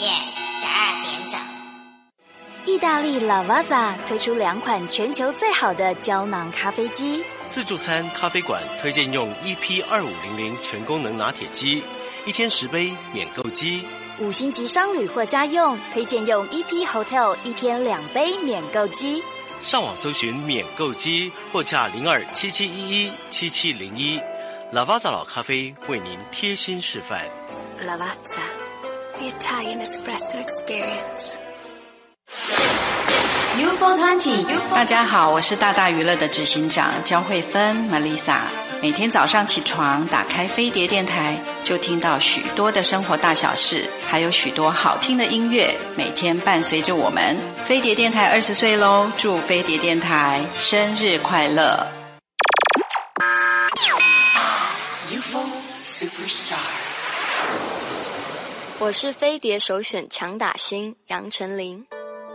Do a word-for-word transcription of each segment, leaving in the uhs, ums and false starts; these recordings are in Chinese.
夜十二点整。 意大利 Lavazza 推出两款全球最好的胶囊咖啡机。 自助餐咖啡馆推荐用 E P 二五零零全功能拿铁机，一天十杯免购机。 五星级商旅或家用推荐用 E P Hotel 一天两杯免购机。 上网搜寻免购机或洽零二七七一一七七零一。Lavazza 老咖啡为您贴心示范。 Lavazza, the Italian espresso experience. U F O 二十，大家好，我是大大娱乐的执行长焦慧芬 Melissa。每天早上起床，打开飞碟电台，就听到许多的生活大小事，还有许多好听的音乐，每天伴随着我们。飞碟电台二十岁喽，祝飞碟电台生日快乐 U F O Superstar。 我是飞碟首选强打星杨丞琳。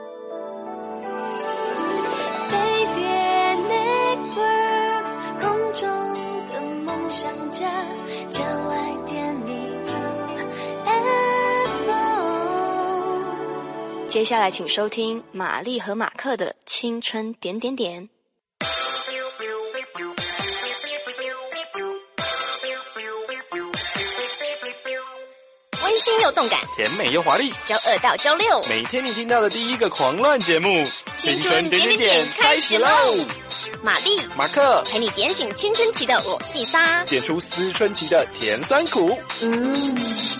飞碟 Network 空中的梦想家，就爱点你 U F O。 接下来请收听玛丽和马克的青春点点点。 温馨又动感， 甜美又华丽， 周二到周六， 每天你听到的第一个狂乱节目， 青春点点点开始喽！玛丽、 马克陪你点醒青春期的我细沙， 点出思春期的甜酸苦。 嗯。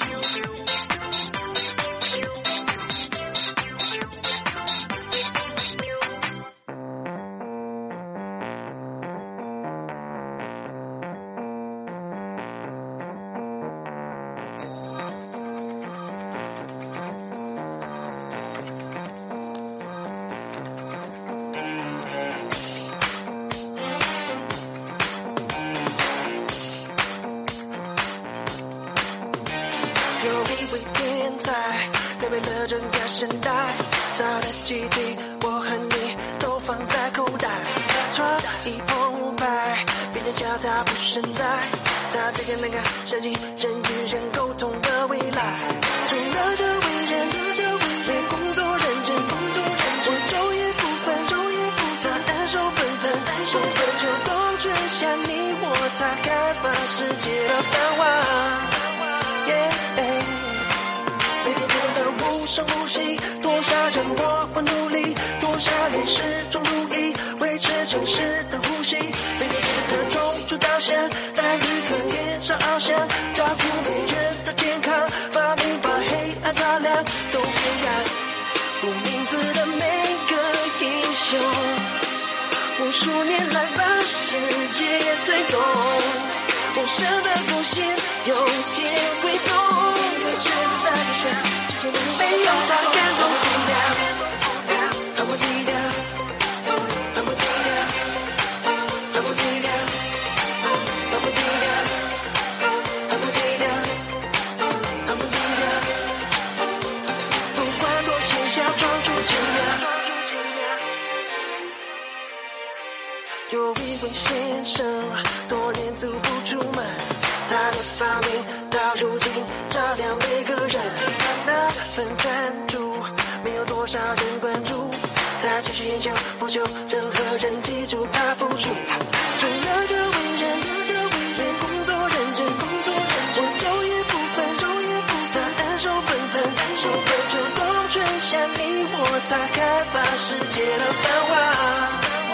有一位先生，多年足不出门，他的发明到如今照亮每个人。那份专注，没有多少人关注，他继续研究，不求任何人记住他付出。重要着为人，连工作认真，工作认真，昼夜不分，昼夜不分，安守本分，守分就够追下你我，他开发世界的繁华。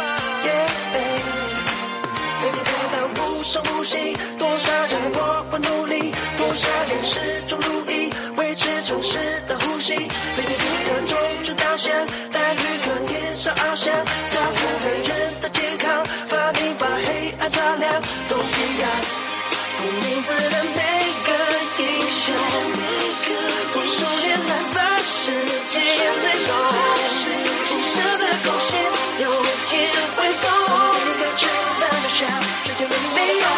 不息，多少人默默努力，多少人始终如一，维持城市的呼吸。每天的中途导向，带旅客天上翱翔，照顾每人的健康，发明把黑暗照亮，都一样。不名字的每个英雄，多少年来把世界最懂，无声的贡献，有一天会懂。每个全在微笑，追求没有。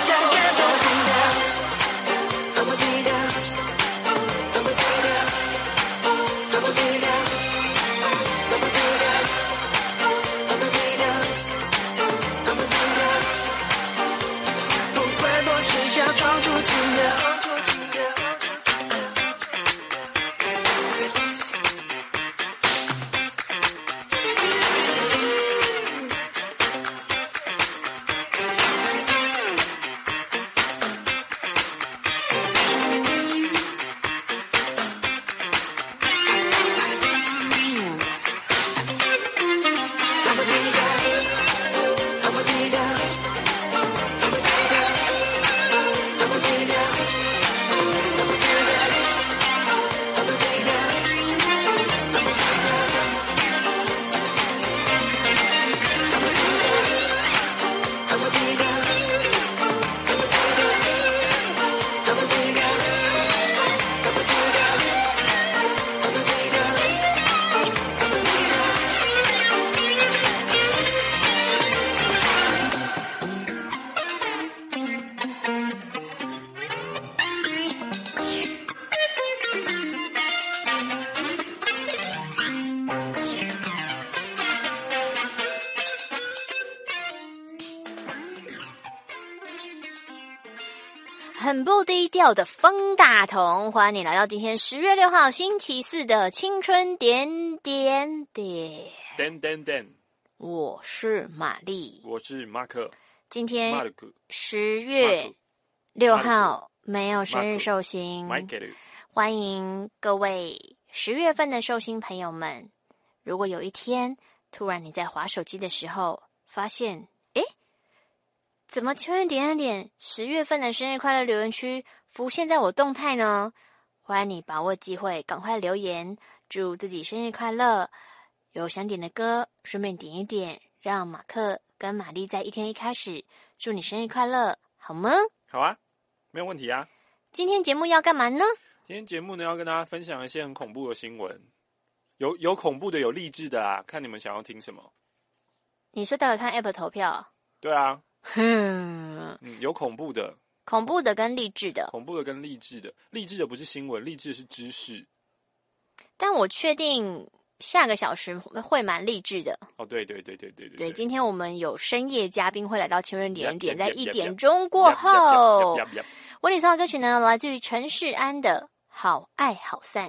很不低调的方大同，欢迎你来到今天十月六号星期四的青春点点点。 点点点， 我是玛丽， 我是马克。 今天马克十月六号没有生日寿星，欢迎各位十月份的寿星朋友们。如果有一天突然你在滑手机的时候发现，诶，怎么青春点点点十月份的生日快乐留言区浮现在我动态呢？欢迎你把握机会，赶快留言，祝自己生日快乐。有想点的歌，顺便点一点，让马克跟玛丽在一天一开始祝你生日快乐，好吗？ 好啊，没有问题啊。 今天节目要干嘛呢？ 今天节目呢，要跟大家分享一些很恐怖的新闻，有有恐怖的，有励志的啊，看你们想要听什么。 你说待会看 App 投票？ 对啊， 嗯， 有恐怖的， 恐怖的跟励志的， 恐怖的跟励志的，励志的不是新闻，励志的是知识。 但我确定下个小时会蛮励志的。 哦，对对对对对对对，今天我们有深夜嘉宾会来到青春点点，在一点钟过后，为你送的歌曲呢，来自于陈世安的《好爱好散》。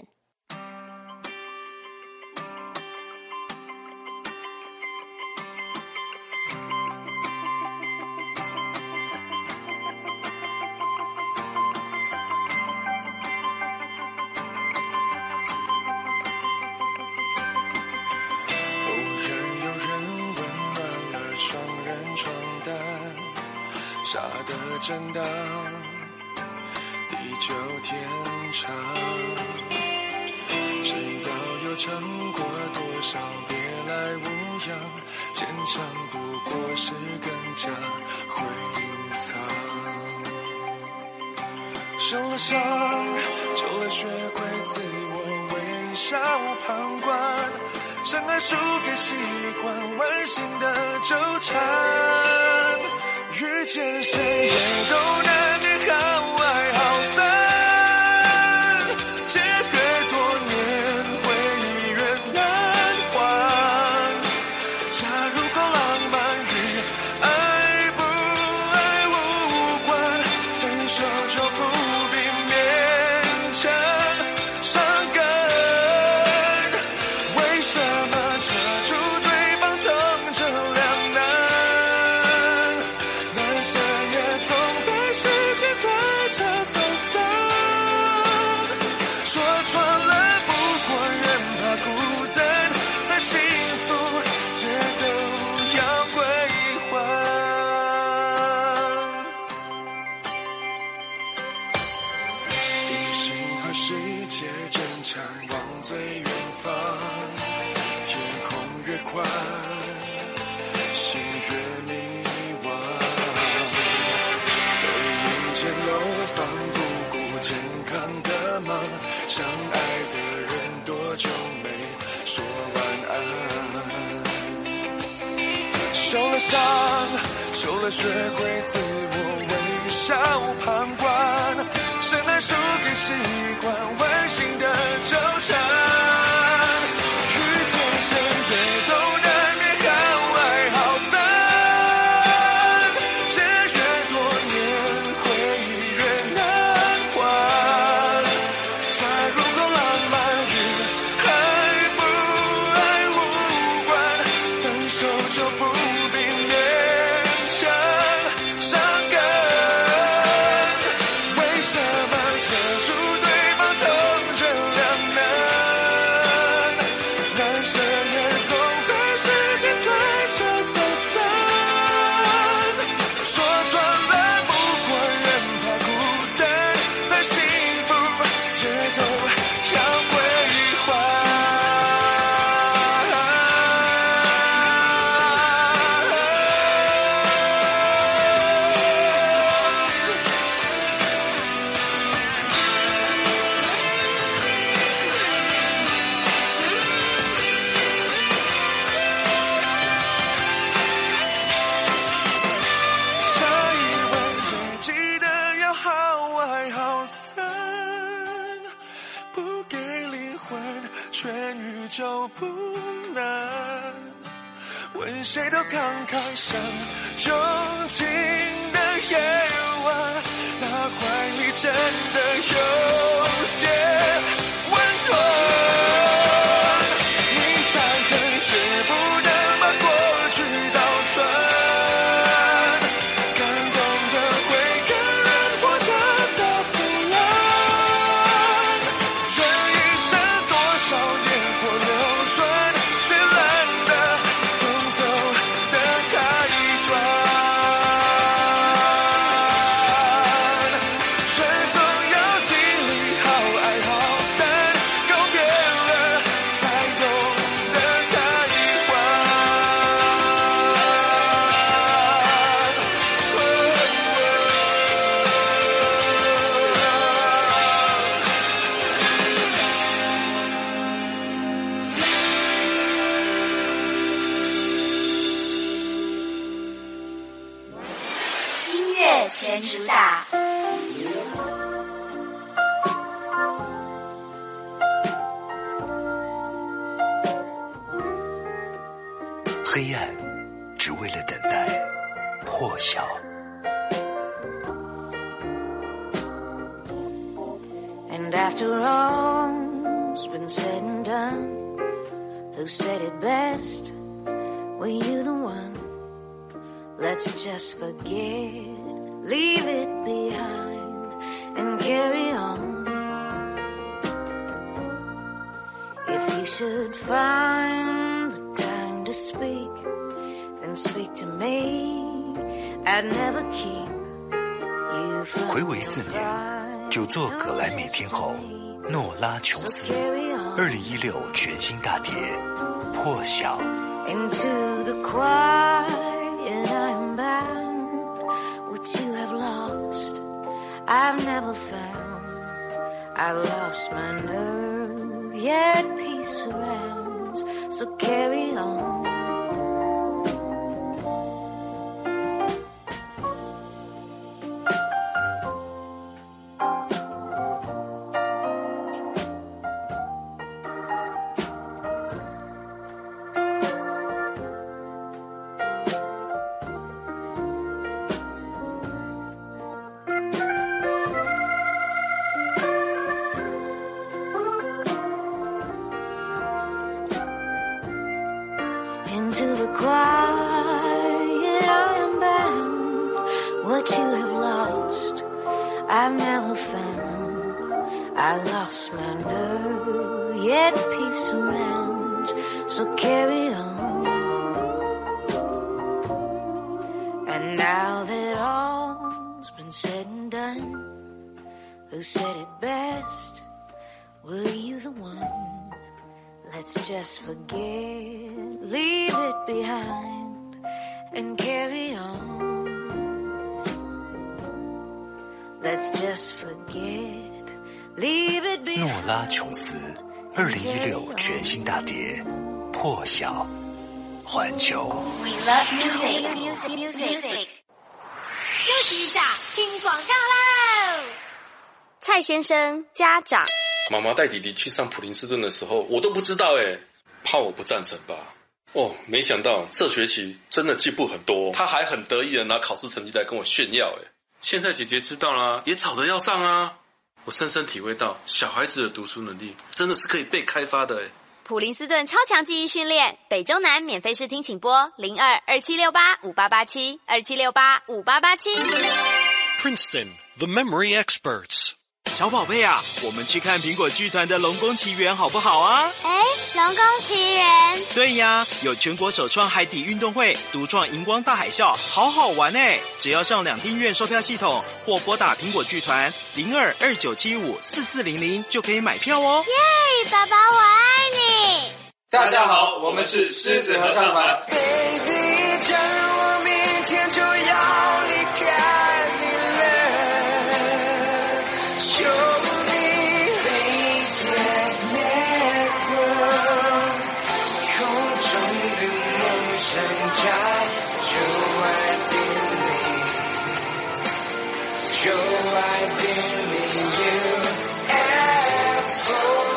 傻的真的地久天长，知道有撑过多少别来无恙，坚强不过是更加会隐藏。受了伤，久了学会自我微笑旁观，深爱输给习惯，温馨的纠缠，遇见谁也都难免好爱好散，结合多年回忆仍难还。假如够浪漫与爱不爱无关，分手就不必勉强伤感。为什么遮住对方疼着两难？相爱的人多久没说晚安？受了伤，受了学会自我微笑旁观，深爱输给习惯，温馨的纠缠，遇见谁也都难免好爱好散，结越多年回忆越难还。假如够浪漫与爱不爱无关，分手就不必勉强伤感。为什么遮住对方疼着两难？男生也总被时间推着走散，说穿了不管人怕孤单，再幸福也都要归还。下一位也记得要好爱好散，不给灵魂痊愈就不难，问谁都慷慨像用尽的夜晚，那怀真的有些温暖，你才很舍不得把过去倒转，感动的会更人活着的腐烂，人一生多少年华流转，绚烂的总走得太短。 全主打， 黑暗只为了等待破晓。 And after all's been said and done, who said it best? Were you the one? Let's just forget.Leave it behind and carry on. If you should find the time to speak, then speak to me. I'd never keep you from 睽违四年，久作葛莱美天后诺拉琼斯，二零一六全新大碟《破晓》。 Into the quiet I am bound.What you have lost, I've never found. I lost my nerve, yet peace surrounds. So carry on. Into the quiet I am bound. What you have lost, I've never found. I lost my nerve, yet peace surrounds. So carry on. And now that all's been said and done, who said it best? Were you the one?Let's just forget, leave it behind, and carry on. Let's just forget, leave it behind. 诺拉琼斯，二零一六全新大碟《破晓》，环球。 We love music, music, music, music. 休息一下，听广告喽。蔡先生，家长。 妈妈带弟弟去上普林斯顿的时候，我都不知道哎，怕我不赞成吧？哦，没想到这学期真的进步很多，他还很得意的拿考试成绩来跟我炫耀哎。现在姐姐知道啦，也吵着要上啊。我深深体会到，小孩子的读书能力真的是可以被开发的哎。 普林斯顿超强记忆训练，北中南免费试听，请拨零二二七六八五八八七二七六八五八八七。 Princeton, the memory experts. 小宝贝啊，我们去看苹果剧团的《龙宫奇缘》好不好啊？ 哎，龙宫奇缘？ 对呀，有全国首创海底运动会，独创荧光大海啸，好好玩哎！只要上两厅院售票系统或拨打苹果剧团零二二九七五四四零零就可以买票哦。 耶，爸爸我爱你！ 大家好，我们是狮子合唱团。 Baby，假如我明天就要离开。Show me Faded Network， 空中的梦想家就爱点你，就爱点你 U F O。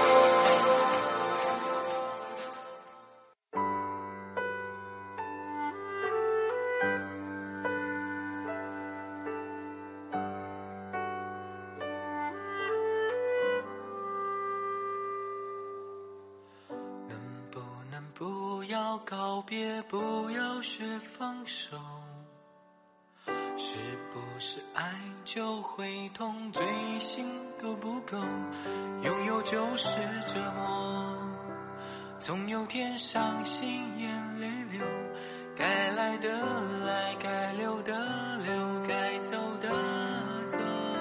要告别，不要学放手。是不是爱就会痛，醉醒都不够，拥有就是折磨。总有天伤心眼泪流，该来的来，该留的留，该走的走。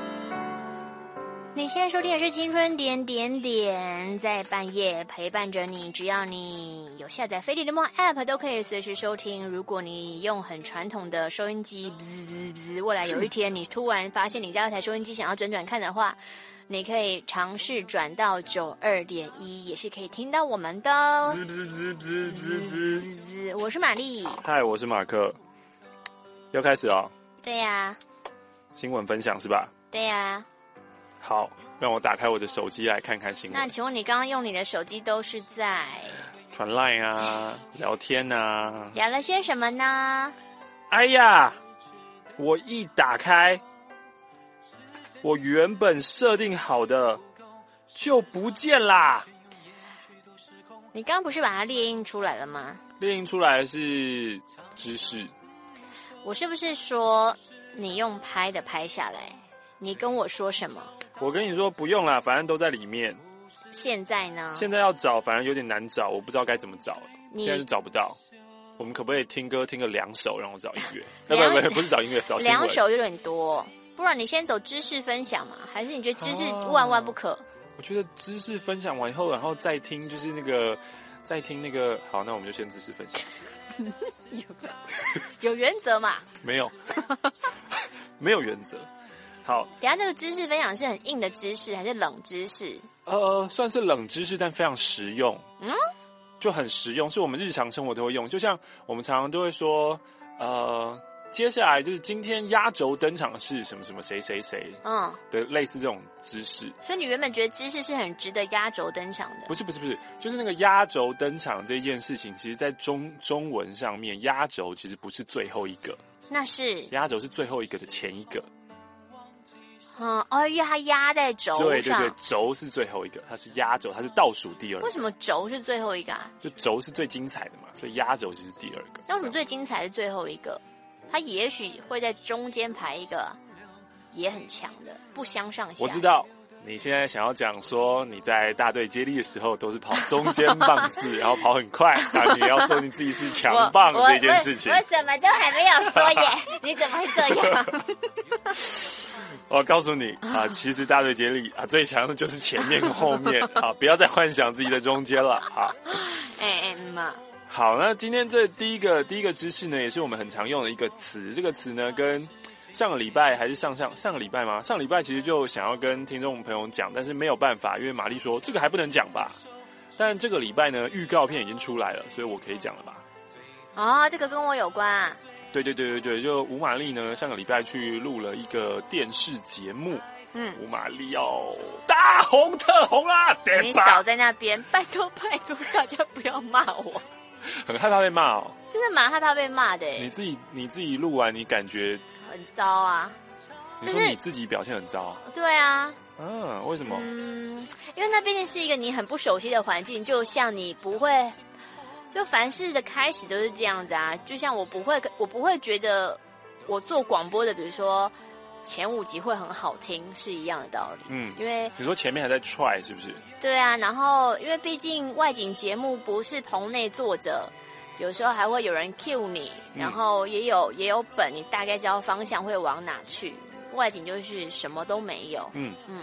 你现在收听的是青春点点点，在半夜陪伴着你，只要你有下载飞碟联盟 App 都可以随时收听。如果你用很传统的收音机，滋滋滋，未来有一天你突然发现你家有台收音机想要转转看的话，你可以尝试转到九二点一，也是可以听到我们的哦。 滋滋滋滋滋滋滋，我是玛丽， 嗨，我是马克，要开始哦。 对呀、啊， 新闻分享是吧？ 对呀、啊。 好，让我打开我的手机来看看新闻。 那请问你刚刚用你的手机都是在传 LINE 啊、聊天啊， 聊了些什么呢？ 哎呀，我一打开，我原本设定好的就不见啦。 你刚刚不是把它列印出来了吗？ 列印出来是知识。 我是不是说你用拍的拍下来？你跟我说什么？ 我跟你说不用啦，反正都在里面。 现在呢？ 现在要找，反正有点难找，我不知道该怎么找了。现在就找不到。我们可不可以听歌听个两首，让我找音乐？不不不，不是找音乐，找新闻。 两首有点多，不然你先走知识分享嘛？还是你觉得知识万万不可？ 哦、我觉得知识分享完以后，然后再听就是那个，再听那个。好，那我们就先知识分享。 有有原则嘛？ 没有，没有原则。好， 等一下这个知识分享是很硬的知识还是冷知识？ 呃，算是冷知识，但非常实用。 嗯， 就很实用，是我们日常生活都会用。就像我们常常都会说，呃，接下来就是今天压轴登场的是什么什么谁谁谁，嗯，的类似这种知识。 所以你原本觉得知识是很值得压轴登场的？ 不是不是不是，就是那个压轴登场这件事情，其实在中中文上面，压轴其实不是最后一个， 那是压轴是最后一个的前一个。 嗯，哦，因为它压在轴上。 对对对，轴是最后一个，它是压轴，它是倒数第二个。 为什么轴是最后一个啊？ 就轴是最精彩的嘛，所以压轴其实是第二个。 那为什么最精彩是最后一个？它也许会在中间排一个也很强的，不相上下。 我知道你现在想要讲说你在大队接力的时候都是跑中间棒次，然后跑很快，然后你要说你自己是强棒这件事情。 我, 我, 我什么都还没有说耶，你怎么会这样？ 我告诉你啊，其实大队接力啊，最强的就是前面跟后面啊，不要再幻想自己在中间了啊。 哎哎嘛。 好，那今天这第一个第一个知识呢，也是我们很常用的一个词。这个词呢，跟上个礼拜还是上上上个礼拜吗？上个礼拜其实就想要跟听众朋友讲，但是没有办法，因为玛丽说这个还不能讲吧。但这个礼拜呢，预告片已经出来了，所以我可以讲了吧？ 哦，这个跟我有关啊。 对对对对对，就吴玛丽呢，上个礼拜去录了一个电视节目。嗯，吴玛丽要大红特红啦！ 你少在那边，拜托拜托，大家不要骂我。 很害怕被骂哦， 真的蛮害怕被骂的。 你自己你自己录完，你感觉很糟啊？ 你说你自己表现很糟？ 对啊。 嗯，为什么？ 嗯，因为那毕竟是一个你很不熟悉的环境，就像你不会。就凡事的开始都是这样子啊，就像我不会，我不会觉得我做广播的，比如说前五集会很好听，是一样的道理。嗯，因为你说前面还在 try 是不是？ 对啊，然后因为毕竟外景节目不是棚内坐着，有时候还会有人 cue 你，然后也有也有本，你大概知道方向会往哪去。外景就是什么都没有。嗯嗯。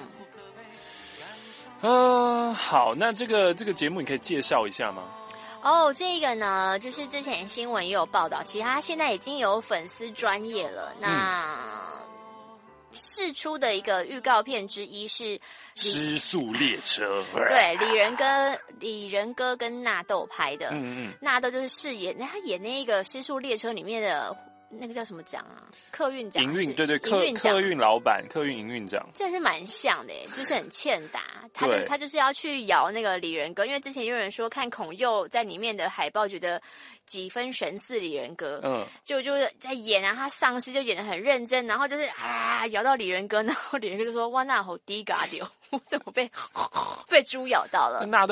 呃，好，那这个这个节目你可以介绍一下吗？ 哦，这个呢，就是之前新闻也有报道，其实他现在已经有粉丝专页了。那释出的一个预告片之一是《 失速列车》， 对，李仁哥、李仁哥跟纳豆拍的。 嗯嗯， 纳豆就是饰演，他演那个《失速列车》里面的。那个叫什么奖啊？客运奖， 营运，对对，客客运老板，客运营运奖， 这是蛮像的耶，就是很欠打。他的他就是要去咬那个李仁哥，因为之前有人说看孔佑在里面的海报，觉得几分神似李仁哥，嗯，就就是在演啊，他丧尸就演得很认真，然后就是啊咬到李仁哥，然后李仁哥就说哇那好低嘎丢，我怎么被被猪咬到了？ 纳豆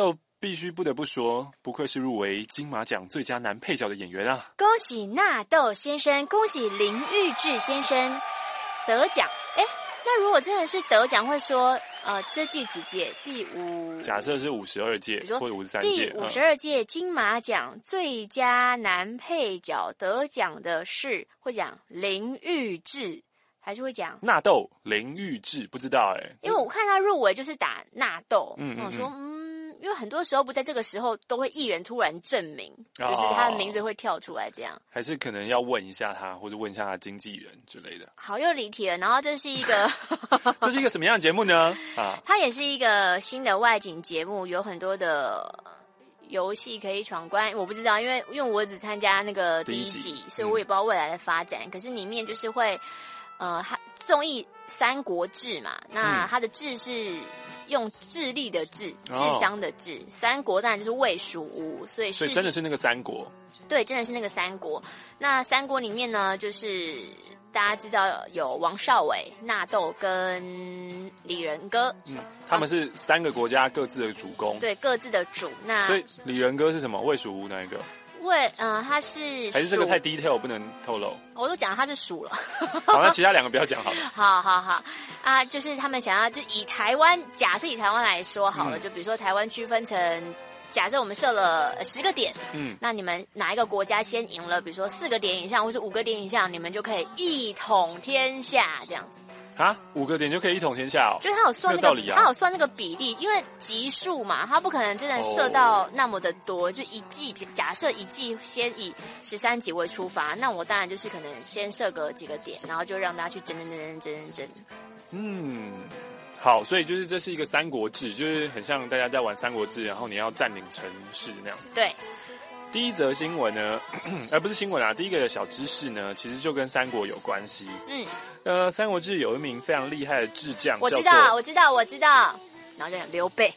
必须不得不说，不愧是入围金马奖最佳男配角的演员啊！ 恭喜纳豆先生，恭喜林玉志先生得奖。哎，那如果真的是得奖，会说呃，这第几届？第五？ 假设是五十二届或者五十三届。 第五十二届金马奖最佳男配角得奖的是会讲林玉志。还是会讲纳豆林玉志，不知道哎、欸， 因为我看他入围就是打纳豆， 嗯嗯， 我说嗯，因为很多时候不在这个时候都会艺人突然证明，哦、就是他的名字会跳出来这样， 还是可能要问一下他，或者问一下他经纪人之类的。 好，又离题了。然后这是一个， 这是一个什么样的节目呢？啊， 它也是一个新的外景节目，有很多的游戏可以闯关，我不知道，因为因为我只参加那个第一集，一所以我也不知道未来的发展。嗯、可是里面就是会。呃，它综艺《三国志》嘛，那它的志是用智力的智，智商的智，哦、三国当然就是魏蜀吴，所以是所以真的是那个三国， 对，真的是那个三国。那三国里面呢，就是大家知道有王少伟、纳豆跟李仁哥， 嗯，他们是三个国家各自的主公， 对，各自的主。那所以李仁哥是什么？魏蜀吴哪一个？ 魏，嗯、呃，他是还是这个太 detail 不能透露。 我都讲了他是蜀了。 好，那其他两个不要讲好了。 好好好啊，就是他们想要就以台湾，假设以台湾来说好了，嗯、就比如说台湾区分成，假设我们设了十个点，嗯，那你们哪一个国家先赢了，比如说四个点以上或是五个点以上，你们就可以一统天下这样子。 啊，五个点就可以一统天下哦？ 就是他有算那个， 道理啊、 他有算那个比例，因为集数嘛，他不可能真的设到那么的多。Oh. 就一季，假设一季先以十三集为出发，那我当然就是可能先设个几个点，然后就让大家去争争争争争争。 嗯，好，所以就是这是一个三国志，就是很像大家在玩三国志，然后你要占领城市那样子。 对。 第一则新闻呢，而不是新闻啊，第一个小知识呢，其实就跟三国有关系。嗯，呃，三国志有一名非常厉害的智将， 我知道，我知道，我知道，然后就讲刘备。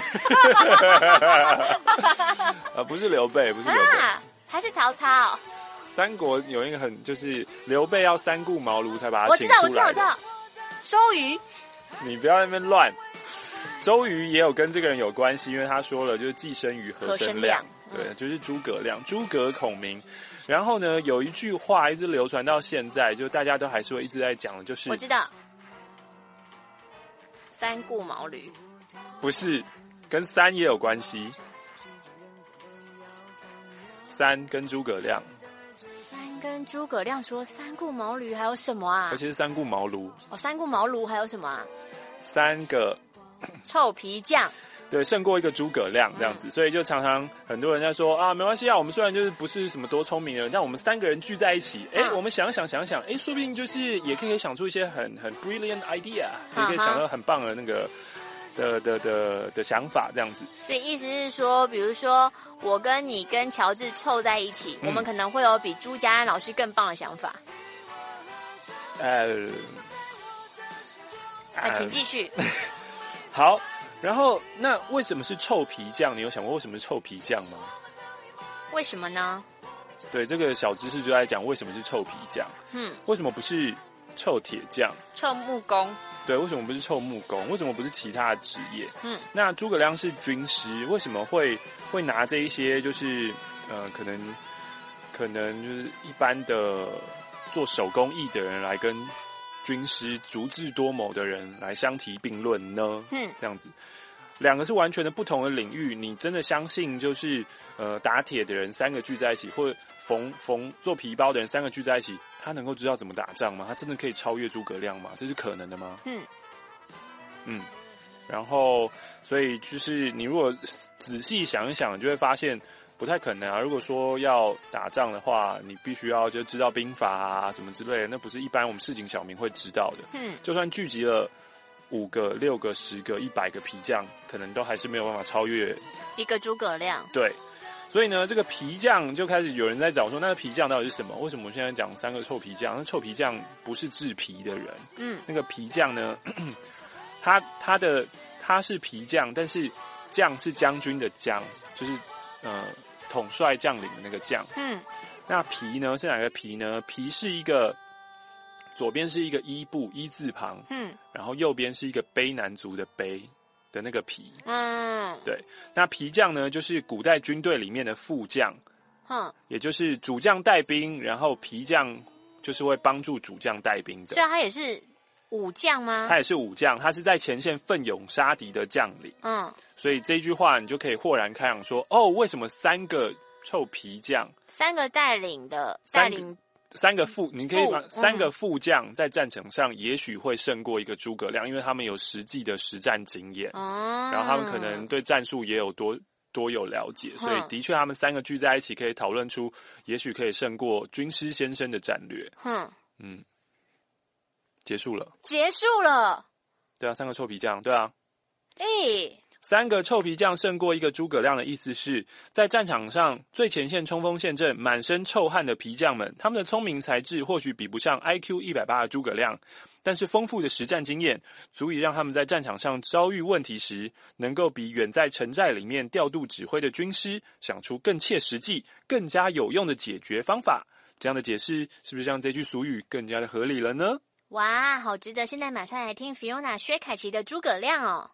呃，不是刘备，不是刘备， 啊、还是曹操。 三国有一个很，就是刘备要三顾茅庐才把他请出来。 我知道，我知道，我知道。周瑜， 你不要在那边乱。周瑜也有跟这个人有关系，因为他说了，就是既生瑜，何生亮。对，就是诸葛亮，诸葛孔明。然后呢，有一句话一直流传到现在，就大家都还是会一直在讲的，就是我知道，三顾茅庐， 不是，跟三也有关系。三跟诸葛亮， 三跟诸葛亮除了三顾茅庐还有什么啊？ 而且是三顾茅庐。 哦，三顾茅庐还有什么啊？ 三个臭皮匠。 对，胜过一个诸葛亮这样子，所以就常常很多人在说啊，没关系啊，我们虽然就是不是什么多聪明的人，但我们三个人聚在一起，哎、嗯，我们想想想想，哎，说不定就是也可以想出一些很很 brilliant idea，、嗯、也可以想到很棒的那个的的的的想法这样子。 所以意思是说，比如说我跟你跟乔治凑在一起，嗯、我们可能会有比朱家安老师更棒的想法。呃，啊，请继续。 好。然后，那为什么是臭皮匠？你有想过为什么是臭皮匠吗？ 为什么呢？ 对，这个小知识就在讲为什么是臭皮匠。嗯，为什么不是臭铁匠、 臭木工？ 对，为什么不是臭木工？为什么不是其他的职业？嗯，那诸葛亮是军师，为什么会会拿这一些就是呃，可能可能就是一般的做手工艺的人来跟军师足智多谋的人来相提并论呢？嗯，这样子，两个是完全的不同的领域。你真的相信就是呃打铁的人三个聚在一起，或者缝缝做皮包的人三个聚在一起，他能够知道怎么打仗吗？他真的可以超越诸葛亮吗？这是可能的吗？嗯嗯，然后所以就是你如果仔细想一想，你就会发现。不太可能啊！如果说要打仗的话，你必须要就知道兵法啊什么之类的，那不是一般我们市井小民会知道的。嗯，就算聚集了五个、六个、十个、一百个皮匠，可能都还是没有办法超越一个诸葛亮。 对，所以呢，这个皮匠就开始有人在找说，那个皮匠到底是什么？为什么我现在讲三个臭皮匠？那臭皮匠不是制皮的人，嗯，那个皮匠呢，他他的他是皮匠，但是将是将军的将，就是呃。统帅将领的那个将，嗯，那皮呢是哪个皮呢？皮是一个左边是一个一部一字旁，嗯，然后右边是一个卑南族的卑的那个皮。 嗯， 对。那皮将呢，就是古代军队里面的副将， 嗯， 也就是主将带兵，然后皮将就是会帮助主将带兵的。 对啊，他也是武将吗？ 他也是武将，他是在前线奋勇杀敌的将领。 嗯， 所以这句话你就可以豁然开朗说，哦，为什么三个臭皮将， 三个带领的带领。 三个副，你可以把三个副将在战场上也许会胜过一个诸葛亮，因为他们有实际的实战经验， 嗯、 然后他们可能对战术也有多多有了解，所以的确他们三个聚在一起可以讨论出，也许可以胜过军师先生的战略。 嗯嗯，结束了， 结束了。 对啊，三个臭皮匠，对啊， 诶。 三个臭皮匠胜过一个诸葛亮的意思是，在战场上最前线冲锋陷阵、满身臭汗的皮匠们，他们的聪明才智或许比不上 I Q 一百八的诸葛亮，但是丰富的实战经验足以让他们在战场上遭遇问题时，能够比远在城寨里面调度指挥的军师想出更切实际、更加有用的解决方法。这样的解释是不是让这句俗语更加的合理了呢？ 哇，好值得！现在马上来听 Fiona 薛凯琪的诸葛亮哦。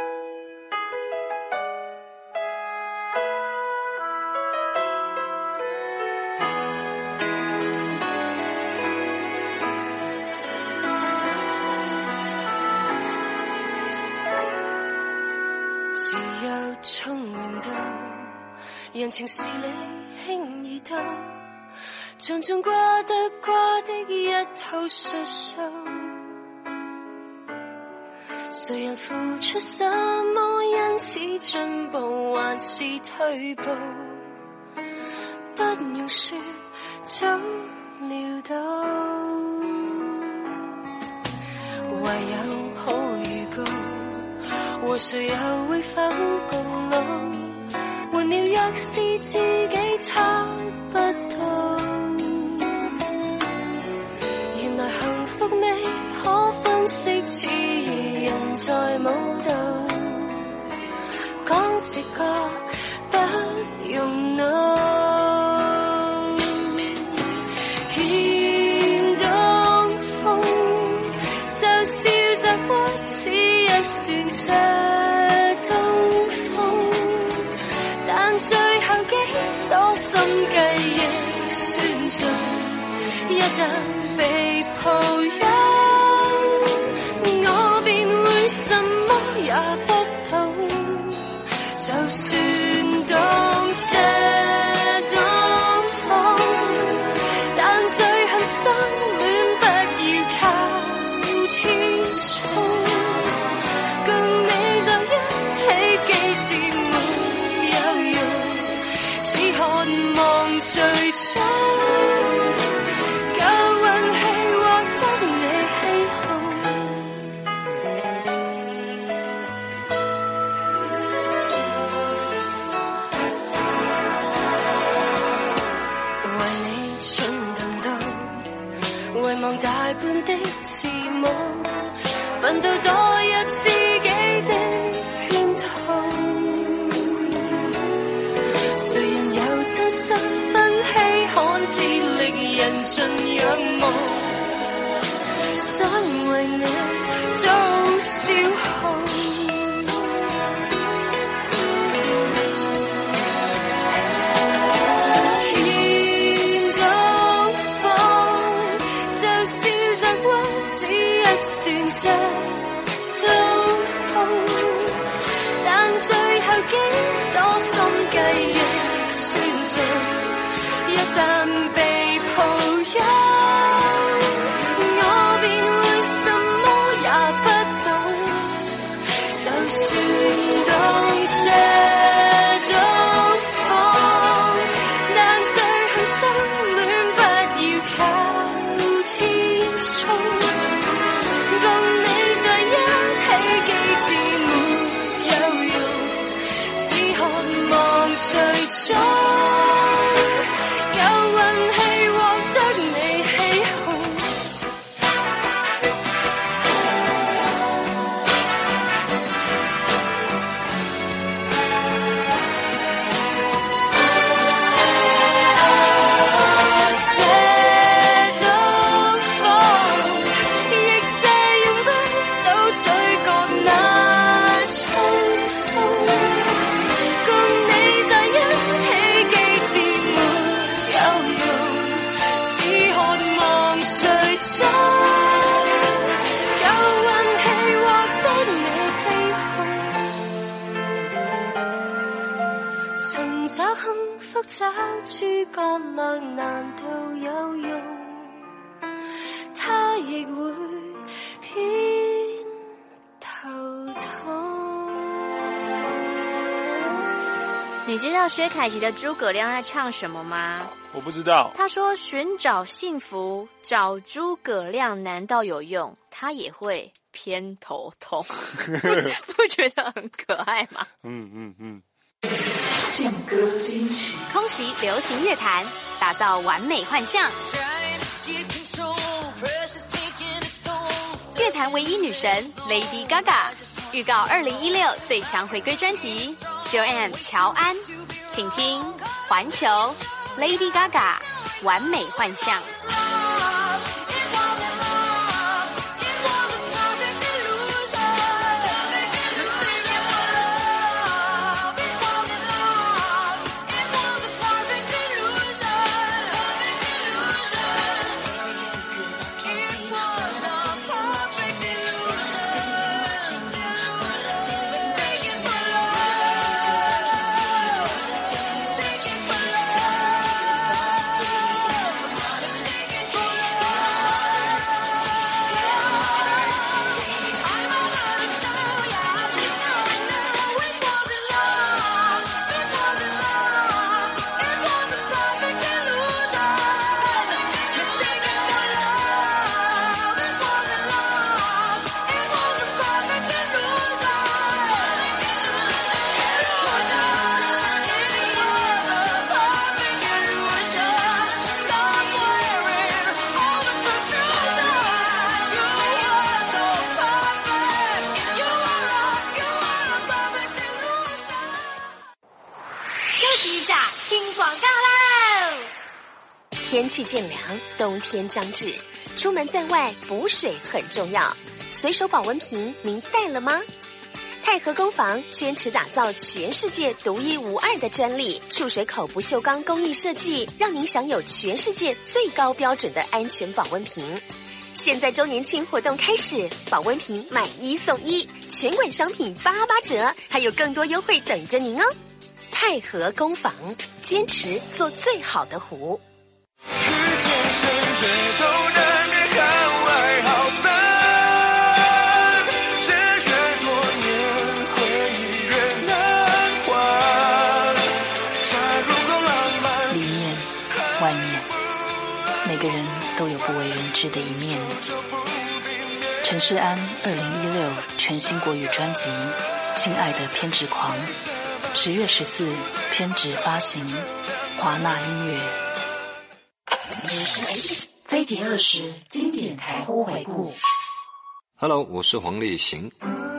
聪明到人情事理輕易到，像種瓜得瓜的一套術數，誰人付出什麼因此進步還是退步，不用說早料到，唯有可預告和誰又會否共老，換了若是自己猜不到，原來幸福未可分析，似人在舞蹈，講直覺不用腦，欠東風就笑着屈指一算這東風，但最後幾多心計亦算盡，一旦被抱擁，我便會什麼也不懂，就算當這東風，但最後相戀不要靠天衝，共你在一起幾次沒有用，只渴望最終舊運氣獲得你喜好，為你蠢鈍到遺忘大半的自我，笨到墮入自己的圈套，誰人有真心分稀罕似令人盡仰慕，想為你都消耗，欠東風就笑着屈指一算這東風，但最後幾多心計亦算盡，一旦被抱擁，我便會什麼也不懂，就算當這東風，但最後相戀不要靠天衝，共你在一起幾次沒有用，只渴望最終舊運氣复找主角默难道有用？他亦會偏頭痛。 你知道薛凯琪的诸葛亮在唱什么吗？ 我不知道。 他说寻找幸福找诸葛亮难道有用？他也会偏头痛。不觉得很可爱吗？ 嗯嗯嗯。 劲歌金曲， 空袭流行乐坛，打造完美幻象。乐坛唯一女神 Lady Gaga 预告二零一六最强回归专辑 Joanne 乔安，请听环球 Lady Gaga 完美幻象。 天气渐凉，冬天将至，出门在外补水很重要。随手保温瓶您带了吗？太和工坊坚持打造全世界独一无二的专利触水口不锈钢工艺设计，让您享有全世界最高标准的安全保温瓶。现在周年庆活动开始，保温瓶买一送一，全馆商品八八折，还有更多优惠等着您哦。太和工坊坚持做最好的壶。 遇见谁也都难免好爱好散，日月多年回忆越难还。假如够浪漫， 里面外面每个人都有不为人知的一面。陈世安二零一六全新国语专辑《亲爱的偏执狂》，十月十四偏执发行，华纳音乐。 飞碟二十经典台呼回顾。 Hello， 我是黄立行。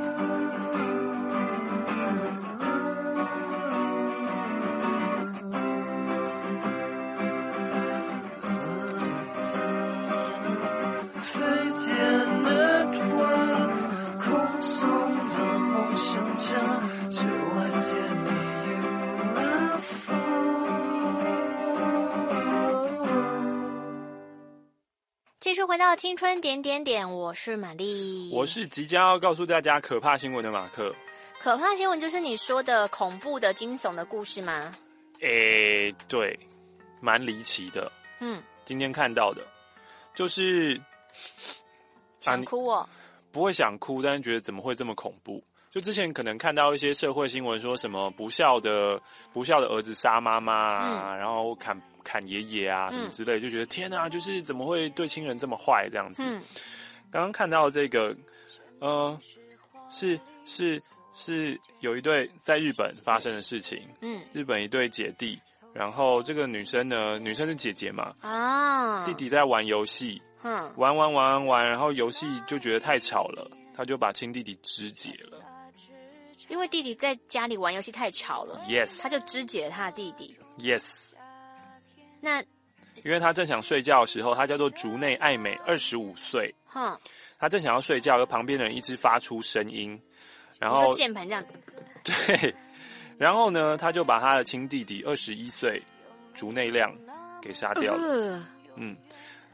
继续回到青春点点点，我是玛丽， 我是即将要告诉大家可怕新闻的马克。 可怕新闻就是你说的恐怖的、惊悚的故事吗？ 诶，对，蛮离奇的。嗯，今天看到的，就是想哭哦、啊， 不会想哭，但是觉得怎么会这么恐怖？就之前可能看到一些社会新闻，说什么不孝的不孝的儿子杀妈妈啊，嗯、然后砍。砍爷爷啊什么之类、嗯、就觉得天啊，就是怎么会对亲人这么坏这样子。嗯，刚刚看到这个呃是是是有一对在日本发生的事情。嗯，日本一对姐弟，然后这个女生呢，女生是姐姐嘛，啊，弟弟在玩游戏，嗯，玩玩玩玩玩，然后游戏就觉得太吵了，他就把亲弟弟肢解了。 因为弟弟在家里玩游戏太吵了 ，yes， 他就肢解了他的弟弟 ，yes。 那因为他正想睡觉的时候，他叫做竹内爱美，二十五岁。哼，他正想要睡觉，而旁边的人一直发出声音，然后键盘这样。 对，然后呢，他就把他的亲弟弟二十一岁竹内亮给杀掉了。呃、嗯，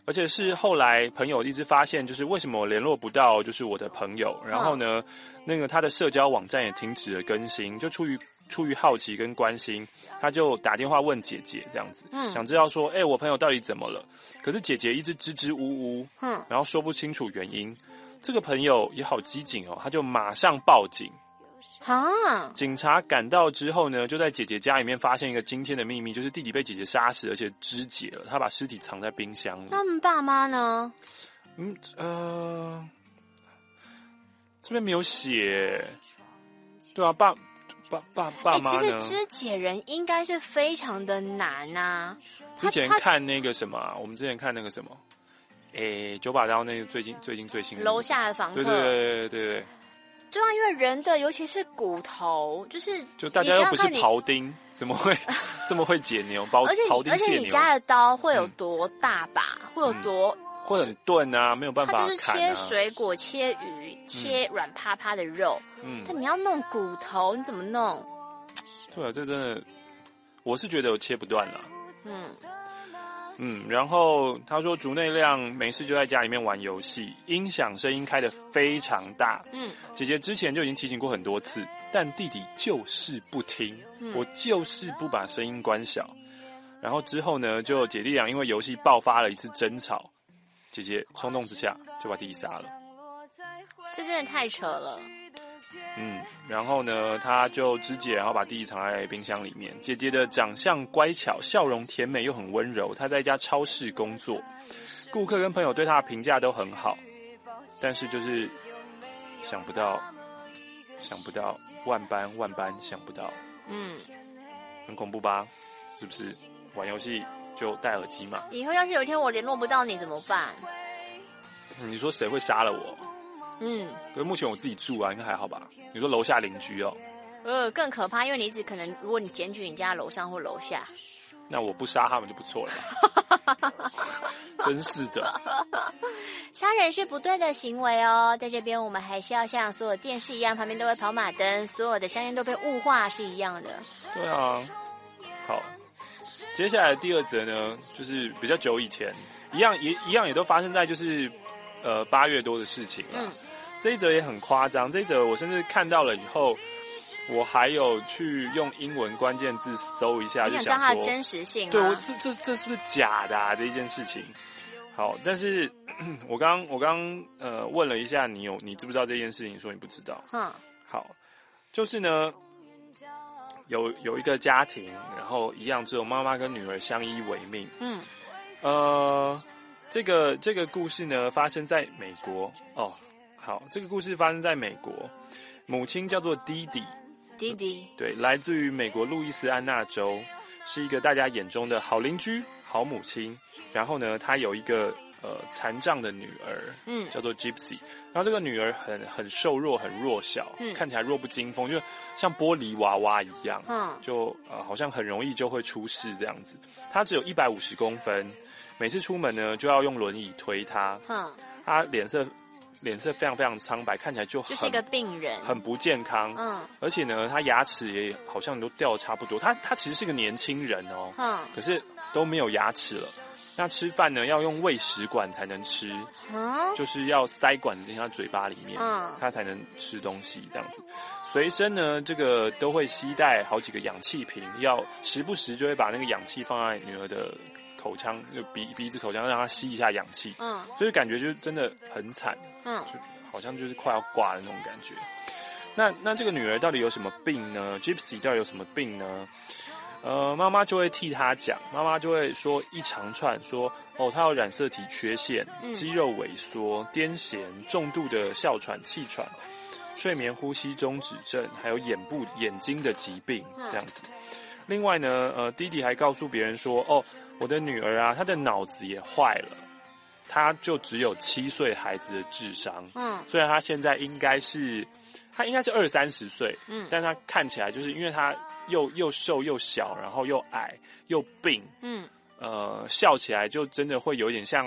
而且是后来朋友一直发现，就是为什么我联络不到就是我的朋友，然后呢，嗯、那个他的社交网站也停止了更新，就出于出于好奇跟关心，他就打电话问姐姐这样子，嗯、想知道说，哎、欸，我朋友到底怎么了？可是姐姐一直支支吾吾，嗯，然后说不清楚原因。这个朋友也好机警哦，他就马上报警。 啊！ 警察赶到之后呢，就在姐姐家里面发现一个惊天的秘密，就是弟弟被姐姐杀死，而且肢解了。他把尸体藏在冰箱里。 那他们爸妈呢？ 嗯呃，这边没有写。对啊，爸爸爸爸妈呢？ 欸、其实肢解人应该是非常的难啊。 之前看那个什么，我们之前看那个什么，诶、欸，九把刀那个最近最近最新的楼下的房客。 对对对对对对。 对啊，因为人的尤其是骨头，就是就大家又不是庖丁，怎么会这么会解牛？包而且庖丁而且解牛， 你家的刀会有多大把？嗯、会有多？ 会很钝啊，没有办法砍、啊。 它就是切水果、切鱼、嗯、切软趴趴的肉。嗯，但你要弄骨头，你怎么弄？ 对啊，这真的，我是觉得我切不断了。 嗯。 嗯，然后他说竹内亮没事就在家里面玩游戏，音响声音开得非常大。嗯，姐姐之前就已经提醒过很多次，但弟弟就是不听，嗯、我就是不把声音关小。然后之后呢，就姐弟俩因为游戏爆发了一次争吵，姐姐冲动之下就把弟弟杀了。 这真的太扯了。 嗯，然后呢，他就肢解，然后把弟弟藏在冰箱里面。姐姐的长相乖巧，笑容甜美又很温柔。她在一家超市工作，顾客跟朋友对她的评价都很好，但是就是想不到，想不到，万般万般想不到。嗯，很恐怖吧？是不是？玩游戏就戴耳机嘛。 以后要是有一天我联络不到你怎么办？ 你说谁会杀了我？ 嗯， 可是目前我自己住啊，应该还好吧？你说楼下邻居哦？ 呃，更可怕，因为你一直可能，如果你检举你家楼上或楼下， 那我不杀他们就不错了吧。真是的， 杀人是不对的行为哦。在这边，我们还是要像所有电视一样，旁边都会跑马灯，所有的香烟都被雾化是一样的。 对啊，好，接下来第二则呢，就是比较久以前，一样也一样也都发生在就是呃八月多的事情了。嗯，这一则也很夸张，这一则我甚至看到了以后，我还有去用英文关键字搜一下，就想说它的真实性。 对，我这这这是不是假的啊？这一件事情。好，但是我刚我刚呃问了一下你有你知不知道这件事情？说你不知道。嗯，好，就是呢，有有一个家庭，然后一样只有妈妈跟女儿相依为命。嗯，呃，这个这个故事呢发生在美国哦。好，这个故事发生在美国，母亲叫做弟弟。 弟弟， 对，来自于美国路易斯安那州，是一个大家眼中的好邻居、好母亲。然后呢，她有一个呃残障的女儿，嗯，叫做 Gypsy。然后这个女儿很很瘦弱、很弱小，嗯，看起来弱不禁风，就像玻璃娃娃一样，嗯，就呃好像很容易就会出事这样子。她只有一百五十公分，每次出门呢就要用轮椅推她，嗯，她脸色。脸色非常非常苍白，看起来就很就是一个病人， 很不健康。嗯，而且呢，他牙齿也好像都掉得差不多。他他其实是个年轻人哦，嗯，可是都没有牙齿了。那吃饭呢，要用喂食管才能吃，嗯，就是要塞管子进他嘴巴里面，嗯，他才能吃东西这样子。随身呢，这个都会携带好几个氧气瓶，要时不时就会把那个氧气放在女儿的口腔，就鼻鼻子口腔，让她吸一下氧气。嗯，所以感觉就是真的很惨。嗯，就好像就是快要挂的那种感觉。那那这个女儿到底有什么病呢 ？Gypsy 到底有什么病呢？呃，妈妈就会替她讲，妈妈就会说一长串，说哦，她有染色体缺陷、嗯、肌肉萎缩、癫痫、重度的哮喘、气喘、睡眠呼吸中止症，还有眼部眼睛的疾病这样子。另外呢，呃，弟弟还告诉别人说，哦，我的女儿啊，她的脑子也坏了。他就只有七岁孩子的智商，嗯，虽然他现在应该是，他应该是二三十岁，嗯，但他看起来就是因为他又又瘦又小，然后又矮又病，嗯，呃，笑起来就真的会有点像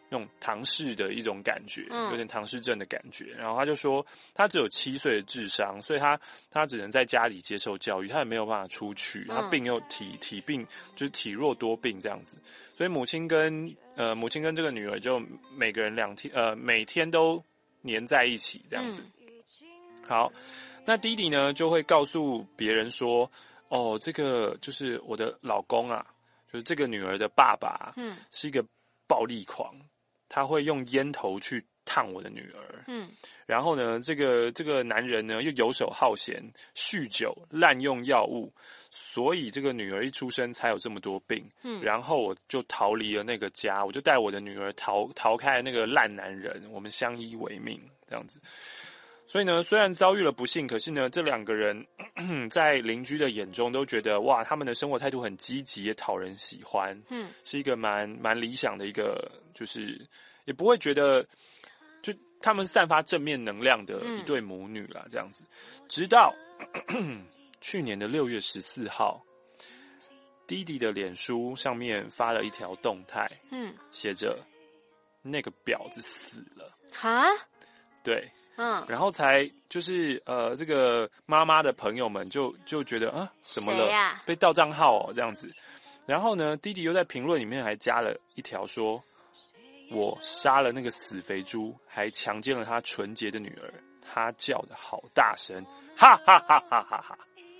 那种唐氏的一种感觉，有点唐氏症的感觉。然后他就说，他只有七岁的智商，所以他他只能在家里接受教育，他也没有办法出去。他病又体体病，就是体弱多病这样子。所以母亲跟呃母亲跟这个女儿就每个人两天呃每天都黏在一起这样子。好，那弟弟呢就会告诉别人说，哦，这个就是我的老公啊，就是这个女儿的爸爸，嗯，是一个暴力狂。他会用烟头去烫我的女儿，嗯，然后呢，这个这个男人呢又游手好闲、酗酒、滥用药物，所以这个女儿一出生才有这么多病，嗯，然后我就逃离了那个家，我就带我的女儿逃逃开那个烂男人，我们相依为命这样子。所以呢，虽然遭遇了不幸，可是呢，这两个人咳咳在邻居的眼中都觉得哇，他们的生活态度很积极，也讨人喜欢，嗯，是一个蛮蛮理想的一个，就是也不会觉得，就他们散发正面能量的一对母女啦，这样子。直到咳咳去年的六月十四号，弟弟的脸书上面发了一条动态，嗯，写着那个婊子死了，哈，对。嗯，然后才就是呃，这个妈妈的朋友们就就觉得啊，怎么了？啊、被盗账号哦，这样子。然后呢，弟弟又在评论里面还加了一条说：“我杀了那个死肥猪，还强奸了他纯洁的女儿，他叫的好大声，哈哈哈哈哈哈！”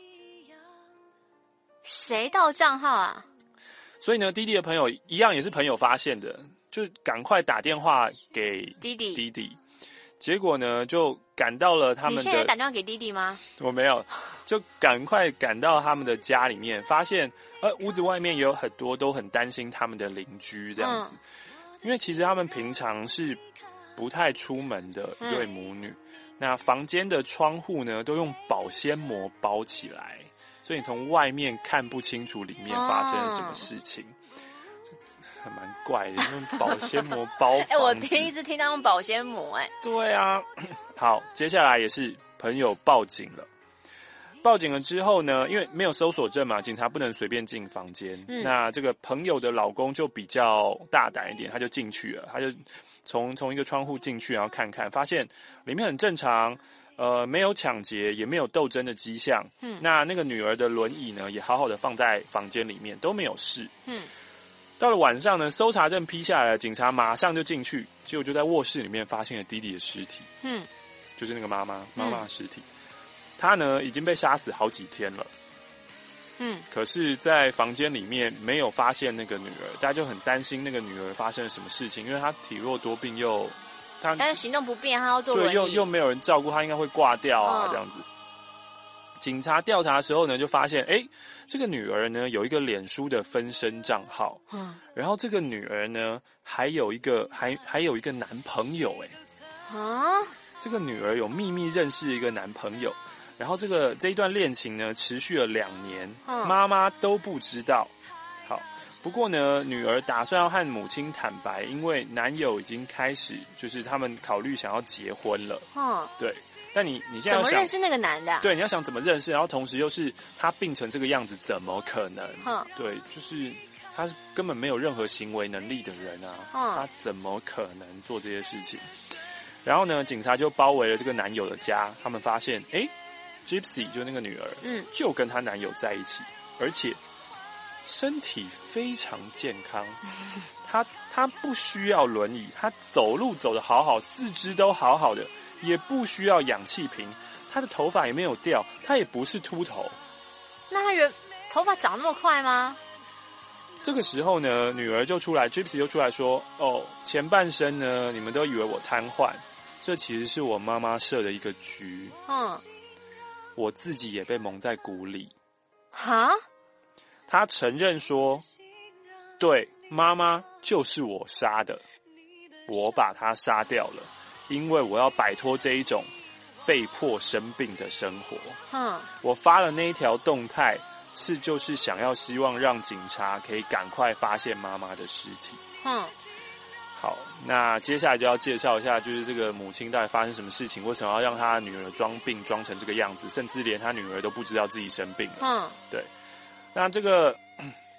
谁盗账号啊？ 所以呢，弟弟的朋友一样也是朋友发现的，就赶快打电话给弟弟弟弟。结果呢，就赶到了他们的。 你现在打电话给弟弟吗？ 我没有，就赶快赶到他们的家里面，发现呃屋子外面也有很多都很担心他们的邻居这样子，嗯、因为其实他们平常是不太出门的一对母女，嗯、那房间的窗户呢都用保鲜膜包起来，所以你从外面看不清楚里面发生了什么事情。哦，还蛮怪的，用保鲜膜包。哎、 欸，我第一次听到用保鲜膜、欸，哎。 对啊，好，接下来也是朋友报警了。报警了之后呢，因为没有搜索证嘛，警察不能随便进房间。嗯、那这个朋友的老公就比较大胆一点，他就进去了，他就从从一个窗户进去，然后看看，发现里面很正常，呃，没有抢劫，也没有斗争的迹象。嗯，那那个女儿的轮椅呢，也好好的放在房间里面，都没有事。嗯。到了晚上呢，搜查证批下来了，警察马上就进去，结果就在卧室里面发现了弟弟的尸体。嗯，就是那个妈妈妈妈的尸体，她呢已经被杀死好几天了。嗯，可是，在房间里面没有发现那个女儿，大家就很担心那个女儿发生了什么事情，因为她体弱多病又，她但是行动不便，她要坐轮椅， 对，又又没有人照顾她，应该会挂掉啊，哦、这样子。警察调查的时候呢，就发现，哎，这个女儿呢有一个脸书的分身账号，嗯，然后这个女儿呢还有一个还还有一个男朋友，哎，啊，这个女儿有秘密认识一个男朋友，然后这个这一段恋情呢持续了两年，嗯、妈妈都不知道。好，不过呢，女儿打算要和母亲坦白，因为男友已经开始就是他们考虑想要结婚了，嗯，对。但你你现在要想怎么认识那个男的、啊？ 对，你要想怎么认识，然后同时又是他病成这个样子，怎么可能？嗯、对，就是他根本没有任何行为能力的人啊，嗯、他怎么可能做这些事情？然后呢，警察就包围了这个男友的家，他们发现，哎 ，Gypsy 就是那个女儿，嗯，就跟她男友在一起，而且身体非常健康，她她不需要轮椅，她走路走得好好，四肢都好好的。也不需要氧气瓶，他的头发也没有掉，他也不是秃头。 那他原头发长那么快吗？ 这个时候呢，女儿就出来 ，Gypsy 就出来说：“哦，前半生呢，你们都以为我瘫痪，这其实是我妈妈设的一个局。嗯，我自己也被蒙在鼓里。”哈？他承认说：“对，妈妈就是我杀的，我把她杀掉了。”因为我要摆脱这一种被迫生病的生活，嗯，我发了那一条动态，是就是想要希望让警察可以赶快发现妈妈的尸体，嗯，好，那接下来就要介绍一下，就是这个母亲到底发生什么事情，为什么要让她女儿装病装成这个样子，甚至连她女儿都不知道自己生病了，嗯，对，那这个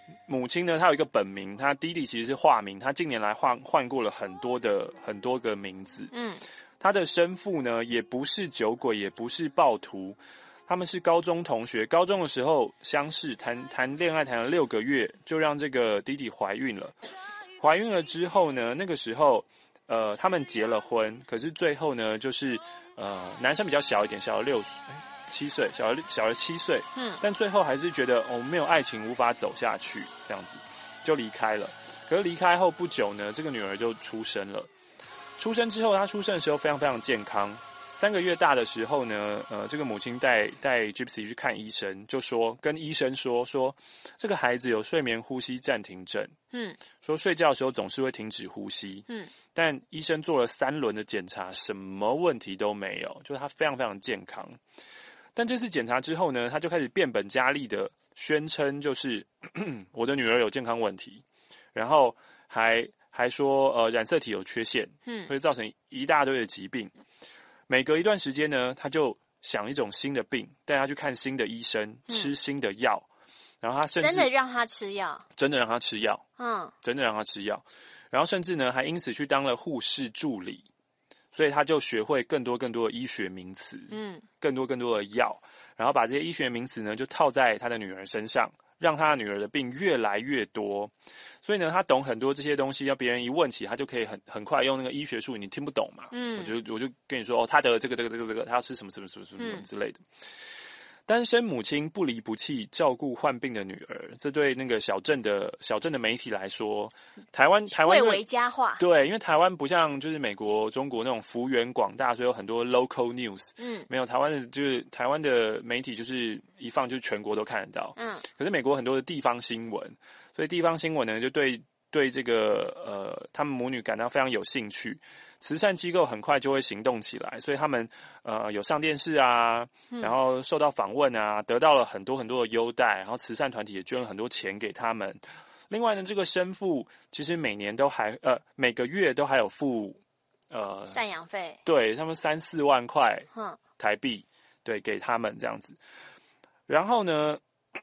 母亲呢，她有一个本名，她弟弟其实是化名，她近年来换换过了很多的很多个名字。嗯，她的生父呢，也不是酒鬼，也不是暴徒，他们是高中同学，高中的时候相识，谈谈恋爱谈了六个月，就让这个弟弟怀孕了。怀孕了之后呢，那个时候，呃，他们结了婚，可是最后呢，就是呃，男生比较小一点，小了六岁。七岁，小了小了七岁，嗯，但最后还是觉得哦，没有爱情无法走下去，这样子就离开了。可是离开后不久呢，这个女儿就出生了。出生之后，她出生的时候非常非常健康。三个月大的时候呢，呃，这个母亲带带 Gypsy 去看医生，就说跟医生说说这个孩子有睡眠呼吸暂停症，嗯，说睡觉的时候总是会停止呼吸，嗯，但医生做了三轮的检查，什么问题都没有，就是他非常非常健康。但这次检查之后呢，他就开始变本加厉的宣称，就是我的女儿有健康问题，然后还还说呃染色体有缺陷，嗯，会造成一大堆的疾病。每隔一段时间呢，他就想一种新的病，带他去看新的医生，吃新的药，嗯，然后他甚至真的让他吃药， 真的让他吃药，嗯，真的让他吃药，然后甚至呢还因此去当了护士助理。所以他就学会更多更多的医学名词，嗯，更多更多的药，然后把这些医学名词呢就套在他的女儿身上，让他的女儿的病越来越多。所以呢，他懂很多这些东西，要别人一问起，他就可以很很快用那个医学术语，你听不懂嘛，嗯，我就我就跟你说，哦，他得了这个这个这个这个，他要吃什么什么什么什么什么之类的。单身母亲不离不弃照顾患病的女儿，这对那个小镇的小镇的媒体来说，台湾台湾蔚为佳话。 对，因为台湾不像就是美国、中国那种幅员广大，所以有很多 local news。嗯，没有台湾的，就是台湾的媒体就是一放就全国都看得到。嗯，可是美国很多的地方新闻，所以地方新闻呢就对对这个呃他们母女感到非常有兴趣。慈善机构很快就会行动起来，所以他们呃有上电视啊，然后受到访问啊，得到了很多很多的优待，然后慈善团体也捐了很多钱给他们。另外呢，这个生父其实每年都还呃每个月都还有付呃赡养费， 对他们三四万块台币，对给他们这样子。然后呢，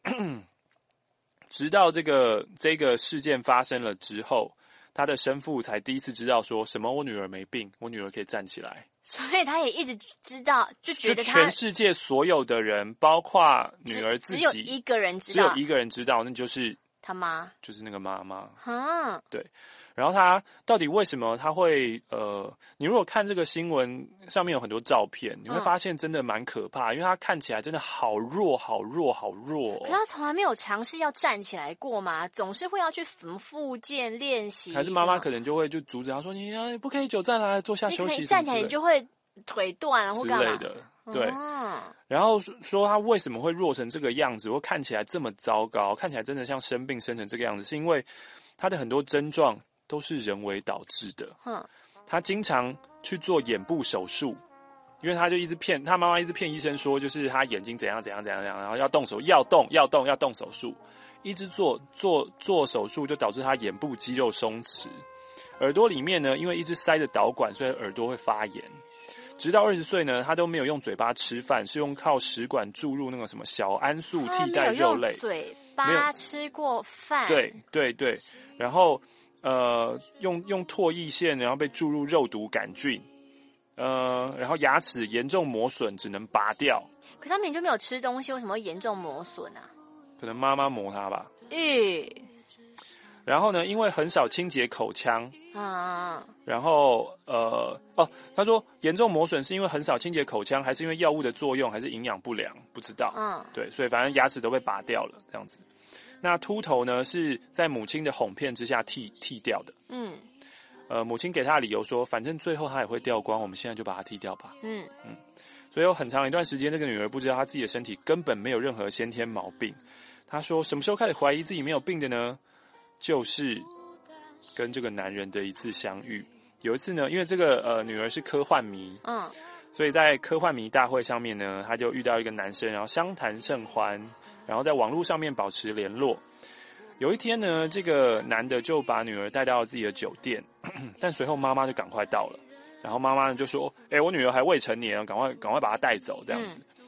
直到这个这个事件发生了之后，他的生父才第一次知道说什么我女儿没病，我女儿可以站起来。 所以他也一直知道，就觉得他就全世界所有的人，包括女儿自己， 只有一个人知道， 只有一个人知道，那就是他妈， 就是那个妈妈。 嗯， 对。然后他到底为什么他会呃？你如果看这个新闻上面有很多照片，你会发现真的蛮可怕，因为他看起来真的好弱、好弱、好弱、哦。 可他从来没有尝试要站起来过嘛，总是会要去复健练习。 还是妈妈可能就会就阻止他说：“你啊，不可以久站来，坐下休息。” 你站起来你就会腿断了或干嘛之类的。对，嗯、然后说他为什么会弱成这个样子，或看起来这么糟糕，看起来真的像生病生成这个样子，是因为他的很多症状都是人为导致的。嗯，他经常去做眼部手术，因为他就一直骗他妈妈，一直骗医生说，就是他眼睛怎样怎样怎样怎样，然后要动手，要动要动要动手术，一直做做做手术，就导致他眼部肌肉松弛。耳朵里面呢，因为一直塞着导管，所以耳朵会发炎。直到二十岁呢，他都没有用嘴巴吃饭，是用靠食管注入那个什么小胺素替代肉类。 嘴巴吃过饭？ 对对对，然后呃，用用唾液腺，然后被注入肉毒杆菌，呃，然后牙齿严重磨损，只能拔掉。 可是他明明就没有吃东西，为什么会严重磨损啊？ 可能妈妈磨他吧。 嗯。 然后呢，因为很少清洁口腔，啊，然后呃哦，他说严重磨损是因为很少清洁口腔，还是因为药物的作用，还是营养不良？不知道。嗯，对，所以反正牙齿都被拔掉了，这样子。那秃头呢，是在母亲的哄骗之下剃剃掉的。嗯，呃，母亲给他的理由说，反正最后他也会掉光，我们现在就把它剃掉吧。嗯嗯，所以有很长一段时间，这个女儿不知道她自己的身体根本没有任何先天毛病。她说，什么时候开始怀疑自己没有病的呢？就是跟这个男人的一次相遇。有一次呢，因为这个呃女儿是科幻迷，嗯，所以在科幻迷大会上面呢，她就遇到一个男生，然后相谈甚欢，然后在网络上面保持联络。有一天呢，这个男的就把女儿带到自己的酒店，但随后妈妈就赶快到了，然后妈妈就说：“哎、欸，我女儿还未成年，赶快赶快把她带走。”这样子。嗯，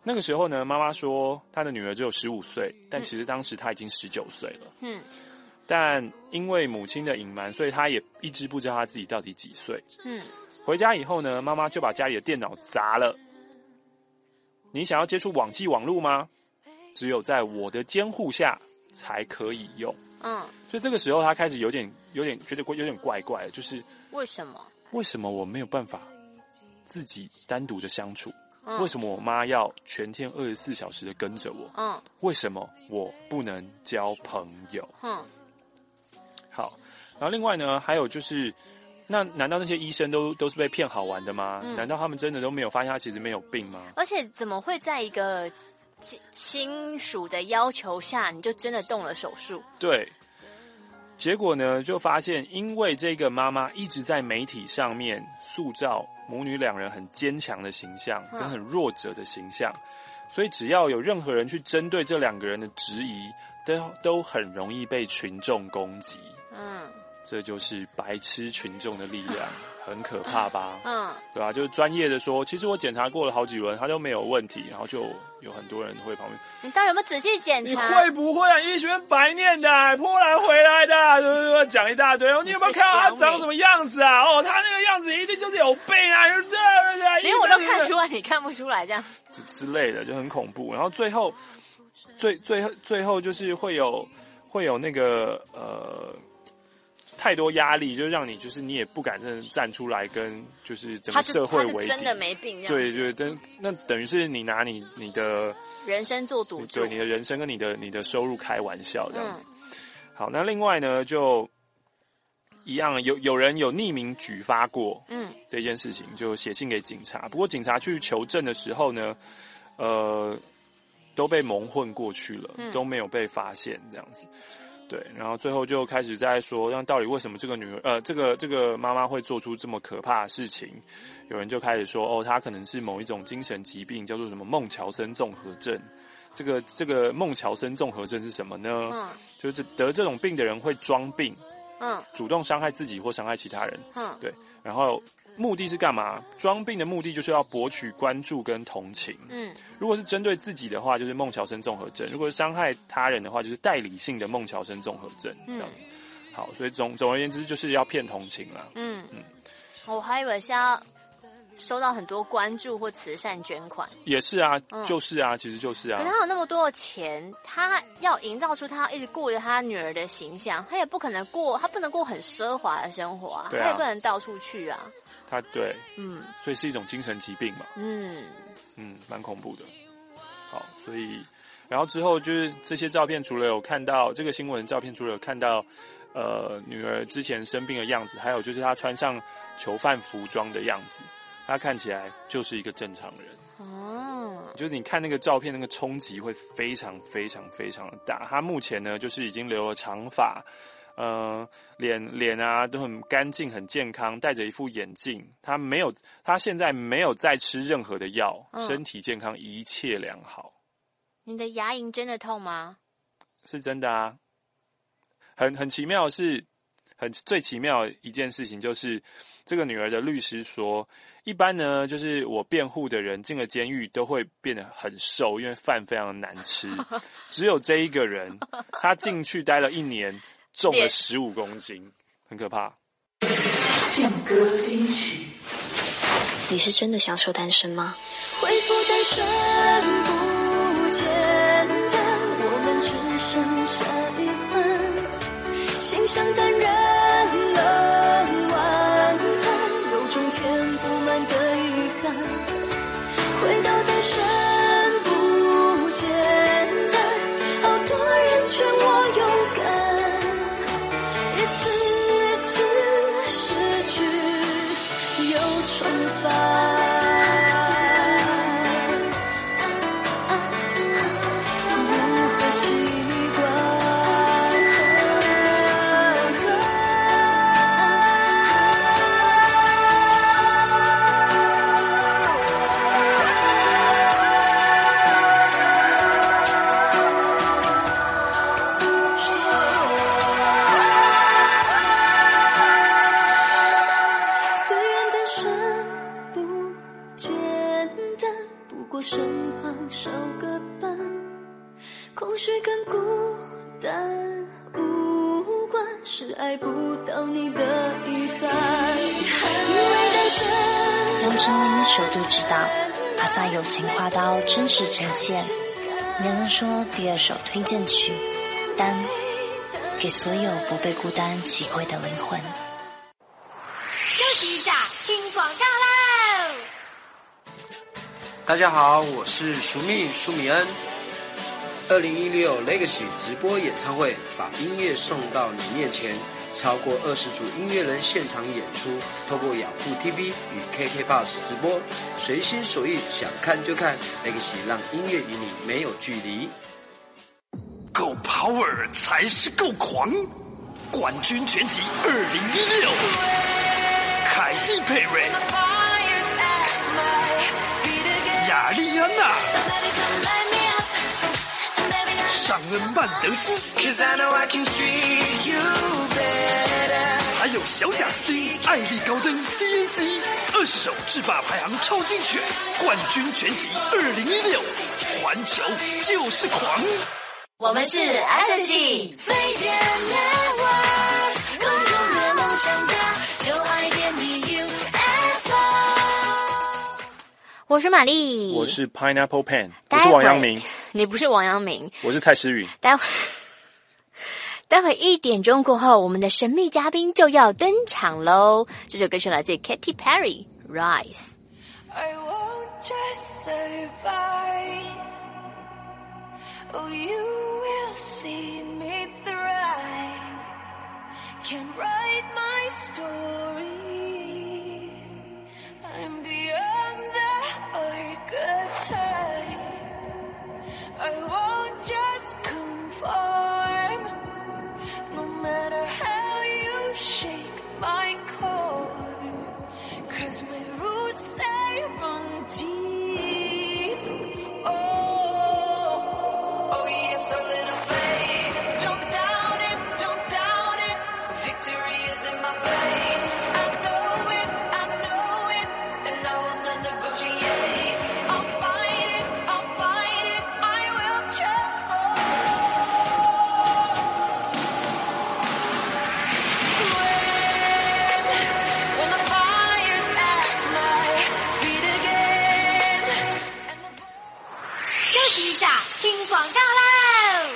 那个时候呢，妈妈说她的女儿只有十五岁，但其实当时她已经十九岁了。嗯，但因为母亲的隐瞒，所以她也一直不知道她自己到底几岁。嗯，回家以后呢，妈妈就把家里的电脑砸了。你想要接触网际网路吗？只有在我的监护下才可以用。嗯，所以这个时候她开始有点、有点觉得有点怪怪的，就是为什么？ 为什么我没有办法自己单独的相处？嗯、为什么我妈要全天二十四小时的跟着我？嗯，为什么我不能交朋友？嗯，好，然后另外呢，还有就是，那难道那些医生都都是被骗好玩的吗？嗯、难道他们真的都没有发现他其实没有病吗？ 而且怎么会在一个亲属的要求下，你就真的动了手术？ 对。结果呢，就发现因为这个妈妈一直在媒体上面塑造母女两人很坚强的形象，跟很弱者的形象，所以只要有任何人去针对这两个人的质疑，都都很容易被群众攻击。嗯，这就是白痴群众的力量，很可怕吧？嗯，对吧？就是专业的说，其实我检查过了好几轮，他都没有问题，然后就有很多人会旁边， 你到底有没有仔细检查？ 你会不会啊？医学院白念的，波兰回来的，对对，讲一大堆。你有没有看到他长什么样子啊？哦，他那个样子一定就是有病啊！对对对， 连我都看出来，你看不出来这样， 就之类的，就很恐怖。然后最后，最最后最后就是会有会有那个呃。太多压力，就让你就是你也不敢真的站出来跟就是整个社会为敌， 真的没病这样。 对对对，那等于是你拿你你的人生做赌注， 对你的人生跟你的你的收入开玩笑这样子。嗯、好，那另外呢，就一样有有人有匿名举发过，嗯，这件事情就写信给警察。不过警察去求证的时候呢，呃，都被蒙混过去了，嗯、都没有被发现这样子。对，然后最后就开始在说，那到底为什么这个女儿，呃，这个这个妈妈会做出这么可怕的事情？有人就开始说，哦，她可能是某一种精神疾病，叫做什么孟乔森综合症。这个这个孟乔森综合症是什么呢？嗯，就是得这种病的人会装病，嗯，主动伤害自己或伤害其他人，嗯，对，然后目的是干嘛？装病的目的就是要博取关注跟同情。嗯，如果是针对自己的话，就是孟乔森综合症；如果是伤害他人的话，就是代理性的孟乔森综合症。这样子。嗯、好，所以总总而言之，就是要骗同情啦。嗯嗯， 我还以为是要收到很多关注或慈善捐款。 也是啊，嗯、就是啊，其实就是啊。 可是他有那么多的钱，他要营造出他一直顾着他女儿的形象，他也不可能过，他不能过很奢华的生活啊，啊他也不能到处去啊。 他对，嗯，所以是一种精神疾病嘛，嗯嗯，蛮恐怖的。好，所以然后之后就是这些照片，除了有看到这个新闻照片，除了有看到呃女儿之前生病的样子，还有就是她穿上囚犯服装的样子，她看起来就是一个正常人。哦，就是你看那个照片，那个冲击会非常非常非常的大。她目前呢，就是已经留了长发。呃，脸脸啊都很干净，很健康，戴着一副眼镜。他没有，他现在没有再吃任何的药，嗯、身体健康，一切良好。 你的牙龈真的痛吗？ 是真的啊，很很奇妙的是，很最奇妙的一件事情就是，这个女儿的律师说，一般呢，就是我辩护的人进了监狱都会变得很瘦，因为饭非常的难吃。只有这一个人，他进去待了一年。重了十五公斤，很可怕。 降歌金曲，你是真的享受单身吗？恢复单身不简单，我们只剩下一半，心像单人了晚餐，有种填不满的遗憾。回到单身不简单，好多人劝我勇敢。 过身旁少个伴，空虚跟孤单无关，是爱不到你的遗憾。因为单纯， 杨丞琳首度指导，阿 sa 友情花刀真实呈现。年轮说第二首推荐曲《单》，给所有不被孤单击溃的灵魂。 休息一下，听广告喽！ 大家好，我是舒密舒米恩。二零一六 Legacy 直播演唱会，把音乐送到你面前，超过二十组音乐人现场演出，透过雅虎 T V 与 K K Bus 直播，随心所欲，想看就看。Legacy 让音乐与你没有距离。 够 power 才是够狂！冠军全集二零一六，凯蒂佩瑞、雅丽安娜、尚恩曼德斯，还有小贾斯汀、艾莉高登、D N C， 二十首制霸排行超精选，冠军全集二零一六，环球就是狂！ 我们是 S H 飞碟 Network， 空中的梦想家，就爱点你 U F O。 我是玛丽， 我是 Pineapple Pen， 我是王阳明。 你不是王阳明， 我是蔡诗芸。 待会待会一点钟过后，我们的神秘嘉宾就要登场喽。这首歌是来自 Katy Perry Rise。 I won't just survive, oh you will see me thrive, can write my story, I'm beyond the archetype, I won't just conform, no matter how you shake my core, 'cause my roots they run deep. Oh, oh yes, a little faith. Don't doubt it, don't doubt it. Victory is in my veins. I know it, I know it, and I will not negotiate. I'll fight it, I'll fight it. I will transform. When, when the fire's at my feet again. 休息一下，听广告喽。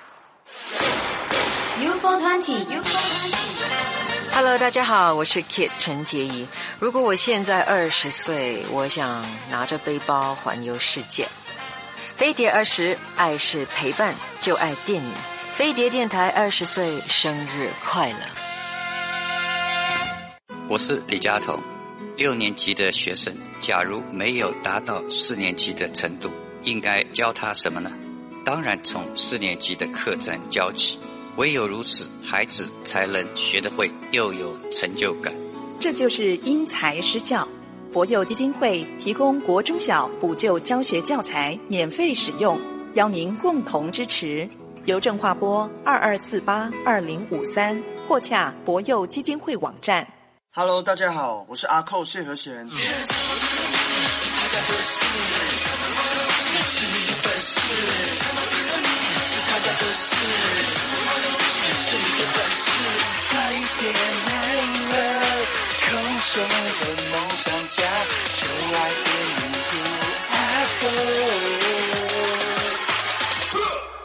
U F O 团体 U F O 团体 Hello， 大家好，我是 Kid 陈洁仪。如果我现在二十岁，我想拿着背包环游世界。飞碟二十，爱是陪伴，就爱电影。飞碟电台二十岁生日快乐！ 我是李家彤，六年级的学生，假如没有达到四年级的程度，应该教他什么呢？当然从四年级的课程教起，唯有如此，孩子才能学得会，又有成就感。 这就是因材施教。博幼基金会提供国中小补救教学教材免费使用，邀您共同支持。邮政划拨二二四八二零五三，或洽博幼基金会网站。 Hello， 大家好，我是阿寇谢和弦。 空中的梦想家，就爱电影 U F O。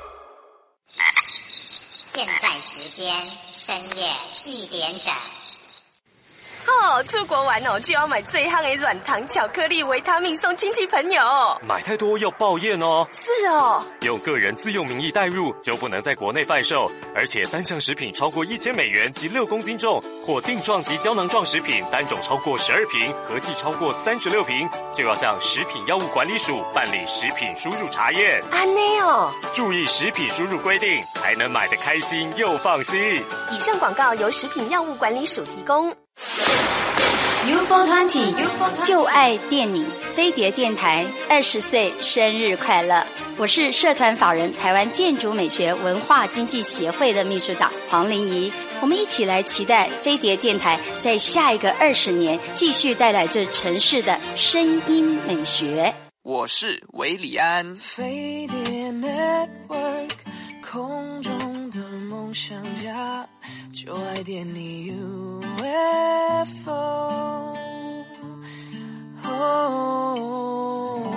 现在时间深夜一点整。 哦，出国玩哦，就要买最夯的软糖、巧克力、维他命送亲戚朋友。 买太多要报验哦。 是哦。 用个人自用名义代入就不能在国内贩售，而且单项食品超过一千美元及六公斤重，或定状及胶囊状食品单种超过十二瓶，合计超过三十六瓶，就要向食品药物管理署办理食品输入查验。 安内哦。注意食品输入规定，才能买得开心又放心。 以上广告由食品药物管理署提供。 U F O 团体就爱电影飞碟电台二十岁生日快乐！我是社团法人台湾建筑美学文化经济协会的秘书长黄玲仪，我们一起来期待飞碟电台在下一个二十年继续带来这城市的声音美学。 我是韦礼安。 飞碟 Network， 空中的梦想家，就爱点你 U F O。哦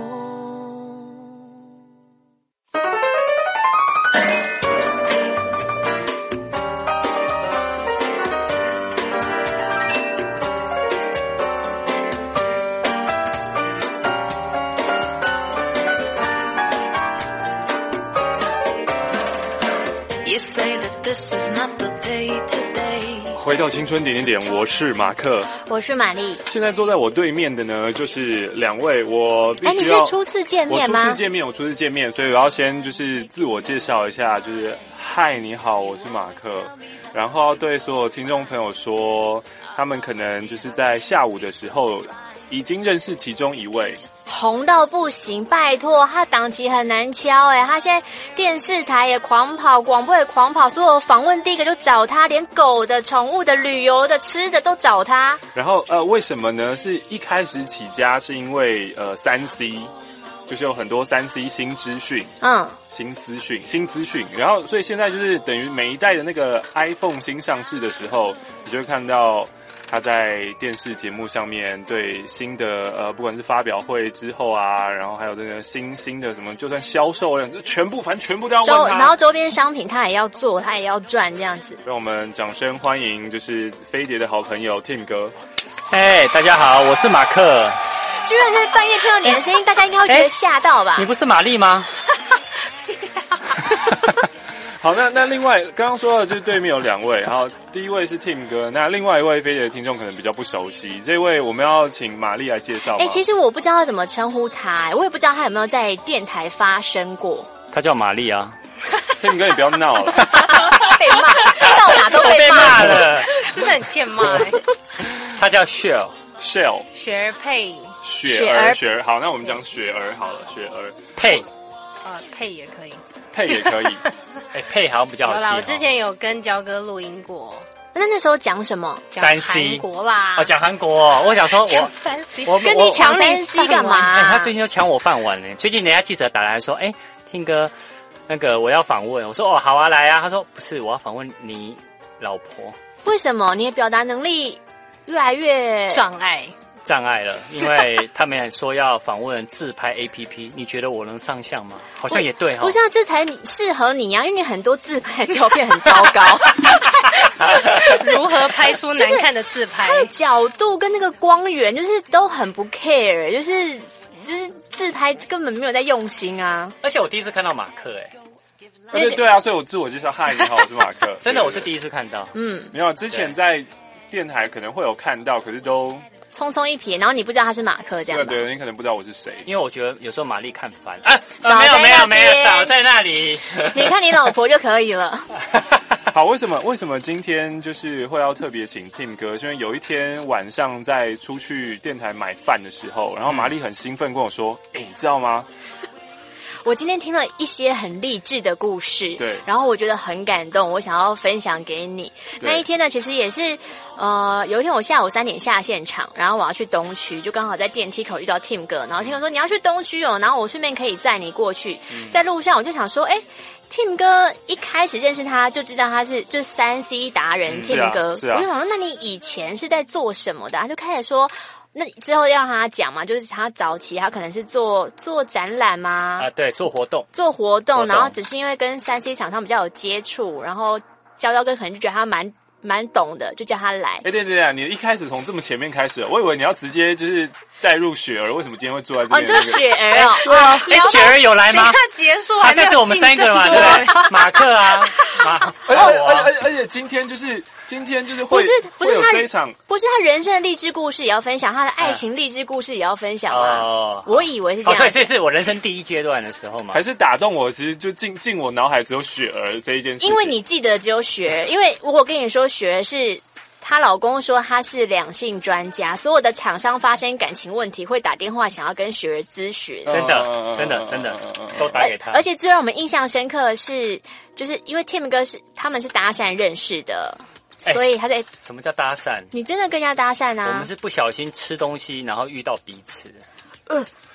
回到青春点点点，我是马克， 我是玛丽。 现在坐在我对面的呢，就是两位。我必须要， 哎，你是初次见面吗？ 我初次见面，我初次见面，所以我要先就是自我介绍一下，就是嗨，你好，我是马克。然后要对所有听众朋友说，他们可能就是在下午的时候已经认识其中一位， 红到不行，拜托，他档期很难敲哎，他现在电视台也狂跑，广播也狂跑，所有访问第一个就找他，连狗的、宠物的、旅游的、吃的都找他。 然后呃，为什么呢？是一开始起家是因为呃三 C， 就是有很多三 C 新资讯， 嗯， 新资讯、新资讯，然后所以现在就是等于每一代的那个 iPhone 新上市的时候，你就会看到他在电视节目上面对新的呃，不管是发表会之后啊，然后还有这个新新的什么，就算销售量，全部反正全部都要问他。 然后周边商品他也要做，他也要赚这样子。 让我们掌声欢迎，就是飞碟的好朋友 Tim 哥。 哎，大家好，我是马克。 居然在半夜听到你的声音，大家应该会觉得吓到吧？ 你不是玛丽吗？ 好，那那另外刚刚说的就是对面有两位，然后第一位是 Tim 哥，那另外一位飞碟的听众可能比较不熟悉，这位我们要请玛丽来介绍。 哎、欸，其实我不知道怎么称呼他，我也不知道他有没有在电台发声过。 他叫玛丽啊。 Tim 哥，你不要闹了。 被骂，到哪都被骂了， 真的很欠骂、欸。 他叫 Shell，Shell， 雪儿佩， 雪儿，雪儿，好，那我们讲雪儿好了，雪儿佩， 呃，佩也可以。 配也可以， 哎，配好像比较好记。 有啦，我之前有跟焦哥录音过。 那那时候讲什么？ 讲韩国啦。 哦，讲韩国。我想说我， 我跟你抢三 C 干嘛、啊？ 哎、欸，他最近就抢我饭碗呢。最近人家记者打来说，哎、欸，听哥，那个我要访问。我说哦，好啊，来啊。他说不是，我要访问你老婆。 为什么？你的表达能力越来越障碍。 障碍了，因为他们说要访问自拍 A P P， 你觉得我能上相吗？好像也对哈、哦。 不是啊，这才适合你啊，因为你很多自拍的照片很糟糕。 如何拍出难看的自拍？ 它的角度跟那个光源，就是都很不 care， 就是就是自拍根本没有在用心啊。 而且我第一次看到马克、欸， 哎，对对啊，所以我自我介绍，嗨，你好，我是马克。 真的，我是第一次看到。 嗯， 没有，之前在电台可能会有看到，可是都。 匆匆一瞥，然后你不知道他是马克这样。 对对，你可能不知道我是谁， 因为我觉得有时候玛丽看烦啊，啊没有没有没有，少在那里。 你看你老婆就可以了。 好，为什么为什么今天就是会要特别请 Tim 哥？因为有一天晚上在出去电台买饭的时候，然后玛丽很兴奋跟我说：“哎、嗯欸，你知道吗？ 我今天听了一些很励志的故事， 对， 然后我觉得很感动，我想要分享给你。那一天呢，其实也是，呃，有一天我下午三点下现场，然后我要去东区，就刚好在电梯口遇到 Tim 哥，然后 Tim 哥说你要去东区哦，然后我顺便可以载你过去。嗯、在路上我就想说，哎 ，Tim 哥一开始认识他就知道他是就是三 C 达人、嗯、Tim 哥， 是啊，是啊， 我就想说，那你以前是在做什么的？他就开始说。那之后要让他讲嘛，就是他早期他可能是做做展览吗？ 啊，对，做活动， 做活动，活动然后只是因为跟三 C 厂商比较有接触，然后娇娇哥可能就觉得他蛮蛮懂的，就叫他来。 哎，对对对，你一开始从这么前面开始，我以为你要直接就是带入雪儿，为什么今天会坐在这边？ 哦，就是雪儿哦， 对啊，哎，雪儿有来吗？ 结束， 好像是我们三个嘛，对不对？马克啊，马， 而且而且而且今天就是今天就是会不是不是他这一场， 不是他人生的励志故事也要分享，他的爱情励志故事也要分享啊。哦，我以为是这样， 所以这是我人生第一阶段的时候嘛。 还是打动我，其实就进进我脑海只有雪儿这一件事。 因为你记得只有雪儿，因为我跟你说雪儿是。她老公说她是两性专家，所有的厂商发生感情问题会打电话想要跟雪儿咨询， 真的，真的，真的都打给他。 而且最让我们印象深刻的是，就是因为 Tim 哥是他们是搭讪认识的，欸、所以他在什么叫搭讪？ 你真的跟人家搭讪啊？ 我们是不小心吃东西，然后遇到彼此。 呃，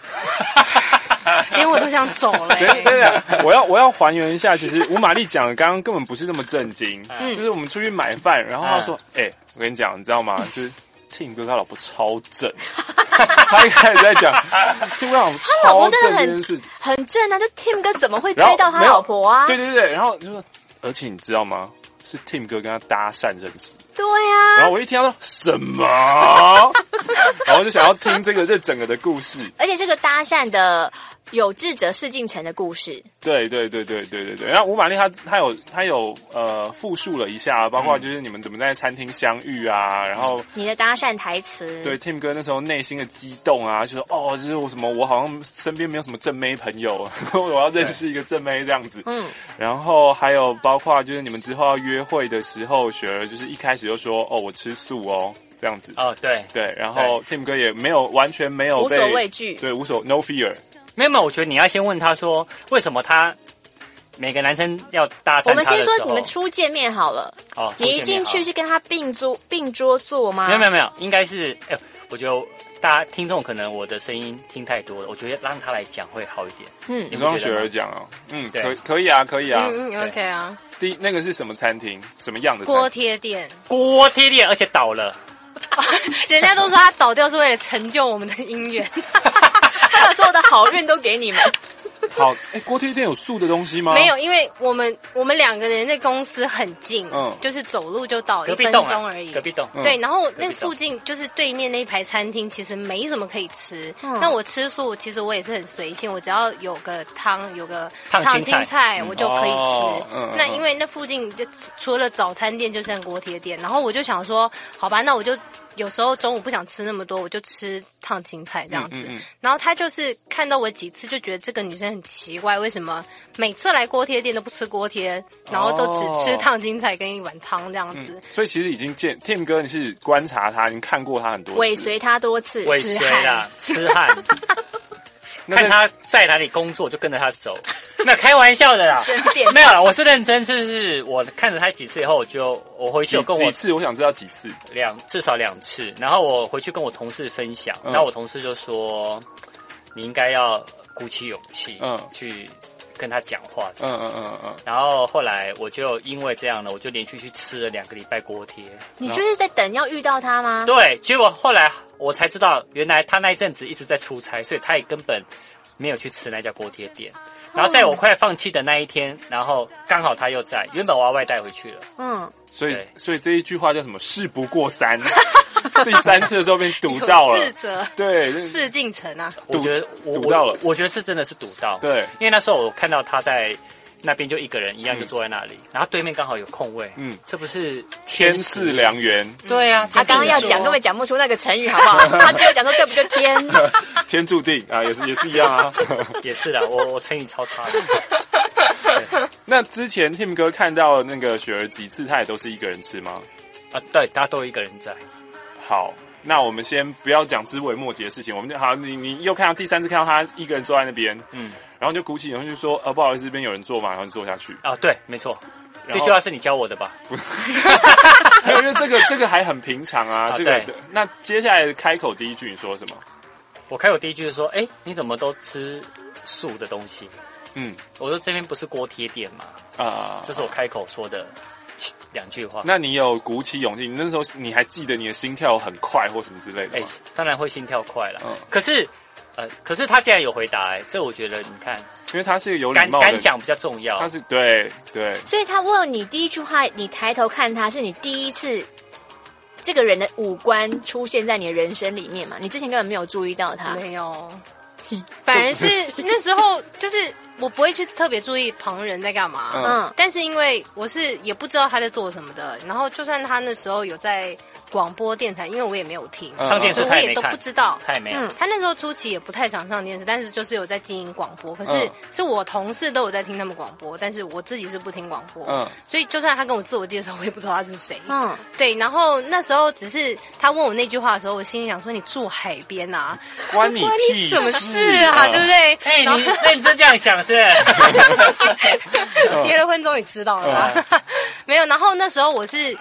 连我都想走了、欸。 对对对，我要我要还原一下，其实吴玛丽讲的刚刚根本不是那么震惊， 嗯、 就是我们出去买饭，然后他说：“哎、嗯欸，我跟你讲，你知道吗？就是 Tim 哥他老婆超正。”他一开始在讲 Tim 哥老婆超正这件事， 很正啊！就 Tim 哥怎么会追到他老婆啊？ 对对对，然后就说，而且你知道吗？是 Tim 哥跟他搭讪认识。 对呀、啊。 然后我一听到说什么，然后就想要听这个这整个的故事， 而且这个搭讪的有志者事竟成的故事。 对对对对对对对。然后吴玛丽她她有她有呃复述了一下，包括就是你们怎么在餐厅相遇啊，然后你的搭讪台词。 对 Tim 哥那时候内心的激动啊，就说哦，就是我什么我好像身边没有什么正妹朋友，我要认识一个正妹这样子。嗯。然后还有包括就是你们之后要约会的时候，雪儿就是一开始就说哦我吃素哦。这样子哦，对对，然后 Tim 哥也没有完全没有被无所畏惧， 对，无所 no fear， 没有没有，我觉得你要先问他说为什么他每个男生要搭讪他的时候， 我们先说你们初见面好了。 哦， 你一进去是跟他并桌并桌坐吗？ 没有没有没有，应该是哎，我觉得大家听众可能我的声音听太多了，我觉得让他来讲会好一点。 嗯， 你让雪儿讲哦，嗯，可可以啊，可以啊， 嗯嗯 ，OK 啊。 第一那个是什么餐厅？什么样的锅贴店？ 锅贴店，而且倒了。 人家都说他倒掉是为了成就我们的姻缘， 他把所有的好运都给你们。 好，哎，锅贴店有素的东西吗？ 没有，因为我们我们两个人的公司很近， 嗯， 就是走路就到一分钟而已。 隔壁栋， 对，然后那附近就是对面那一排餐厅，其实没什么可以吃。那我吃素，其实我也是很随性，我只要有个汤，有个烫青菜，我就可以吃。那因为那附近就除了早餐店就剩锅贴店，然后我就想说，好吧，那我就。有时候中午不想吃那么多，我就吃烫青菜这样子。嗯嗯嗯，然后他就是看到我几次，就觉得这个女生很奇怪，为什么每次来锅贴店都不吃锅贴，然后都只吃烫青菜跟一碗汤这样子。 嗯、所以其实已经见 Tim 哥，你是观察他，你看过他很多次， 尾随他多次， 尾随啦，痴汉。看他在哪里工作就跟着他走，没有开玩笑的啦，没有啦，我是认真，就是我看了他几次以后，我就我回去有跟我几次，我想知道几次， 两至少两次，然后我回去跟我同事分享，嗯、然后我同事就说你应该要鼓起勇气，嗯，去跟他讲话，嗯嗯嗯嗯，然后后来我就因为这样呢，我就连续去吃了两个礼拜锅贴。 你就是在等要遇到他吗？ 对，结果后来我才知道，原来他那一阵子一直在出差，所以他也根本没有去吃那家锅贴店。然后在我快放弃的那一天，然后刚好他又在，原本我要外带回去了。 嗯， 所以所以这一句话叫什么？事不过三。第三次的时候被堵到了， 智者对， 事竟成啊！ 我觉得我堵到了， 我觉得是真的是堵到。 对， 因为那时候我看到他在那边就一个人一样就坐在那里，嗯、然后对面刚好有空位，嗯，这不是天赐良缘？ 对啊， 他刚刚要讲根本讲不出那个成语，好不好？他只有讲说这不就天天注定啊，也是也是一样啊， 也是啦，我我成语超差的。 那之前 Tim 哥看到那个雪儿几次，他也都是一个人吃吗？ 啊，对，他都一个人在。 好，那我们先不要讲枝微末节的事情，我们就好，你你又看到第三次看到他一个人坐在那边，嗯，然后就鼓起勇气就说，呃，不好意思，这边有人坐嘛，然后坐下去。 啊，对，没错，这句话是你教我的吧？ 没有，因为这个这个还很平常啊， 啊这个。那接下来开口第一句你说什么？ 我开口第一句是说，哎，你怎么都吃素的东西？嗯，我说这边不是锅贴店嘛，啊，这是我开口说的。两句话， 那你有鼓起勇气？你那时候你还记得你的心跳很快或什么之类的吗？ 哎、欸，当然会心跳快了。嗯，可是，呃，可是他竟然有回答、欸，哎，这我觉得你看， 因为他是有礼貌的， 敢讲比较重要。 他是对对， 所以他问你第一句话，你抬头看他是你第一次这个人的五官出现在你的人生里面嘛？你之前根本没有注意到他， 没有，反而是那时候就是。我不会去特别注意旁人在干嘛，嗯，但是因为我是也不知道他在做什么的，然后就算他那时候有在广播电台，因为我也没有听， 上电视我也都不知道， 他也没有。 嗯，他那时候初期也不太常上电视，但是就是有在经营广播，可是、嗯、是我同事都有在听他们广播，但是我自己是不听广播，嗯，所以就算他跟我自我介绍，我也不知道他是谁，嗯，对。然后那时候只是他问我那句话的时候，我心里想说：你住海边啊， 关你屁什么事啊，对不对？ 哎、欸，你认真这样想是？ 结了婚终于知道了吧？嗯、没有。然后那时候我是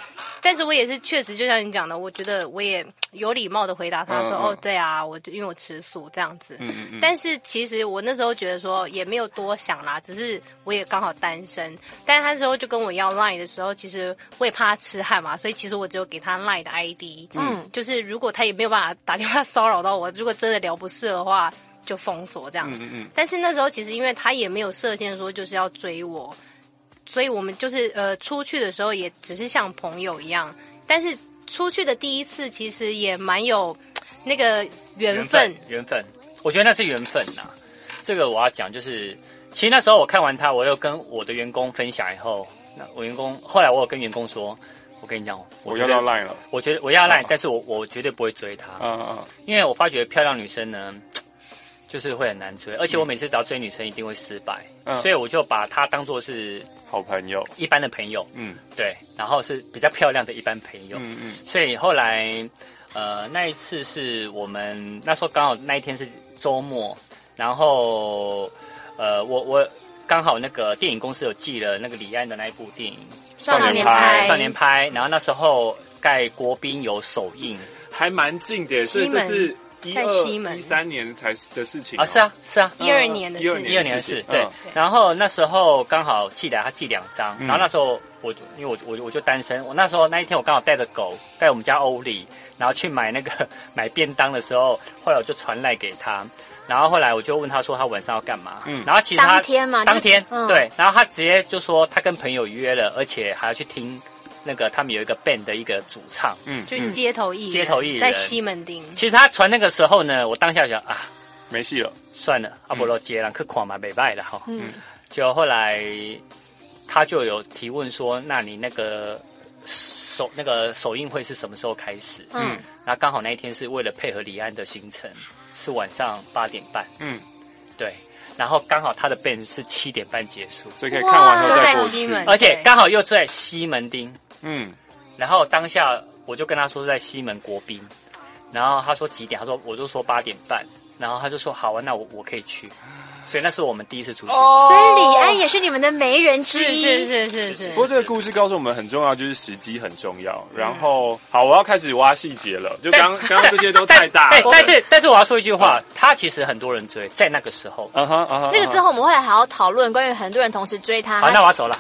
但是我也是确实就像你讲的，我觉得我也有礼貌的回答他说，嗯嗯哦，对啊，我因为我吃素这样子。嗯嗯嗯。但是其实我那时候觉得说也没有多想啦，只是我也刚好单身。但是他那时候就跟我要 line 的时候，其实我也怕他痴汉嘛，所以其实我只有给他 line 的 I D。嗯，就是如果他也没有办法打电话骚扰到我，如果真的聊不适的话，就封锁这样。嗯嗯嗯。但是那时候其实因为他也没有设限说就是要追我。所以我们就是呃出去的时候也只是像朋友一样，但是出去的第一次其实也蛮有那个缘分。 缘分，我觉得那是缘分呐。这个我要讲，就是其实那时候我看完他，我又跟我的员工分享以后，那我员工后来我有跟员工说，我跟你讲， 我要到 line 了， 我觉得我要 line，、哦、但是我我绝对不会追他，嗯嗯，因为我发觉漂亮女生呢。就是会很难追，而且我每次只要追女生一定会失败，嗯、所以我就把她当作是好朋友， 一般的朋友，嗯，对，然后是比较漂亮的一般朋友，嗯嗯，所以后来，呃，那一次是我们那时候刚好那一天是周末，然后，呃，我我刚好那个电影公司有寄了那个李安的那一部电影 《少年派》， 少年派，然后那时候盖国宾有首映， 还蛮近的，所以这是。一二一三年才的事情啊，是啊是啊， 一二年的事， 一二年的事，对。然后那时候刚好寄来，他寄两张，然后那时候我因为我我我就单身，我那时候那一天我刚好带着狗，带我们家欧里，然后去买那个买便当的时候，后来我就传赖给他，然后后来我就问他说他晚上要干嘛，嗯，然后其实他当天嘛， 当天对，然后他直接就说他跟朋友约了，而且还要去听。那个他们有一个 band 的一个主唱， 嗯，就是街头艺人， 街头艺人在西门町。 其实他传那个时候呢，我当下想啊， 没戏了， 算了，阿波罗接了，去看嘛，没败了哈。嗯，就后来他就有提问说，那你那个首那个首映会是什么时候开始？嗯，然后刚好那一天是为了配合李安的行程，是晚上八点半。嗯，对。然后刚好他的 band 是七点半结束， 所以可以看完后再过去， 而且刚好又在西门町。嗯，然后当下我就跟他说是在西门国宾，然后他说几点？他说我就说八点半，然后他就说好啊，那我我可以去。所以那是我们第一次出去， 哦、所以李安也是你们的媒人之一， 是是是是。 不过这个故事告诉我们很重要，就是时机很重要。然后，好，我要开始挖细节了。就刚刚刚这些都太大了， 但是但是我要说一句话，嗯、他其实很多人追，在那个时候，嗯哼嗯哼。那个之后我们会来好好讨论关于很多人同时追他。 好，那我要走了。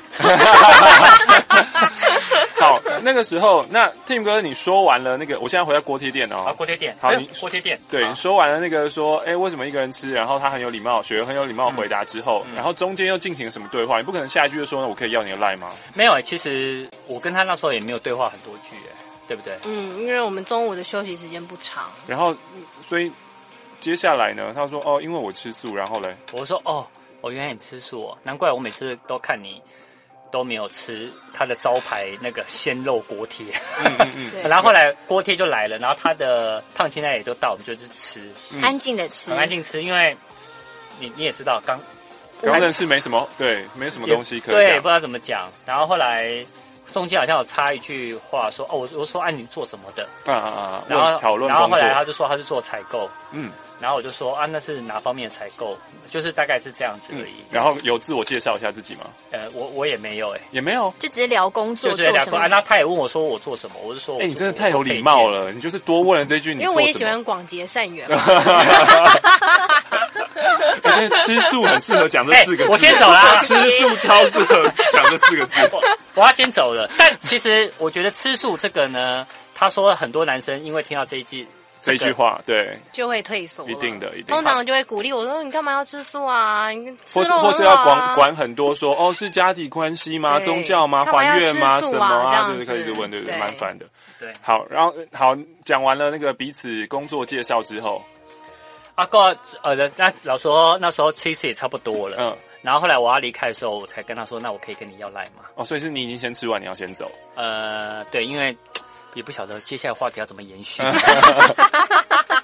好，那个时候，那 Tim 哥，你说完了那个，我现在回到锅贴店哦。 啊，锅贴店。好，你锅贴店。 对，你说完了那个说，哎，为什么一个人吃？然后他很有礼貌，雪儿很有礼貌回答之后，嗯、然后中间又进行了什么对话？你不可能下一句就说，呢，我可以要你的 line 吗？ 没有、欸，其实我跟他那时候也没有对话很多句、欸，对不对？ 嗯，因为我们中午的休息时间不长。 然后，所以接下来呢，他说，哦，因为我吃素，然后嘞， 我说，哦，我原来你吃素哦，难怪我每次都看你。都没有吃他的招牌那个鲜肉锅贴，嗯嗯嗯，然后后来锅贴就来了，然后他的烫青菜也就到，我们就去吃， 嗯、安静的吃， 很安静吃，因为你你也知道，刚刚认识没什么，对，没什么东西可以讲， 对，不知道怎么讲，然后后来中间好像有插一句话说，哦，我我说按你做什么的，啊啊啊，然后讨论， 然后后来他就说他是做采购，嗯。然后我就说啊，那是哪方面的采购？就是大概是这样子而已。 嗯、然后有自我介绍一下自己吗？ 呃，我我也没有哎、欸， 也没有， 就直接聊工作， 就直接聊工作啊。那他也问我说我做什么，我就说， 哎、欸，你真的太有礼貌了，你就是多问了这句，你因为我也喜欢广结善缘。 我觉得吃素很适合讲这四个字、 欸。我先走啦， 吃素超适合讲这四个字。 我, 我要先走了，但其实我觉得吃素这个呢，他说很多男生因为听到这一句。 这句话对就会退缩， 一定的，一定的。 通常就会鼓励我说：“你干嘛要吃素啊？你吃肉很好啊。”或是要管管很多说：“哦，是家庭关系吗？宗教吗？还愿吗？什么啊？”就是开始问，对不对？蛮烦的。 对， 好，然后好讲完了那个彼此工作介绍之后， 啊，过呃，那老实说那时候其实也差不多了，嗯。然后后来我要离开的时候，我才跟他说：“那我可以跟你要赖吗？” 哦，所以是你已经先吃完，你要先走。 呃，对，因为。也不晓得接下来话题要怎么延续。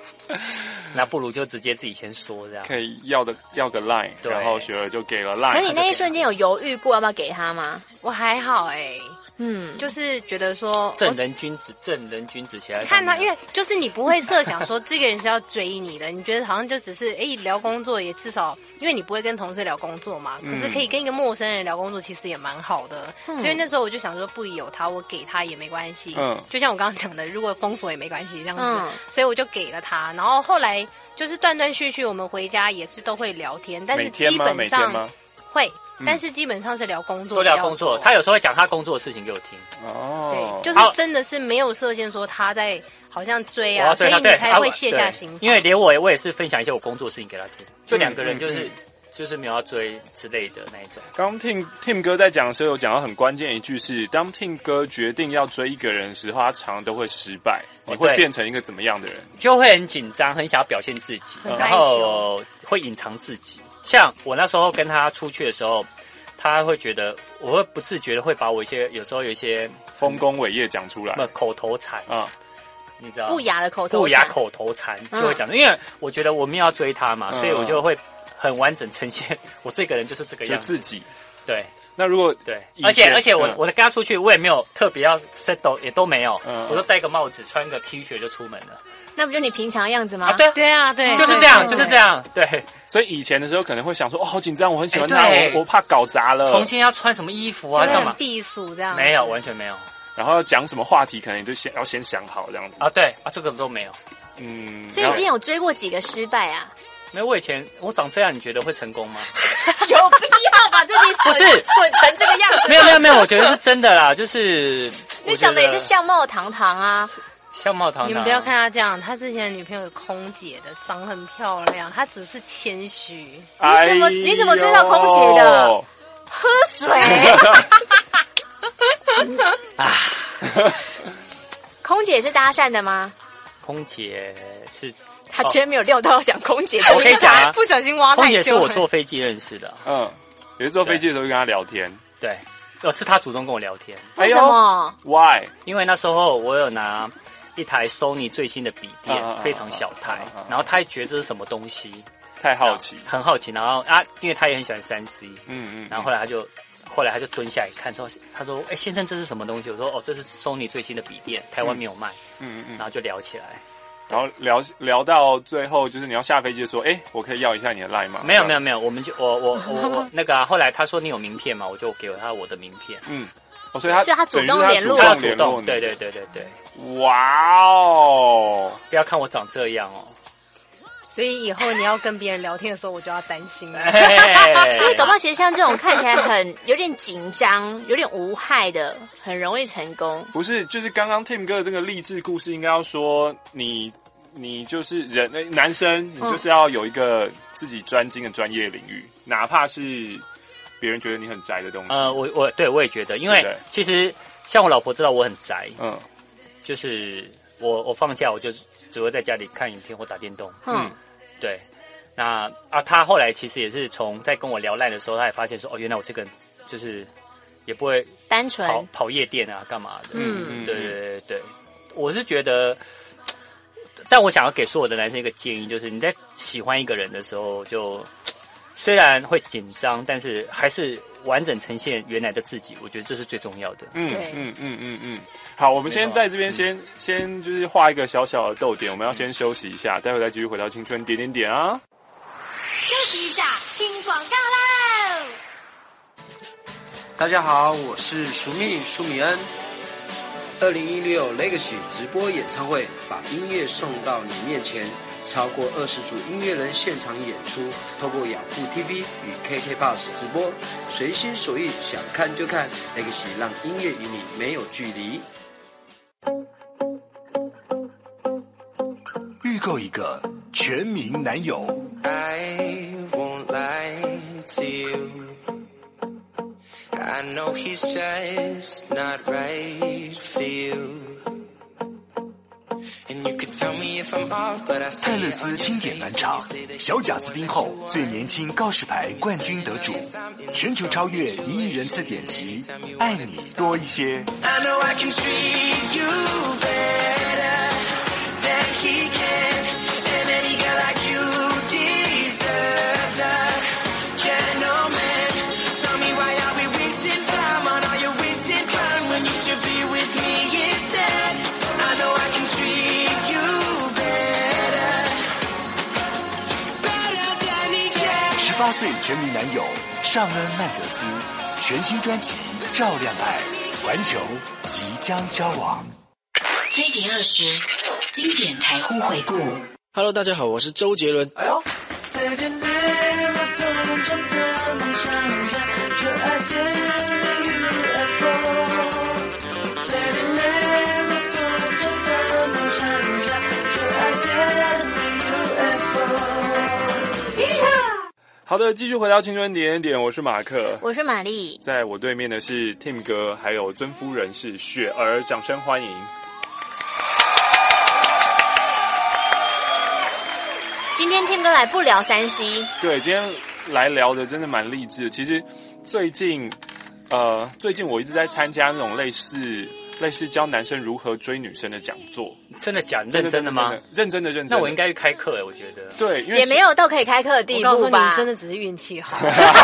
那不如就直接自己先说这样。 可以要的要个 line， 然后雪儿就给了 line。 可是你那一瞬间有犹豫过要不要给他吗？ 我还好哎、欸。嗯，就是觉得说正人君子，正人君子起来看他，因为就是你不会设想说这个人是要追你的，你觉得好像就只是哎、欸、聊工作，也至少因为你不会跟同事聊工作嘛，可是可以跟一个陌生人聊工作，其实也蛮好的。嗯、所以那时候我就想说，不疑有他，我给他也没关系。嗯，就像我刚刚讲的，如果封锁也没关系这样子，嗯、所以我就给了他。然后后来就是断断续续，我们回家也是都会聊天，但是基本上会。但是基本上是聊工作， 都聊工作。他有时候会讲他工作的事情给我听。 哦， 对，就是真的是没有设限说他在好像追啊，追所以你才会卸下心防。 因为连我我也是分享一些我工作的事情给他听，就两个人就是、嗯嗯、就是没有要追之类的那一种。 刚 Tim Tim 哥在讲的时候有讲到很关键一句是，当 Tim 哥决定要追一个人的时候，他常常都会失败。你会变成一个怎么样的人？ 就会很紧张，很想要表现自己，然后会隐藏自己。像我那时候跟他出去的时候，他会觉得我会不自觉的会把我一些有时候有一些丰功伟业讲出来， 那口头禅啊、嗯，你知道不雅的口头不雅口头禅就会讲、嗯，因为我觉得我们要追他嘛、嗯，所以我就会很完整呈现我这个人就是这个样子， 就自己对。 那如果对，而且而且我、嗯、我跟他出去，我也没有特别要 settle， 也都没有，嗯、我就戴个帽子，穿个 T 恤就出门了。 那不就你平常的样子吗？ 啊，对对啊，对， 就是这样，就是这样，对。 所以以前的时候可能会想说，哦，好紧张，我很喜欢他，欸、我我怕搞砸了。 重新要穿什么衣服啊？干嘛？ 避暑这样？ 没有，完全没有。 然后要讲什么话题，可能你就先要先想好这样子。 啊，对啊，这个都没有。 嗯。 所以你之前有追过几个失败啊？ 没有，我以前我长这样，你觉得会成功吗？ 有必要把自己不是损成这个样子？ 没有没有没有，我觉得是真的啦，就是你长得也是相貌堂堂啊， 相貌堂堂。 你们不要看他这样，他之前的女朋友有空姐的，长得很漂亮，他只是谦虚。你怎么、哎、你怎么追到空姐的？喝水。 啊， 空姐是搭讪的吗？ 空姐是。 他今天没有料到要讲空姐， 我可以讲啊， 不小心挖太久。 空姐是我坐飞机认识的， 嗯，也是坐飞机的时候跟他聊天， 对，呃，是他主动跟我聊天。 为什么 ？Why？ 因为那时候我有拿一台 Sony 最新的笔电，啊、非常小台，啊啊啊、然后他还觉得这是什么东西， 太好奇， 很好奇，然后啊，因为他也很喜欢三 C， 嗯嗯， 然后后来他就。后来他就蹲下来看，说：“他说，哎、欸，先生，这是什么东西？”我说：“哦，这是 Sony 最新的笔电，台湾没有卖。”嗯嗯嗯，然后就聊起来。 然后聊聊到最后，就是你要下飞机说，哎、欸，我可以要一下你的 line 吗？ 没有没有没有，我们就我我我我那个、啊、后来他说你有名片嘛，我就给了他我的名片。 嗯，哦，所以他所以他主动联络， 他主动，对对对对对。 哇哦！ 不要看我长这样哦。 所以以后你要跟别人聊天的时候，我就要担心了。 所以搞不好其实像这种看起来很有点紧张、有点无害的，很容易成功。 不是，就是刚刚 Tim 哥的这个励志故事，应该要说你你就是人男生，你就是要有一个自己专精的专业领域，嗯、哪怕是别人觉得你很宅的东西。 呃，我我对我也觉得，因为其实像我老婆知道我很宅，嗯，就是我我放假我就只会在家里看影片或打电动，嗯。对，那啊，他后来其实也是从在跟我聊赖的时候，他也发现说，哦，原来我这个人就是也不会单纯跑跑夜店啊，干嘛的？嗯，对对对对，我是觉得，但我想要给所有的男生一个建议，就是你在喜欢一个人的时候，就虽然会紧张，但是还是完整呈现原来的自己，我觉得这是最重要的。 嗯嗯嗯嗯嗯。好，我们先在这边先、嗯、先就是画一个小小的逗点，我们要先休息一下，待会再继续回到青春点点点啊。 休息一下，听广告喽。 大家好，我是舒密舒米恩。二零一六 Legacy 直播演唱会，把音乐送到你面前。超过二十组音乐人现场演出，透过雅虎 T V 与 K K Bus 直播，随心所欲，想看就看。Legacy 让音乐与你没有距离。 预购一个全民男友。 I won't lie to you. I know he's just not right for you.And you could tell me if I'm off, but I say 泰勒斯经典暖场，小贾斯汀后最年轻告示牌冠军得主，全球超越一亿人次点击，爱你多一些。 I know I can treat you better than he can, 八岁全民男友尚恩曼德斯全新专辑《照亮爱》，环球即将交往。 飞碟二十经典台呼回顾。 Hello， 大家好，我是周杰伦。哎呦。 好的，继续回到青春点点，我是马克， 我是玛丽， 在我对面的是 Tim 哥，还有尊夫人是雪儿，掌声欢迎。 今天 Tim 哥来不聊三 C， 对，今天来聊的真的蛮励志的。其实最近，呃，最近我一直在参加那种类似类似教男生如何追女生的讲座。 真的假？认真的吗？ 认真的，认真的。 那我应该去开课哎，我觉得。 对，因为也没有到可以开课的地步吧。 我告诉你，真的只是运气好。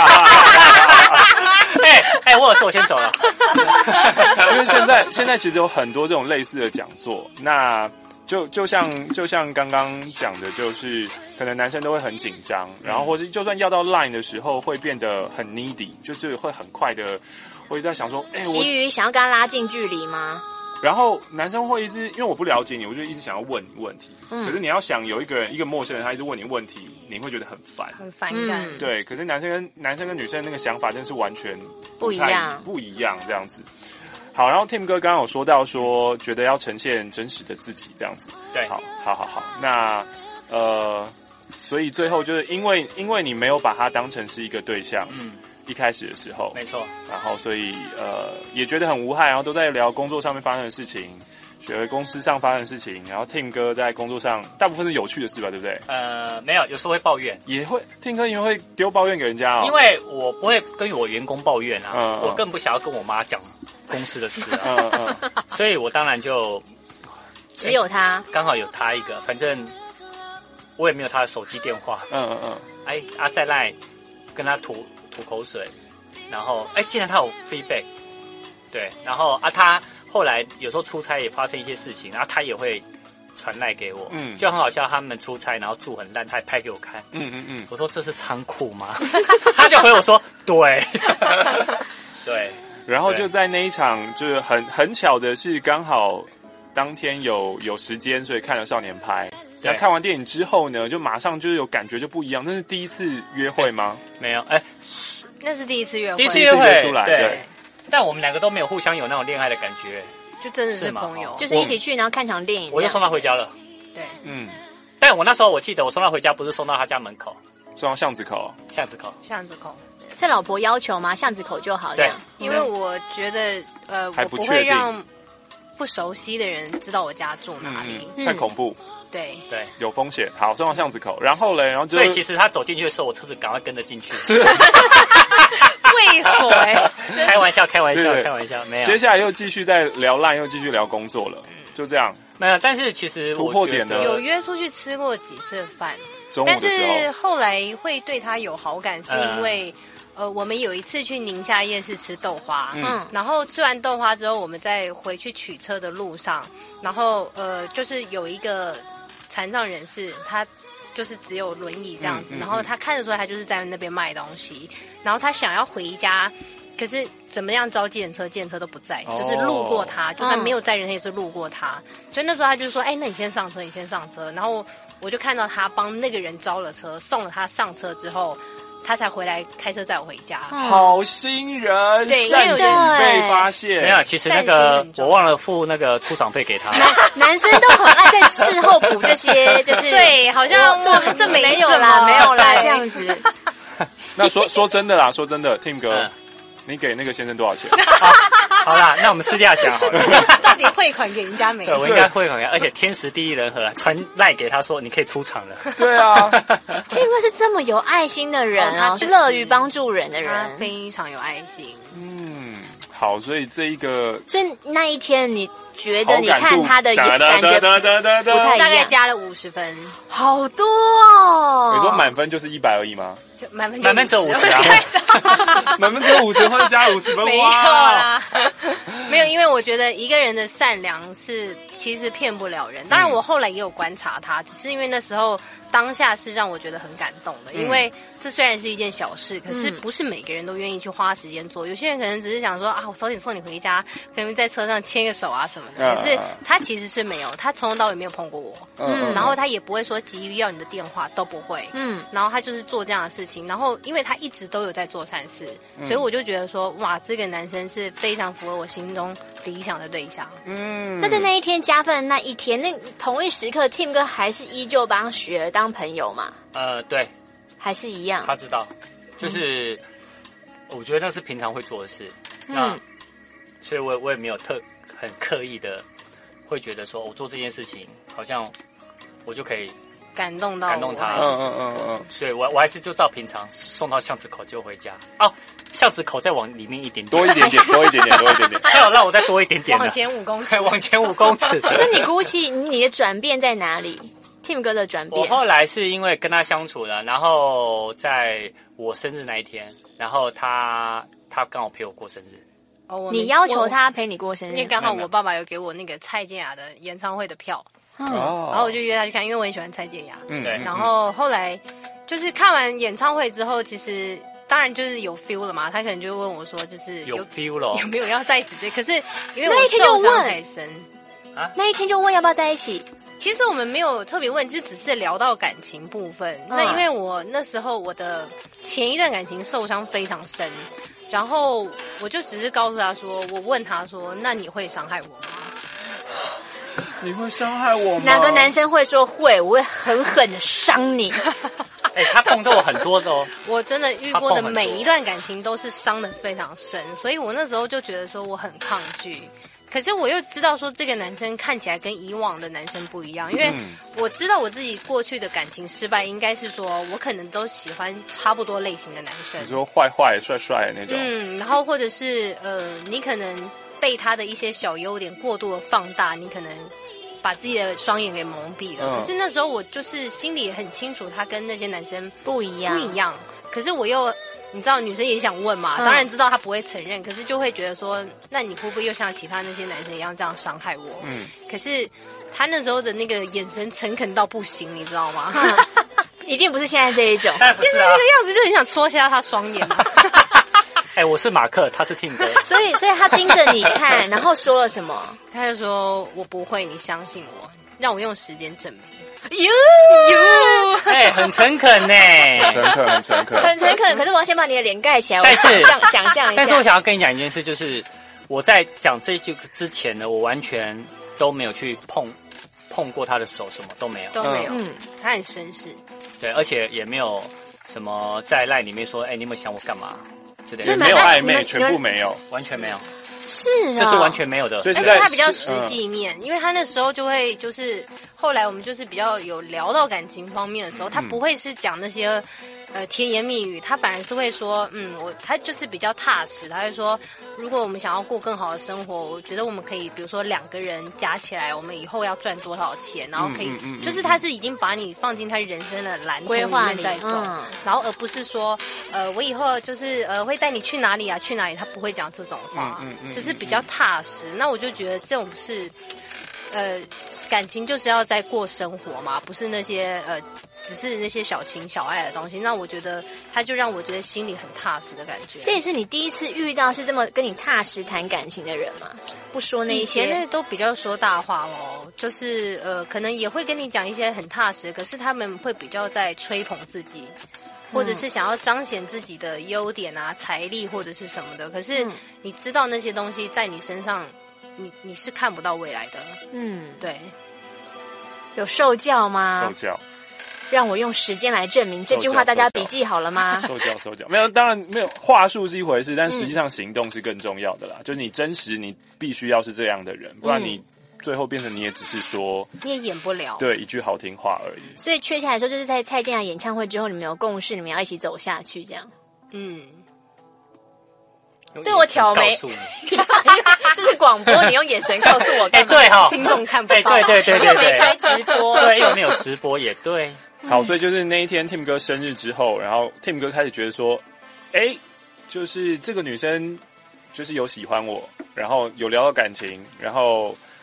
哎哎，我有事，我先走了。 因为现在现在其实有很多这种类似的讲座，那就就像就像刚刚讲的，就是可能男生都会很紧张，然后或是就算要到 line 的时候，会变得很 needy， 就是会很快的，我一直在想说，哎、欸， 急于想要跟他拉近距离吗？ 然后男生会一直，因为我不了解你，我就一直想要问你问题。嗯，可是你要想有一个人，一个陌生人，他一直问你问题，你会觉得很烦， 很反感。 嗯、对，可是男生跟男生跟女生那个想法真是完全不不一样， 不一样这样子。好，然后 Tim 哥刚刚有说到说，觉得要呈现真实的自己这样子。 对， 好，好好好。那呃，所以最后就是因为因为你没有把他当成是一个对象，嗯。一开始的时候， 没错， 然后所以呃也觉得很无害，然后都在聊工作上面发生的事情，学会公司上发生的事情，然后 Tim 哥在工作上大部分是有趣的事吧，对不对？ 呃，没有，有时候会抱怨， 也会 Tim 哥也会丢抱怨给人家哦， 因为我不会跟我员工抱怨啊，嗯嗯我更不想要跟我妈讲公司的事啊，嗯嗯所以我当然就只有他， 刚好有他一个，反正我也没有他的手机电话，嗯嗯嗯，哎啊在赖跟他吐。吐口水，然后哎，既然他有 feedback， 对，然后啊，他后来有时候出差也发生一些事情，然后他也会传赖给我，嗯，就很好笑。他们出差，然后住很烂，他还拍给我看，嗯嗯嗯，我说这是仓库吗？他就回我说对，对， 然后就在那一场，就是很很巧的是，刚好当天有有时间，所以看了少年派。然后看完电影之后呢，就马上就是有感觉就不一样。那是第一次约会吗？ 没有，哎， 那是第一次约会， 第一次约会出来， 对。 对但我们两个都没有互相有那种恋爱的感觉， 就真的是朋友， 就是一起去，然后看场电影， 我就送他回家了。 对， 嗯。但我那时候我记得，我送他回家不是送到他家门口， 送到巷子口， 巷子口， 巷子口。 是老婆要求吗？巷子口就好。 对， 因为我觉得，呃，我不会让不熟悉的人知道我家住哪里， 嗯、太恐怖。 对对， 有风险。好，送到巷子口，然后嘞，然后就所以其实他走进去的时候，我车子赶快跟着进去。 猥琐哎！ 开玩笑，开玩笑，开玩笑，没有。 接下来又继续在聊烂，又继续聊工作了，就这样。 没有，但是其实突破点的有约出去吃过几次饭， 中午的时候， 但是后来会对他有好感，是因为。嗯呃，我们有一次去宁夏夜市吃豆花，嗯，然后吃完豆花之后，我们在回去取车的路上，然后呃，就是有一个残障人士，他就是只有轮椅这样子，嗯嗯、然后他看得出来他就是在那边卖东西，然后他想要回家，可是怎么样招计程车，计程车都不在，哦、就是路过他，就算没有载人，他也是路过他，嗯、所以那时候他就说，哎，那你先上车，你先上车，然后我就看到他帮那个人招了车，送了他上车之后。他才回来开车载我回家， 好心人，善举被发现。 没有，其实那个我忘了付那个出场费给他。 男男生都很爱在事后补这些，就是对，好像哇，这没没有啦，没有啦，这样子。 那说说真的啦，说真的 ，Tim 哥，嗯、你给那个先生多少钱？ 好啦，那我们私下讲好了。 到底汇款给人家没？ 对，我应该汇款给，而且天时地利人和，传赖给他说你可以出场了。 对啊 ，Tim 哥是这么有爱心的人啊，是乐于帮助人的人， 非常有爱心。 嗯，好，所以这一个， 所以那一天你觉得你看他的感觉不太一样， 大概加了五十分， 好多哦。 你说满分就是一百而已吗？ 满分满分只有五十啊， 满分只有五十，或者加五十分， 没有啦，没有，因为我觉得一个人的善良是其实骗不了人。当然，我后来也有观察他，只是因为那时候当下是让我觉得很感动的， 嗯、 因为这虽然是一件小事，可是不是每个人都愿意去花时间做。有些人可能只是想说啊，我早点送你回家，可能在车上牵个手啊什么的。可是他其实是没有，他从头到尾没有碰过我，嗯，然后他也不会说急于要你的电话，都不会，嗯，然后他就是做这样的事情，然后因为他一直都有在做善事，嗯、所以我就觉得说，哇，这个男生是非常符合我心中理想的对象。 嗯，那在那一天加分的那一天，那同一时刻 ，Tim 哥还是依旧帮雪儿当朋友嘛？ 呃，对， 还是一样。 他知道，就是、嗯、我觉得那是平常会做的事，嗯、那所以我我也没有特很刻意的会觉得说我做这件事情好像我就可以感动到感动他， 嗯嗯嗯嗯， 所以我我还是就照平常送到巷子口就回家哦。巷子口再往里面一点点， 多一点点，多一点点，多一点点， 还有让我再多一点点， 往前五公尺， 往前五公尺。 那你估计你的转变在哪里 ？Tim 哥的转变， 我后来是因为跟他相处了，然后在我生日那一天，然后他他刚好陪我过生日。 哦， 你要求他陪你过生日， 因为刚好我爸爸有给我那个蔡健雅的演唱会的票，嗯，然后我就约他去看，因为我很喜欢蔡健雅，嗯，对。然后后来就是看完演唱会之后，其实。当然就是有 feel 了嘛，他可能就问我说，就是有 feel 了， 有没有要在一起这？可是因为我受伤太深啊，那一天就问要不要在一起。 其实我们没有特别问，就只是聊到感情部分。嗯、那因为我那时候我的前一段感情受伤非常深，然后我就只是告诉他说，我问他说，那你会伤害我吗？ 你会伤害我吗？ 哪个男生会说会？我会狠狠的伤你。 哎、欸，他碰到我很多的哦。 我真的遇过的每一段感情都是伤得非常深，所以我那时候就觉得说我很抗拒。可是我又知道说这个男生看起来跟以往的男生不一样，因为我知道我自己过去的感情失败，应该是说我可能都喜欢差不多类型的男生。 你说坏坏、帅帅的那种。 嗯，然后或者是呃，你可能被他的一些小优点过度的放大，你可能。把自己的双眼给蒙蔽了，嗯、可是那时候我就是心里很清楚，他跟那些男生不一样， 不一样。可是我又，你知道，女生也想问嘛，嗯、当然知道他不会承认，可是就会觉得说，那你会不会又像其他那些男生一样这样伤害我？嗯，可是他那时候的那个眼神诚恳到不行，你知道吗？ 嗯、一定不是现在这一种， 啊、 现在那个样子就很想戳瞎他双眼、啊。 哎、欸，我是马克，他是 Tim 哥， 所以，所以他盯着你看，然后说了什么？ 他就说：“我不会，你相信我，让我用时间证明。” 哟哟， 哎，很诚恳呢， 很诚恳，很诚恳， 很诚恳。可是我要先把你的脸盖起来， 但是我想想象一下。 但是我想要跟你讲一件事，就是我在讲这句之前呢，我完全都没有去碰碰过他的手，什么都没有， 都没有。嗯，他很绅士。 对，而且也没有什么在赖里面说：“哎、欸，你有没有想我干嘛？” 也没有暧昧，全部没有， 完全没有。 是啊， 这是完全没有的。 所以是在他比较实际面，嗯、因为他那时候就会就是后来我们就是比较有聊到感情方面的时候，他不会是讲那些呃甜言蜜语，他反而是会说，嗯，我他就是比较踏实，他会说，如果我们想要过更好的生活，我觉得我们可以，比如说两个人加起来，我们以后要赚多少钱，然后可以，嗯嗯嗯、就是他是已经把你放进他人生的蓝图里面在走，嗯、然后而不是说，呃，我以后就是呃会带你去哪里啊，去哪里，他不会讲这种话，嗯嗯嗯、就是比较踏实。那我就觉得这种是，呃，感情就是要在过生活嘛，不是那些呃。只是那些小情小爱的东西，那我觉得他就让我觉得心里很踏实的感觉。 这也是你第一次遇到是这么跟你踏实谈感情的人吗？不说那些， 以前那都比较说大话咯，就是呃，可能也会跟你讲一些很踏实，可是他们会比较在吹捧自己，或者是想要彰显自己的优点啊、财力或者是什么的。可是你知道那些东西在你身上，你你是看不到未来的。嗯，对。 有受教吗？ 受教。 让我用时间来证明这句话，大家笔记好了吗？ 受教受教，没有，当然没有。话术是一回事，但实际上行动是更重要的啦。嗯、就是你真实，你必须要是这样的人，不然你最后变成你也只是说， 你也演不了， 对，一句好听话而已。 所以确切来说，就是在蔡健雅演唱会之后，你们有共识，你们要一起走下去，这样。嗯。对我挑眉，这是广播，你用眼神告诉我干嘛？ 哎，对哈， 听众看不到， 对对对对， 又没开直播， 对，又没有直播，也对。 好，所以就是那一天 Tim 哥生日之后，然后 Tim 哥开始觉得说，哎，就是这个女生就是有喜欢我，然后有聊到感情，然后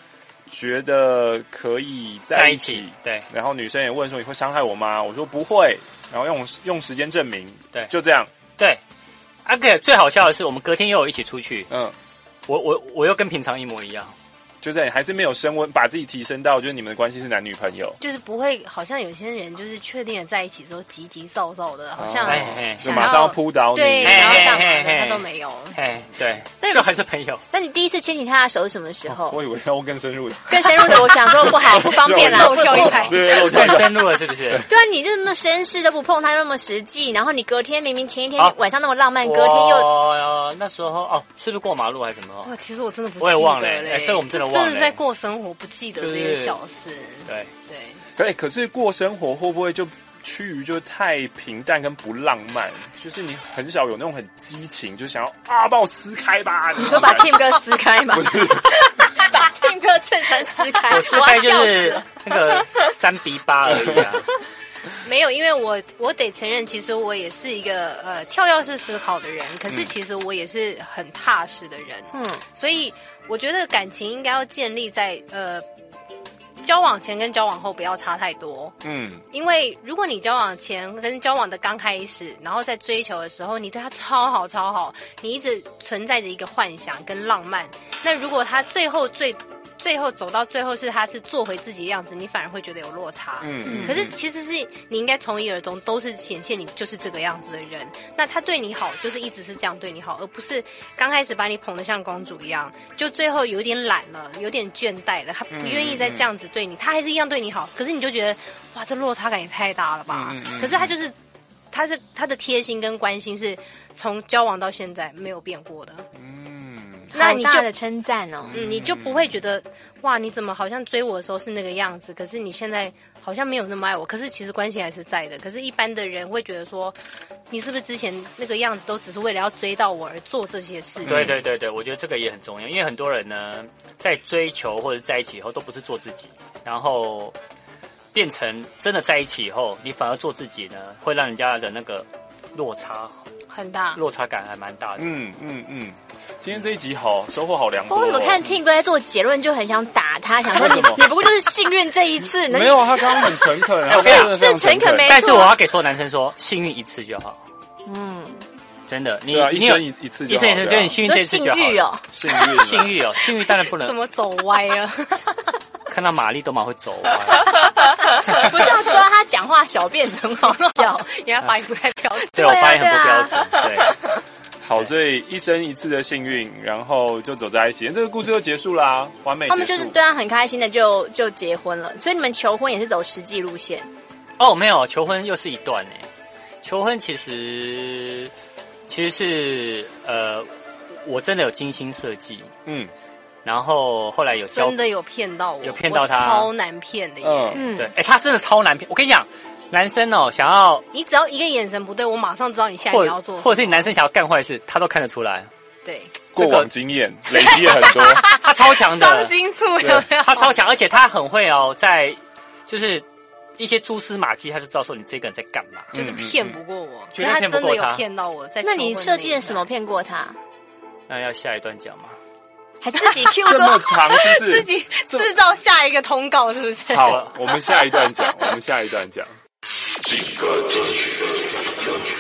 觉得可以在一起， 在一起对。 然后女生也问说你会伤害我吗？我说不会，然后用用时间证明， 对， 就这样。 对，而且最好笑的是，我们隔天又有一起出去， 嗯， 我我我又跟平常一模一样。 就在还是没有升温，把自己提升到就是你们的关系是男女朋友， 就是不会好像有些人就是确定了在一起之后急急躁躁的，好像就马上要扑倒你， 对，然后干嘛的他都没有， 哎，对，就还是朋友。 那你第一次牵起他的手是什么时候？ 我以为要更深入的， 更深入的，我想说不好，不方便啦， 漏跳一排， 对， 更深入了是不是？ 对啊，你这么绅士都不碰他，那么实际，然后你隔天明明前一天晚上那么浪漫，隔天又哦，那时候哦，是不是过马路还是什么？ 哇，其实我真的不， 我也忘了，哎，所以我们真的忘了， 真的在过生。我不记得这些小事， 对对。 对，可是过生活会不会就趋于就太平淡跟不浪漫？就是你很少有那种很激情，就想要啊把我撕开吧。 你说把 Tim 哥撕开吗？不是，把 Tim 哥衬衫撕开。 我撕开就是那个三比八而已啊。 没有，因为我我得承认，其实我也是一个呃跳跃式思考的人，可是其实我也是很踏实的人，嗯，所以我觉得感情应该要建立在呃交往前跟交往后不要差太多，嗯，因为如果你交往前跟交往的刚开始，然后在追求的时候，你对他超好超好，你一直存在着一个幻想跟浪漫，那如果他最后最最后走到最后是他是做回自己的样子，你反而会觉得有落差。嗯，可是其实是你应该从一而终，都是显现你就是这个样子的人。那他对你好，就是一直是这样对你好，而不是刚开始把你捧得像公主一样，就最后有点懒了，有点倦怠了，他不愿意再这样子对你，他还是一样对你好，可是你就觉得哇，这落差感也太大了吧？嗯嗯、可是他就是他是他的贴心跟关心是从交往到现在没有变过的。嗯。 那你就的称赞哦， 嗯，你就不会觉得哇，你怎么好像追我的时候是那个样子，可是你现在好像没有那么爱我，可是其实关系还是在的。可是，一般的人会觉得说，你是不是之前那个样子都只是为了要追到我而做这些事情？ 对对对对，我觉得这个也很重要，因为很多人呢，在追求或者在一起以后都不是做自己，然后变成真的在一起以后，你反而做自己呢，会让人家的那个落差很大， 落差感还蛮大的。 嗯嗯嗯，今天这一集好收获好良多、哦。 我怎么看 Tim 哥在做结论就很想打他，想说你你不过就是幸运这一次。 没有，他刚刚很诚恳， 我跟你是诚恳没错。 但是我要给所有男生说，幸运一次就好。嗯，真的，你、 啊、 你一生一一次就好， 一生一次，对你幸运这一次就好。 幸运哦， 幸运， 幸运哦，幸运当然不能。 怎么走歪了？ 看到玛丽都蛮会走歪。 不是要抓他讲话小辫子很好笑， 因为他发音不太标准。 对，我发音很不标准。对。 好，所以一生一次的幸运，然后就走在一起，这个故事就结束啦，完美结束。 他们就是对他很开心的就就结婚了，所以你们求婚也是走实际路线。 哦，没有，求婚又是一段呢。求婚其实其实是呃，我真的有精心设计，嗯，然后后来有真的有骗到我， 有骗到他， 超难骗的耶。 嗯，对，哎、欸，他真的超难骗。我跟你讲。男生哦，想要你只要一个眼神不对，我马上知道你下一秒要做什么， 或者是你男生想要干坏事，他都看得出来。 对， 过往经验累积了很多， 他超强的， 伤心处有没有？ 他超强，而且他很会哦，在就是一些蛛丝马迹，他就知道说你这个人在干嘛， 就是骗不过我， 绝对骗不过他。 他真的有骗到我，在那你设计了什么骗过他？ 那要下一段讲吗？ 还自己 Q 这么长，是不是？ 自己制造下一个通告，是不是？ 好，我们下一段讲，我们下一段讲。 劲歌金曲，金曲。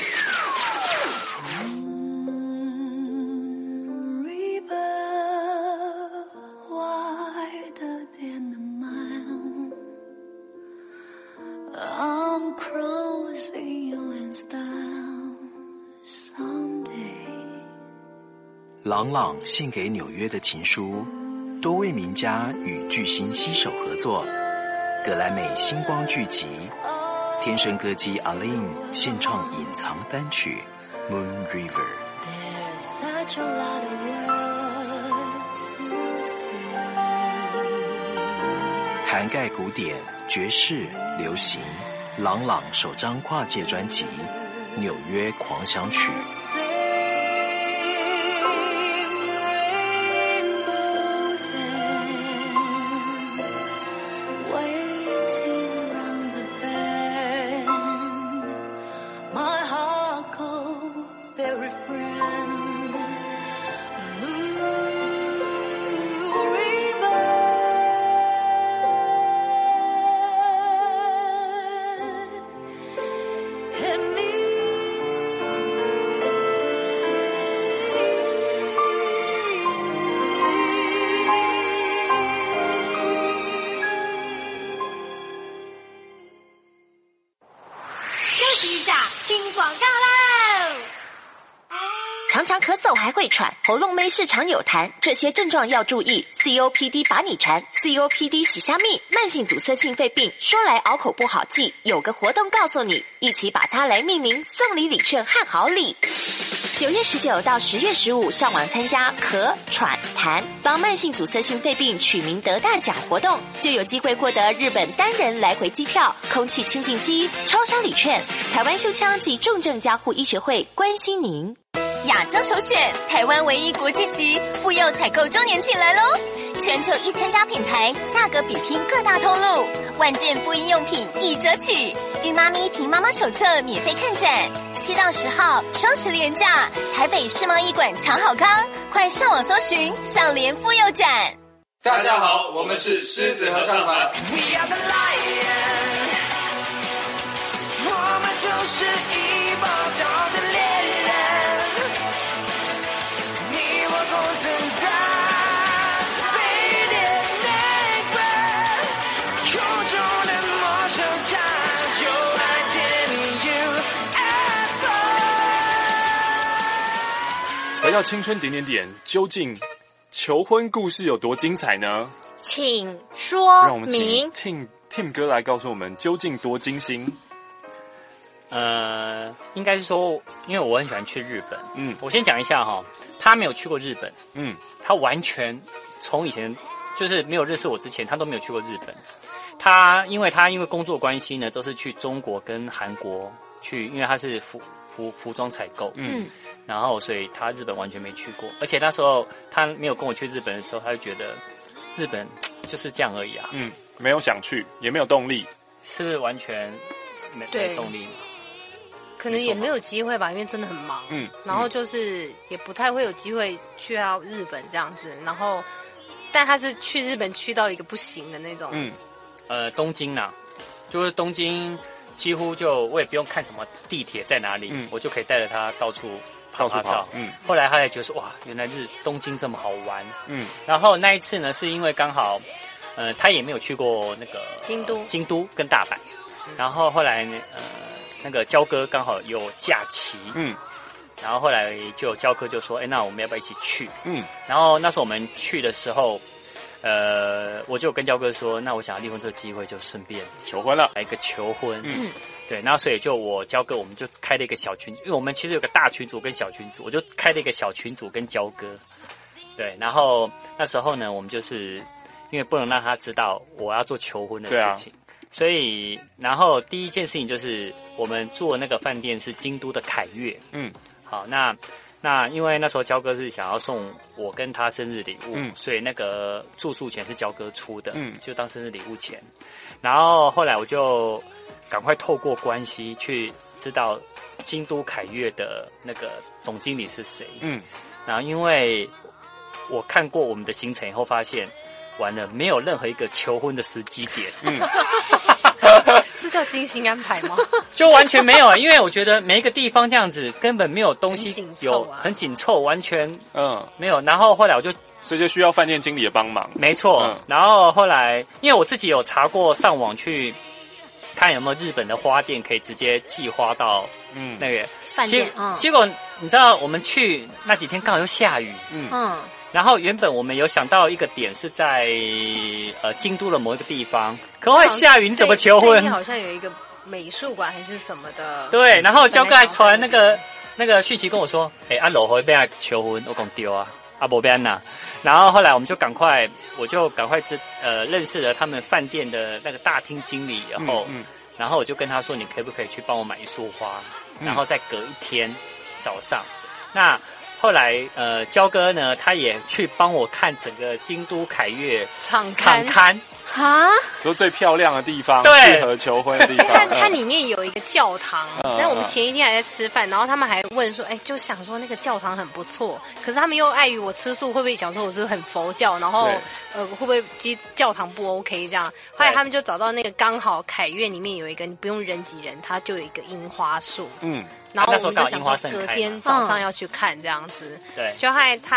朗朗献给纽约的情书，多位名家与巨星携手合作，格莱美星光聚集。天生歌姬 Aline 献唱隐藏单曲 Moon River， 涵盖古典、爵士、流行，朗朗首张跨界专辑《纽约狂想曲》。 常常咳嗽还会喘，喉咙没事常有痰，这些症状要注意。C O P D 把你缠 ，C O P D 洗虾米，慢性阻塞性肺病，说来拗口不好记，有个活动告诉你，一起把它来命名，送礼礼券和好礼。九月十九到十月十五，上网参加咳喘痰帮慢性阻塞性肺病取名得大奖活动，就有机会获得日本单人来回机票、空气清净机、超商礼券。台湾胸腔及重症加护医学会关心您。 亚洲首选，台湾唯一国际级妇幼采购周年庆来喽！全球一千家品牌，价格比拼各大通路，万件妇婴用品一折起。孕妈咪凭妈妈手册免费看诊，七到十号双十连假，台北世贸医馆抢好康，快上网搜寻上联妇幼展。 大家好，我们是狮子合唱团。 We are the lion， 我们就是一暴躁的猎人，你我共存在。 回到青春点点点，究竟求婚故事有多精彩呢？ 请说明。 让我们请 Tim Tim 哥来告诉我们究竟多精心。 呃，应该是说，因为我很喜欢去日本。嗯，我先讲一下哈，他没有去过日本。嗯，他完全从以前就是没有认识我之前，他都没有去过日本。他因为他因为工作关系呢，都是去中国跟韩国去，因为他是服服服装采购。嗯。然后，所以他日本完全没去过，而且那时候他没有跟我去日本的时候，他就觉得日本就是这样而已啊。 嗯，没有想去，也没有动力， 是不是完全没没动力？ 可能也没有机会吧，因为真的很忙。嗯，然后就是也不太会有机会去到日本这样子。然后，但他是去日本去到一个不行的那种。 嗯，呃，东京啊，就是东京几乎就我也不用看什么地铁在哪里，嗯、我就可以带着他到处。到处跑，嗯，后来他才觉得说，哇，原来日东京这么好玩，嗯，然后那一次呢，是因为刚好，呃，他也没有去过那个京都， 京都跟大阪，然后后来呢，呃，那个焦哥刚好有假期，嗯，然后后来就焦哥就说，哎，那我们要不要一起去？嗯，然后那时候我们去的时候，呃，我就跟焦哥说，那我想要利用这个机会，就顺便求婚了， 来一个求婚，嗯。对，然后所以就我焦哥，我们就开了一个小群，因为我们其实有个大群组跟小群组，我就开了一个小群组跟焦哥。对，然后那时候呢，我们就是因为不能让他知道我要做求婚的事情，啊、所以然后第一件事情就是我们住的那个饭店是京都的凯悦。嗯，好，那那因为那时候焦哥是想要送我跟他生日礼物，嗯、所以那个住宿钱是焦哥出的，嗯，就当生日礼物钱。然后后来我就。赶快透过关系去知道京都凯悦的那个总经理是谁。嗯，然后因为我看过我们的行程以后，发现完了没有任何一个求婚的时机点。嗯， 这叫精心安排吗？ 就完全没有啊，因为我觉得每一个地方这样子根本没有东西有很紧凑，完全嗯没有。然后后来我就。 所以就需要饭店经理的帮忙。 没错。嗯、然后后来因为我自己有查过，上网去。看有没有日本的花店可以直接寄花到嗯那个饭店， 嗯、结果你知道我们去那几天刚好又下雨，嗯，嗯然后原本我们有想到一个点是在呃京都的某一个地方，可后来下雨你怎么求婚？ 好像有一个美术馆还是什么的。 对，然后焦哥还传那个那个讯息跟我说，哎、欸，阿罗会被他求婚，我讲丢啊，阿伯边呐。然后后来我们就赶快，我就赶快知呃认识了他们饭店的那个大厅经理以后，嗯嗯、然后我就跟他说，你可不可以去帮我买一束花？嗯、然后再隔一天早上，那后来呃焦哥呢，他也去帮我看整个京都凯悦场场刊。 哈， 说最漂亮的地方， 对， 适合求婚的地方。 它它里面有一个教堂，嗯、但我们前一天还在吃饭，然后他们还问说，哎，就想说那个教堂很不错，可是他们又碍于我吃素，会不会讲说我是不是很佛教，然后呃会不会基教堂不 OK 这样？后来他们就找到那个刚好凯悦里面有一个，你不用人挤人，它就有一个樱花树，嗯，然后我们就想说隔天早上要去看这样子， 对， 就害他。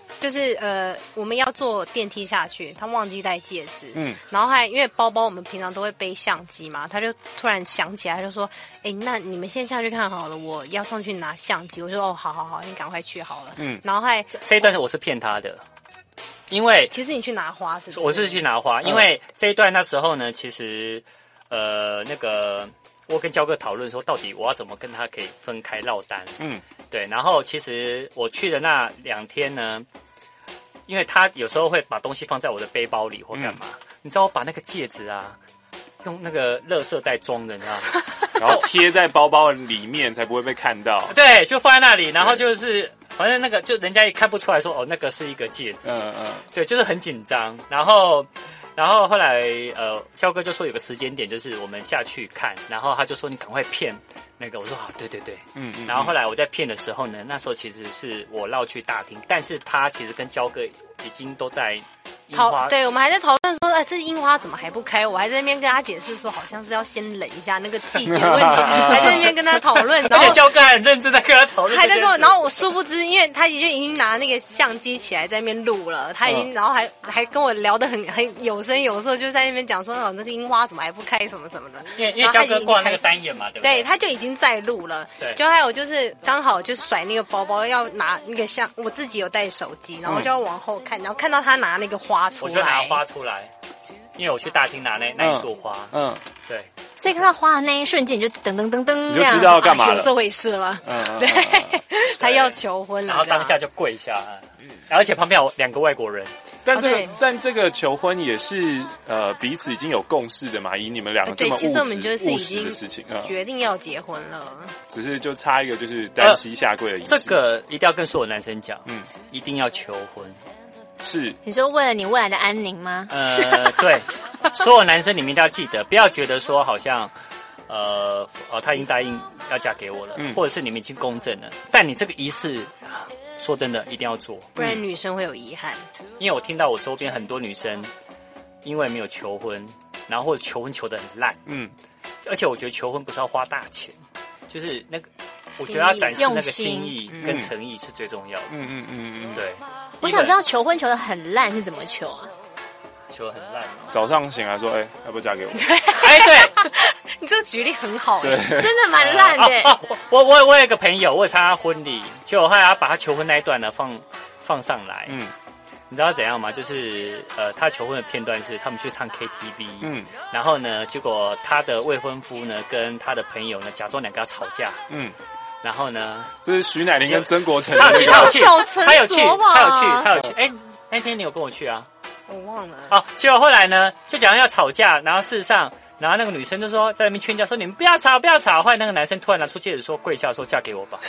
就是呃，我们要坐电梯下去，他忘记戴戒指，嗯，然后还因为包包我们平常都会背相机嘛，他就突然想起来，他就说，哎，那你们先下去看好了，我要上去拿相机。我说哦，好好好，你赶快去好了，嗯，然后还这一段我是骗他的，因为其实你去拿花是不是？ 我是去拿花，因为这一段那时候呢，其实呃那个我跟焦哥讨论说，到底我要怎么跟他可以分开落单，嗯，对，然后其实我去的那两天呢。因为他有时候会把东西放在我的背包里或干嘛，嗯、你知道我把那个戒指啊，用那个垃圾袋装的，你知道吗？ 然后贴在包包里面才不会被看到。 对，就放在那里，然后就是反正那个就人家也看不出来说哦，那个是一个戒指。嗯嗯。对，就是很紧张。然后，然后后来呃，肖哥就说有个时间点，就是我们下去看，然后他就说你赶快骗那个，我说好，对对对，嗯嗯。然后后来我在骗的时候呢，那时候其实是我绕去大厅，但是他其实跟焦哥已经都在樱花， 对，我们还在讨论说，哎，这樱花怎么还不开？我还在那边跟他解释说，好像是要先冷一下那个季节的问题，还在那边跟他讨论。 而且焦哥很认真在跟他讨论， 还在跟我，然后我殊不知，因为他已经已经拿那个相机起来在那边录了，他已经，嗯、然后还还跟我聊得很很有声有色，就在那边讲说，哦，那个樱花怎么还不开什么什么的。 因为因为焦哥挂那个单眼嘛，对不对？ 对，他就已经在录了。对，就还有就是刚好就甩那个包包要拿那个像我自己有带手机，然后就要往后看，然后看到他拿那个花出来， 我就拿花出来，因为我去大厅拿那那一束花，嗯，对， 所以看到花的那一瞬间，你就噔噔噔噔， 你就知道要干嘛了， 有这回事了，嗯，对，他要求婚了， 然后当下就跪下，嗯，而且旁边有两个外国人。 但这个，但这个求婚也是呃彼此已经有共识的嘛，以你们两个这么务实务实的事情， 决定要结婚了， 只是就差一个就是单膝下跪的意思。 这个一定要跟所有男生讲，嗯，一定要求婚。 是你说为了你未来的安宁吗？ 呃，对，所有男生你们一定要记得，不要觉得说好像呃哦他已经答应要嫁给我了，嗯、或者是你们已经公证了，但你这个仪式。说真的，一定要做， 不然女生会有遗憾。 因为我听到我周边很多女生，因为没有求婚，然后或者求婚求得很烂，嗯，而且我觉得求婚不是要花大钱，就是那个，我觉得要展示那个心意跟诚意是最重要的。嗯嗯嗯嗯，对。 我想知道求婚求得很烂是怎么求啊？ 求得很烂， 早上醒来说，哎、欸，要不要嫁给我？ 哎，对， 你这个举例很好， 对， 真的蛮烂的、欸。 哦哦、我我我有一个朋友，我有参加婚礼，结果后来他把他求婚那一段呢放放上来，嗯，你知道怎样吗？就是呃，他求婚的片段是他们去唱 K T V， 嗯，然后呢，结果他的未婚夫呢跟他的朋友呢假装两个要吵架，嗯，然后呢， 这是徐乃麟跟曾国城， 他有去，他有去，他有去，他有去，他有去，哎，那天你有跟我去啊？ 我忘了。 哦，结果后来呢，就讲要吵架，然后事实上，然后那个女生就说在那边劝架，说你们不要吵，不要吵。后来那个男生突然拿出戒指说跪下说嫁给我吧。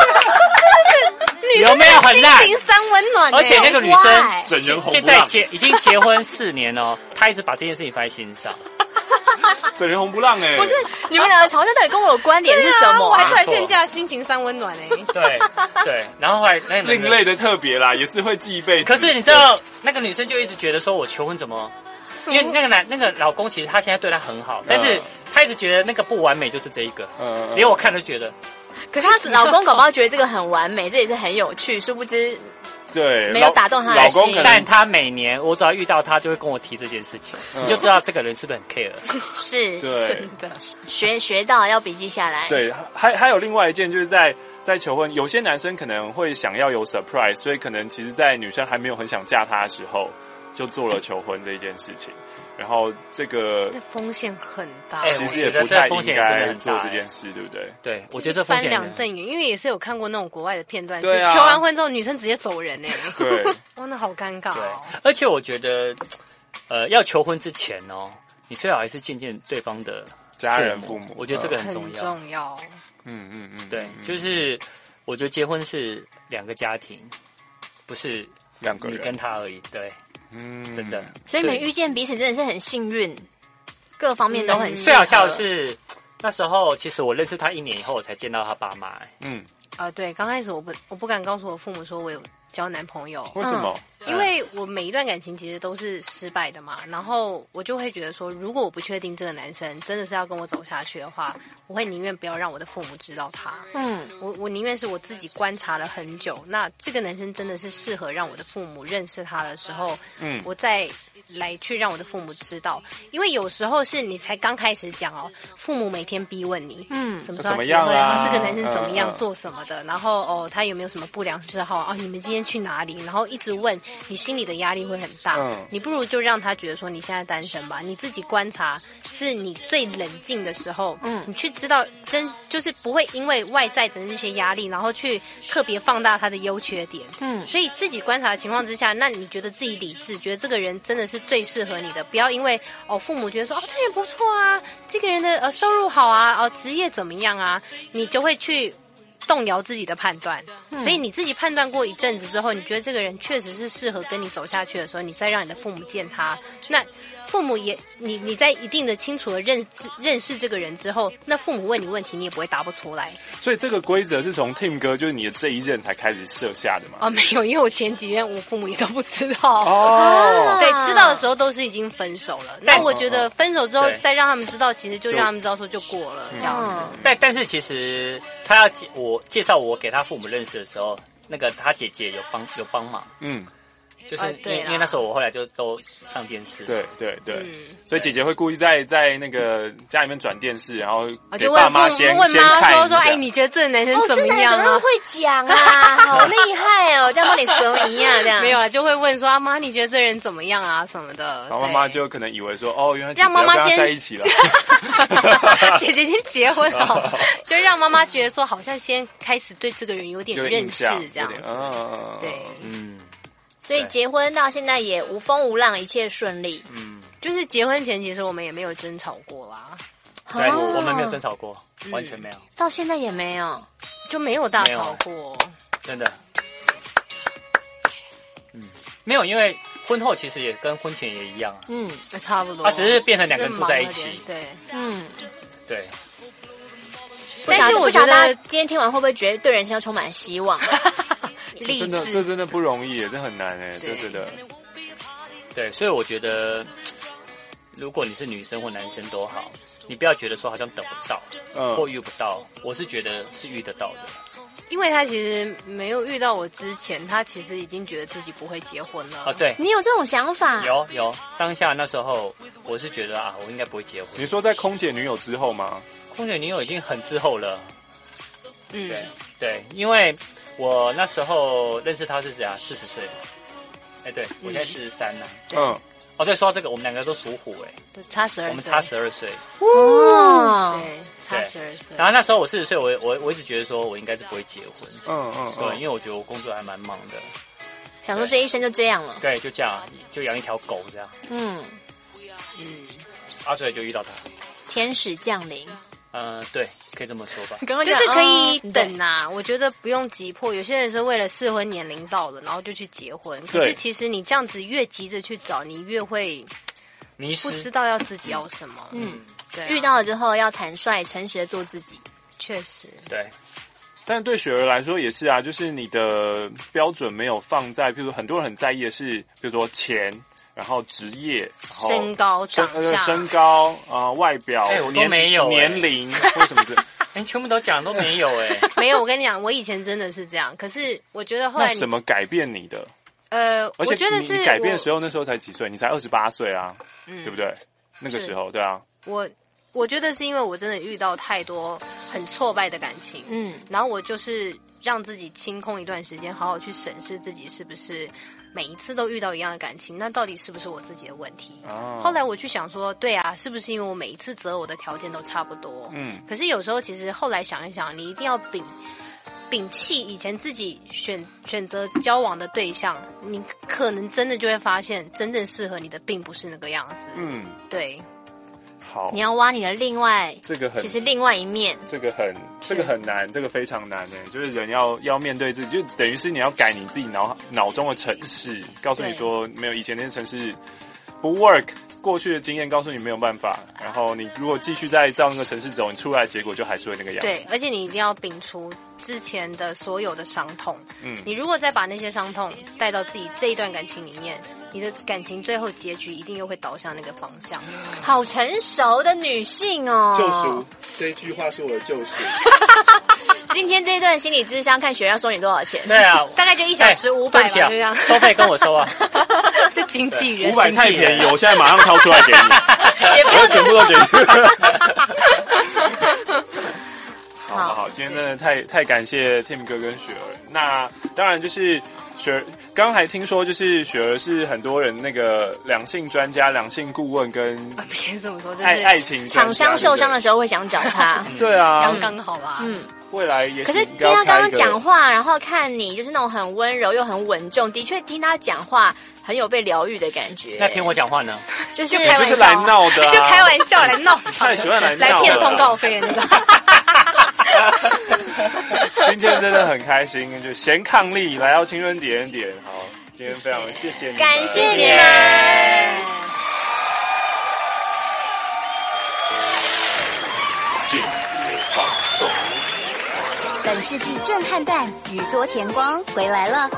女生的心情三温暖、欸， 而且那个女生整人红现在结已经结婚四年哦，她一直把这件事情放在心上。 整人红不让哎、欸， 不是你们两个吵架到底跟我有关联是什么、啊？ 我还出来劝架，心情三温暖哎、欸。 对对，然后后来那另类的特别啦，也是会记一辈子。 可是你知道，那个女生就一直觉得说我求婚怎么？因为那个男那个老公其实他现在对她很好，但是他一直觉得那个不完美就是这一个，嗯、连我看都觉得。 可是她老公搞不好觉得这个很完美，这也是很有趣，殊不知。 对， 没有打动他的心， 但他每年我只要遇到他，就会跟我提这件事情，嗯、你就知道这个人是不是很 care。 是， 对， 真的学学到要笔记下来。 对，还还有另外一件，就是在在求婚，有些男生可能会想要有 surprise， 所以可能其实，在女生还没有很想嫁他的时候，就做了求婚这一件事情。然后这个风险很大， 欸、 其实也不太应该做这件事，对不对？ 对，我觉得这风险翻两瞪眼，因为也是有看过那种国外的片段，是求完婚之后女生直接走人哎、欸， 对， 哇，那好尴尬、哦。 对，而且我觉得，呃，要求婚之前哦，你最好还是见见对方的家人父母， 我觉得这个很重要。 很重要。 嗯嗯嗯，对，就是我觉得结婚是两个家庭，不是两个人你跟他而已，对。嗯，真的， 所以你们遇见彼此真的是很幸运，各方面都很幸运。 最好笑的是，那时候其实我认识他一年以后，我才见到他爸妈、欸。嗯， 啊、呃，对，刚开始我不我不敢告诉我父母说我有交男朋友。 为什么？ 因为我每一段感情其实都是失败的嘛，然后我就会觉得说，如果我不确定这个男生真的是要跟我走下去的话，我会宁愿不要让我的父母知道他。嗯，我我宁愿是我自己观察了很久，那这个男生真的是适合让我的父母认识他的时候，嗯，我再来去让我的父母知道。因为有时候是你才刚开始讲哦，父母每天逼问你，嗯，什么时候结婚啊？这个男生怎么样，做什么的？然后哦，他有没有什么不良嗜好？哦，你们今天去哪里？然后一直问。你心里的压力会很大，嗯，你不如就让他觉得说你现在单身吧，你自己观察是你最冷静的时候，嗯，你去知道真就是不会因为外在的这些压力，然后去特别放大他的优缺点，嗯，所以自己观察的情况之下，那你觉得自己理智，觉得这个人真的是最适合你的，不要因为哦父母觉得说哦这人不错啊，这个人的呃收入好啊，哦职业怎么样啊，你就会去动摇自己的判断，嗯，所以你自己判断过一阵子之后，你觉得这个人确实是适合跟你走下去的时候，你再让你的父母见他，那父母也你你在一定的清楚的认知认识这个人之后，那父母问你问题，你也不会答不出来。 所以这个规则是从 Tim 哥就是你的这一任才开始设下的吗？ 哦，没有，因为我前几任我父母也都不知道。哦，对，知道的时候都是已经分手了。那我觉得分手之后再让他们知道，其实就让他们知道说就过了这样子。 但但是其实他要我介绍我给他父母认识的时候，那个他姐姐有帮有帮忙。嗯。就是因为、呃、因为那时候我后来就都上电视， 对对对、嗯，所以姐姐会故意在在那个家里面转电视，然后给爸妈先问先看一下， 说说哎，你觉得这个男生怎么样啊？ 哦、这男生会讲啊，好厉害哦，这样帮你蛇一样这样。 没有啊，就会问说啊妈，你觉得这人怎么样啊什么的。 然后妈妈就可能以为说哦，原来姐姐要跟他在一起了， 姐姐已经结婚了，就让妈妈觉得说好像先开始对这个人有点认识这样子， 嗯、 对， 嗯。 所以结婚到现在也无风无浪，一切顺利。 嗯，就是结婚前其实我们也没有争吵过啦。 对，哦、我们没有争吵过，嗯、完全没有。 到现在也没有， 就没有大吵过。 真的。嗯，没有，因为婚后其实也跟婚前也一样啊。 嗯，差不多。 它只是变成两个人住在一起。 对，嗯， 对。 但是我觉得今天听完会不会觉得对人生要充满希望？ 这真的，这真的不容易耶，这很难哎，这真的。 对，所以我觉得，如果你是女生或男生都好，你不要觉得说好像等不到，嗯，或遇不到。我是觉得是遇得到的， 因为他其实没有遇到我之前，他其实已经觉得自己不会结婚了。 哦，对， 你有这种想法？ 有有，当下那时候我是觉得啊，我应该不会结婚。 你说在空姐女友之后吗？ 空姐女友已经很之后了。嗯，对对，因为。我那时候认识他是谁啊？四十岁，哎，对我现在四十三呢。嗯，哦，对，说到这个，我们两个都属虎，哎， 对，差十二， 我们差十二岁。 哇，对，差十二岁。 然后那时候我四十岁，我我我一直觉得说我应该是不会结婚。嗯嗯，对，因为我觉得我工作还蛮忙的， 想说这一生就这样了。 对，就这样，就养一条狗这样。嗯嗯，阿水就遇到他， 天使降临。 呃，对，可以这么说吧， 就是可以等啊。我觉得不用急迫。有些人是为了适婚年龄到了，然后就去结婚。可是其实你这样子越急着去找，你越会迷失， 不知道要自己要什么。 嗯，对、啊。遇到了之后要坦率、诚实的做自己。 确实， 对。 但对雪儿来说也是啊，就是你的标准没有放在，比如说很多人很在意的是，比如说钱。然后职业，然后身高、长相、 身高啊、呃，外表， 哎、欸，我都没有、欸、 年龄或什么的， 哎、欸，全部都讲都没有哎、 欸，没有。我跟你讲，我以前真的是这样，可是我觉得后来那什么改变你的？ 呃， 而且我觉得是你改变的时候，那时候才几岁？你才二十八岁啊、嗯，对不对？那个时候，对啊。 我我觉得是因为我真的遇到太多很挫败的感情，嗯，然后我就是让自己清空一段时间，好好去审视自己是不是。每一次都遇到一样的感情，那到底是不是我自己的问题？哦、后来我去想说，对啊，是不是因为我每一次择偶的条件都差不多？嗯，可是有时候其实后来想一想，你一定要摒摒弃以前自己选选择交往的对象，你可能真的就会发现，真正适合你的并不是那个样子。嗯，对。 好， 你要挖你的另外， 这个很， 其实另外一面， 这个很，这个很难，这个非常难诶。就是人要要面对自己，就等于是你要改你自己脑脑中的程式，告诉你说没有以前那些程式不 work， 过去的经验告诉你没有办法，然后你如果继续再照那个程式走，你出来的结果就还是会那个样子。 对，而且你一定要摒除之前的所有的伤痛。嗯，你如果再把那些伤痛带到自己这一段感情里面，你的感情最后结局一定又会导向那个方向。 好成熟的女性哦！ 救赎这一句话是我的救赎。 今天这一段心理咨商，看学要收你多少钱？ 对啊， 大概就一小时五百吧，就这样。 收费跟我收啊， 是经纪人。 五百太便宜，我现在马上掏出来给你，我要全部都给你。好好好，今天真的太太感谢 Tim 哥跟雪儿。那当然就是雪儿，刚刚还听说就是雪儿是很多人那个两性专家、两性顾问跟啊，别这么说， 爱爱情厂商受伤的时候会想找他。 对啊， 刚刚好吧。 嗯。 未来也可是听他刚刚讲话，然后看你就是那种很温柔又很稳重，的确听他讲话很有被疗愈的感觉。 那听我讲话呢？ 就是开玩笑，就是来闹的、啊， 就开玩笑来闹， 太喜欢来闹来骗通告费的那个。 今天真的很开心，就贤伉俪来到青春点点，好，今天非常谢谢你们， 感谢你们。 敬礼放送。 本世纪震撼弹宇多田光回来了。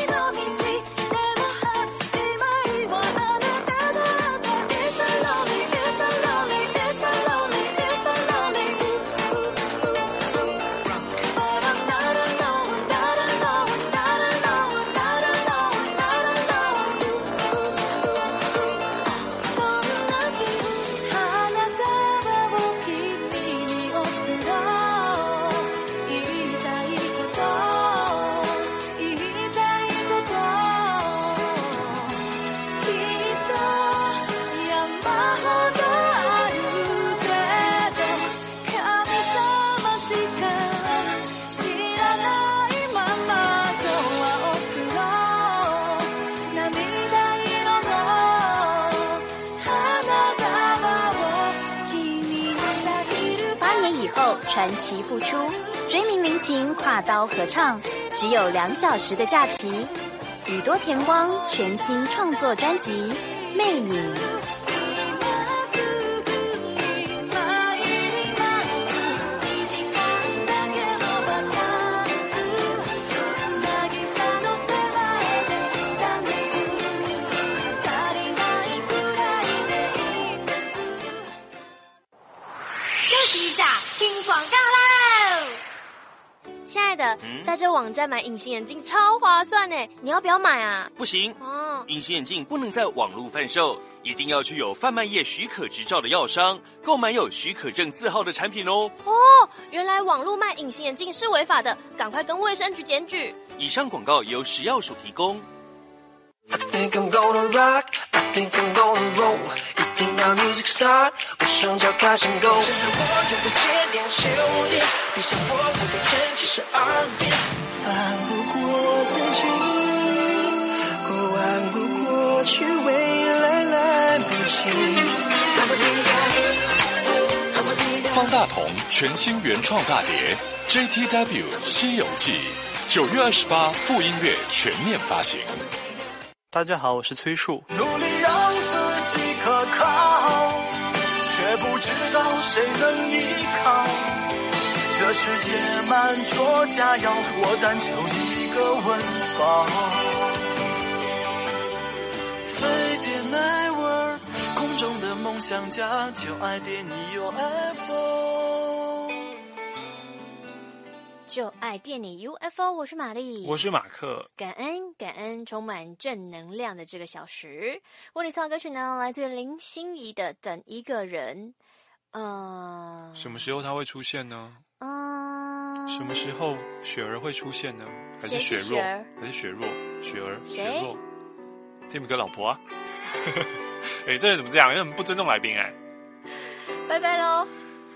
传奇复出，追名林檎跨刀合唱，只有两小时的假期。宇多田光全新创作专辑《魅影》。 休息一下，听广告喽！亲爱的，嗯、在这网站买隐形眼镜超划算呢，你要不要买啊？ 不行，哦，隐形眼镜不能在网络贩售，一定要去有贩卖业许可执照的药商购买有许可证字号的产品哦。 哦，原来网络卖隐形眼镜是违法的，赶快跟卫生局检举。 以上广告由食药署提供。 I think I'm gonna rock, I think I'm gonna roll. 一听到 music start， 我双脚开始 go。现在我就会接连修炼，闭上我我的天气是 R and B。翻不过自己，过完不过去，未来来不及。 方大同全新原创大碟 J T W 西游记，九月二十八副音乐全面发行。 大家好，我是崔树。 努力让自己可靠，却不知道谁能依靠。这世界满桌佳肴，我但求一个温饱。飞碟奈味儿，空中的梦想家，就爱电你 U F O。 就爱电你 U F O， 我是玛丽， 我是马克。 感恩感恩，充满正能量的这个小时。为你唱的歌曲呢，来自林心怡的《等一个人》。呃， 什么时候他会出现呢？ 嗯， 什么时候雪儿会出现呢？还是雪若？还是雪若？雪儿？雪若 ？Tim 哥老婆啊？哎、欸，这人怎么这样？你怎么不尊重来宾哎、欸？ 拜拜喽。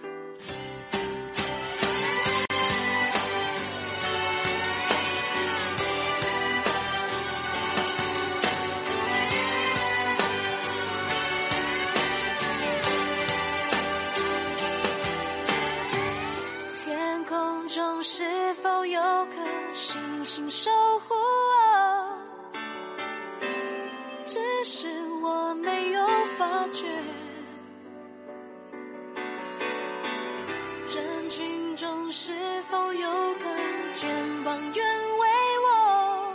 中是否有颗星星守护我？只是我没有发觉。人群中是否有个肩膀愿为我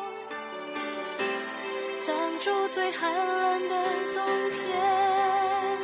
挡住最寒冷的冬天。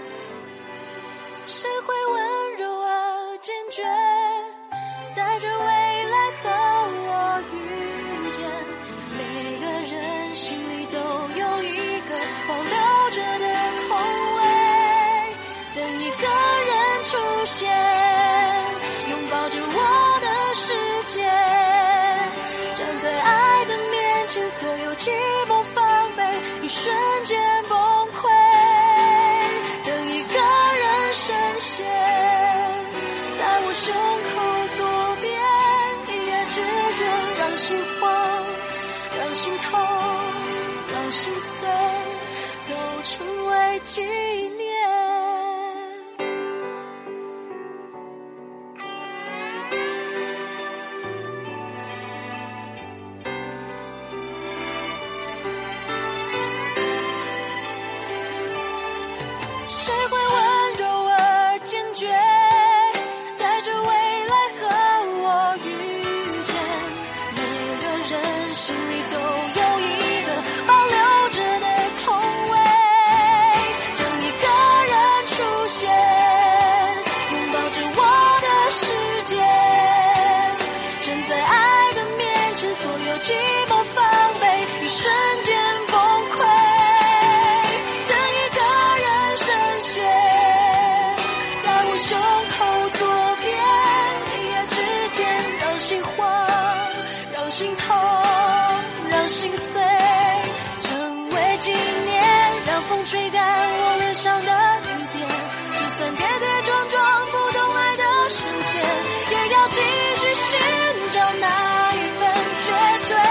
谁会温柔而坚决，带着未来和我遇见？每个人心里都有一个保留着的空位，等一个人出现，拥抱着我的世界，站在爱的面前，所有寂寞防备一瞬间崩溃，等一个人深陷在我胸口左边，一夜之间让心慌，让心痛，让心碎，都成为纪念。谁会温柔而坚决，带着未来和我遇见？每个人心里都有一个保留着的空位，等一个人出现，拥抱着我的世界，站在爱的面前，所有寂寞防备一瞬间崩溃，等一个人深陷在我胸口左边，一夜之间让心慌，让心痛，让心碎，成为纪念。让风吹干我脸上的雨点，就算跌跌撞撞不懂爱的深浅，也要继续寻找那一份绝对。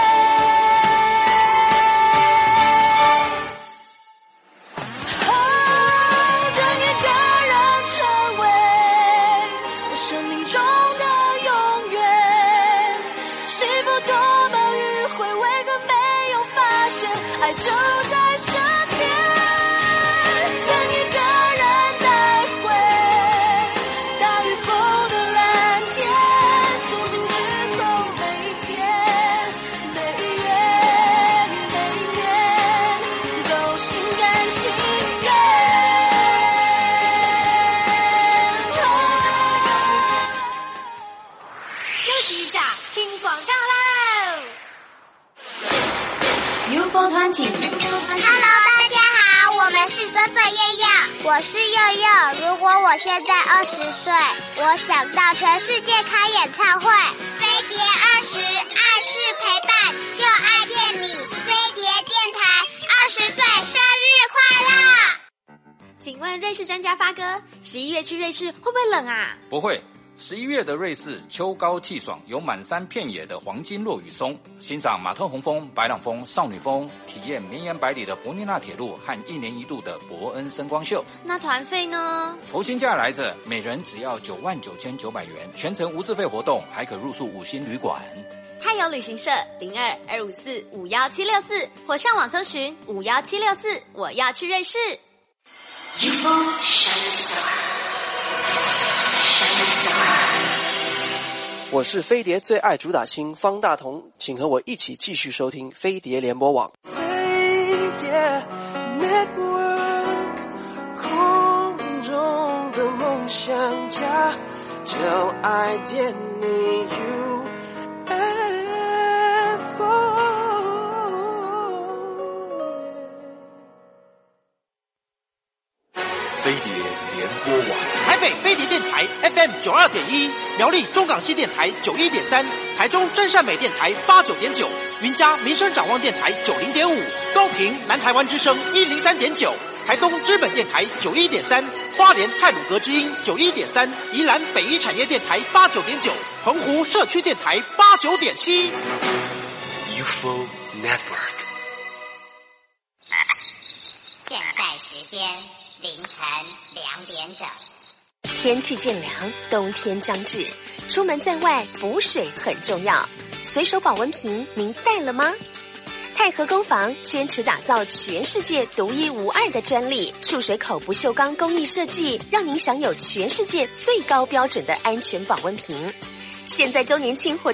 爱就在身边，等一个人带回大雨后的蓝天，从今之后每一天每一月每一年都心甘情愿。休息一下，听广告喽。U F O 团体 Hello， 大家好，我们是泽泽叶叶，我是佑佑。如果我现在二十岁，我想到全世界开演唱会。飞碟二十，爱是陪伴，就爱电你。飞碟电台二十岁生日快乐！ 请问瑞士专家发哥，十一月去瑞士会不会冷啊？ 不会。十一月的瑞士秋高气爽，有满山遍野的黄金落羽松，欣赏马特洪峰、白朗峰、少女峰，体验绵延百里的伯尼纳铁路和一年一度的伯恩声光秀。 那团费呢？ 佛心价来着，每人只要九万九千九百元，全程无自费活动，还可入住五星旅馆。 太游旅行社零二二五四五幺七六四，或上网搜寻五幺七六四，我要去瑞士。 我是飞碟最爱主打星方大同，请和我一起继续收听飞碟联播网。飞碟 Network， 空中的梦想家，就爱点你 U F O。 飞碟联播网， 台北飞碟电台 F M 九二点一，苗栗中港系电台九一点三，台中真善美电台八九点九，云嘉民生展望电台九零点五，高屏南台湾之声一零三点九，台东知本电台九一点三，花莲太鲁阁之音九一点三，宜兰北一产业电台八九点九，澎湖社区电台八九点七。 U F O Network。 现在时间凌晨两点整。 天气渐凉，冬天将至，出门在外补水很重要。随手保温瓶您带了吗？太和工坊坚持打造全世界独一无二的专利触水口不锈钢工艺设计，让您享有全世界最高标准的安全保温瓶。现在周年庆活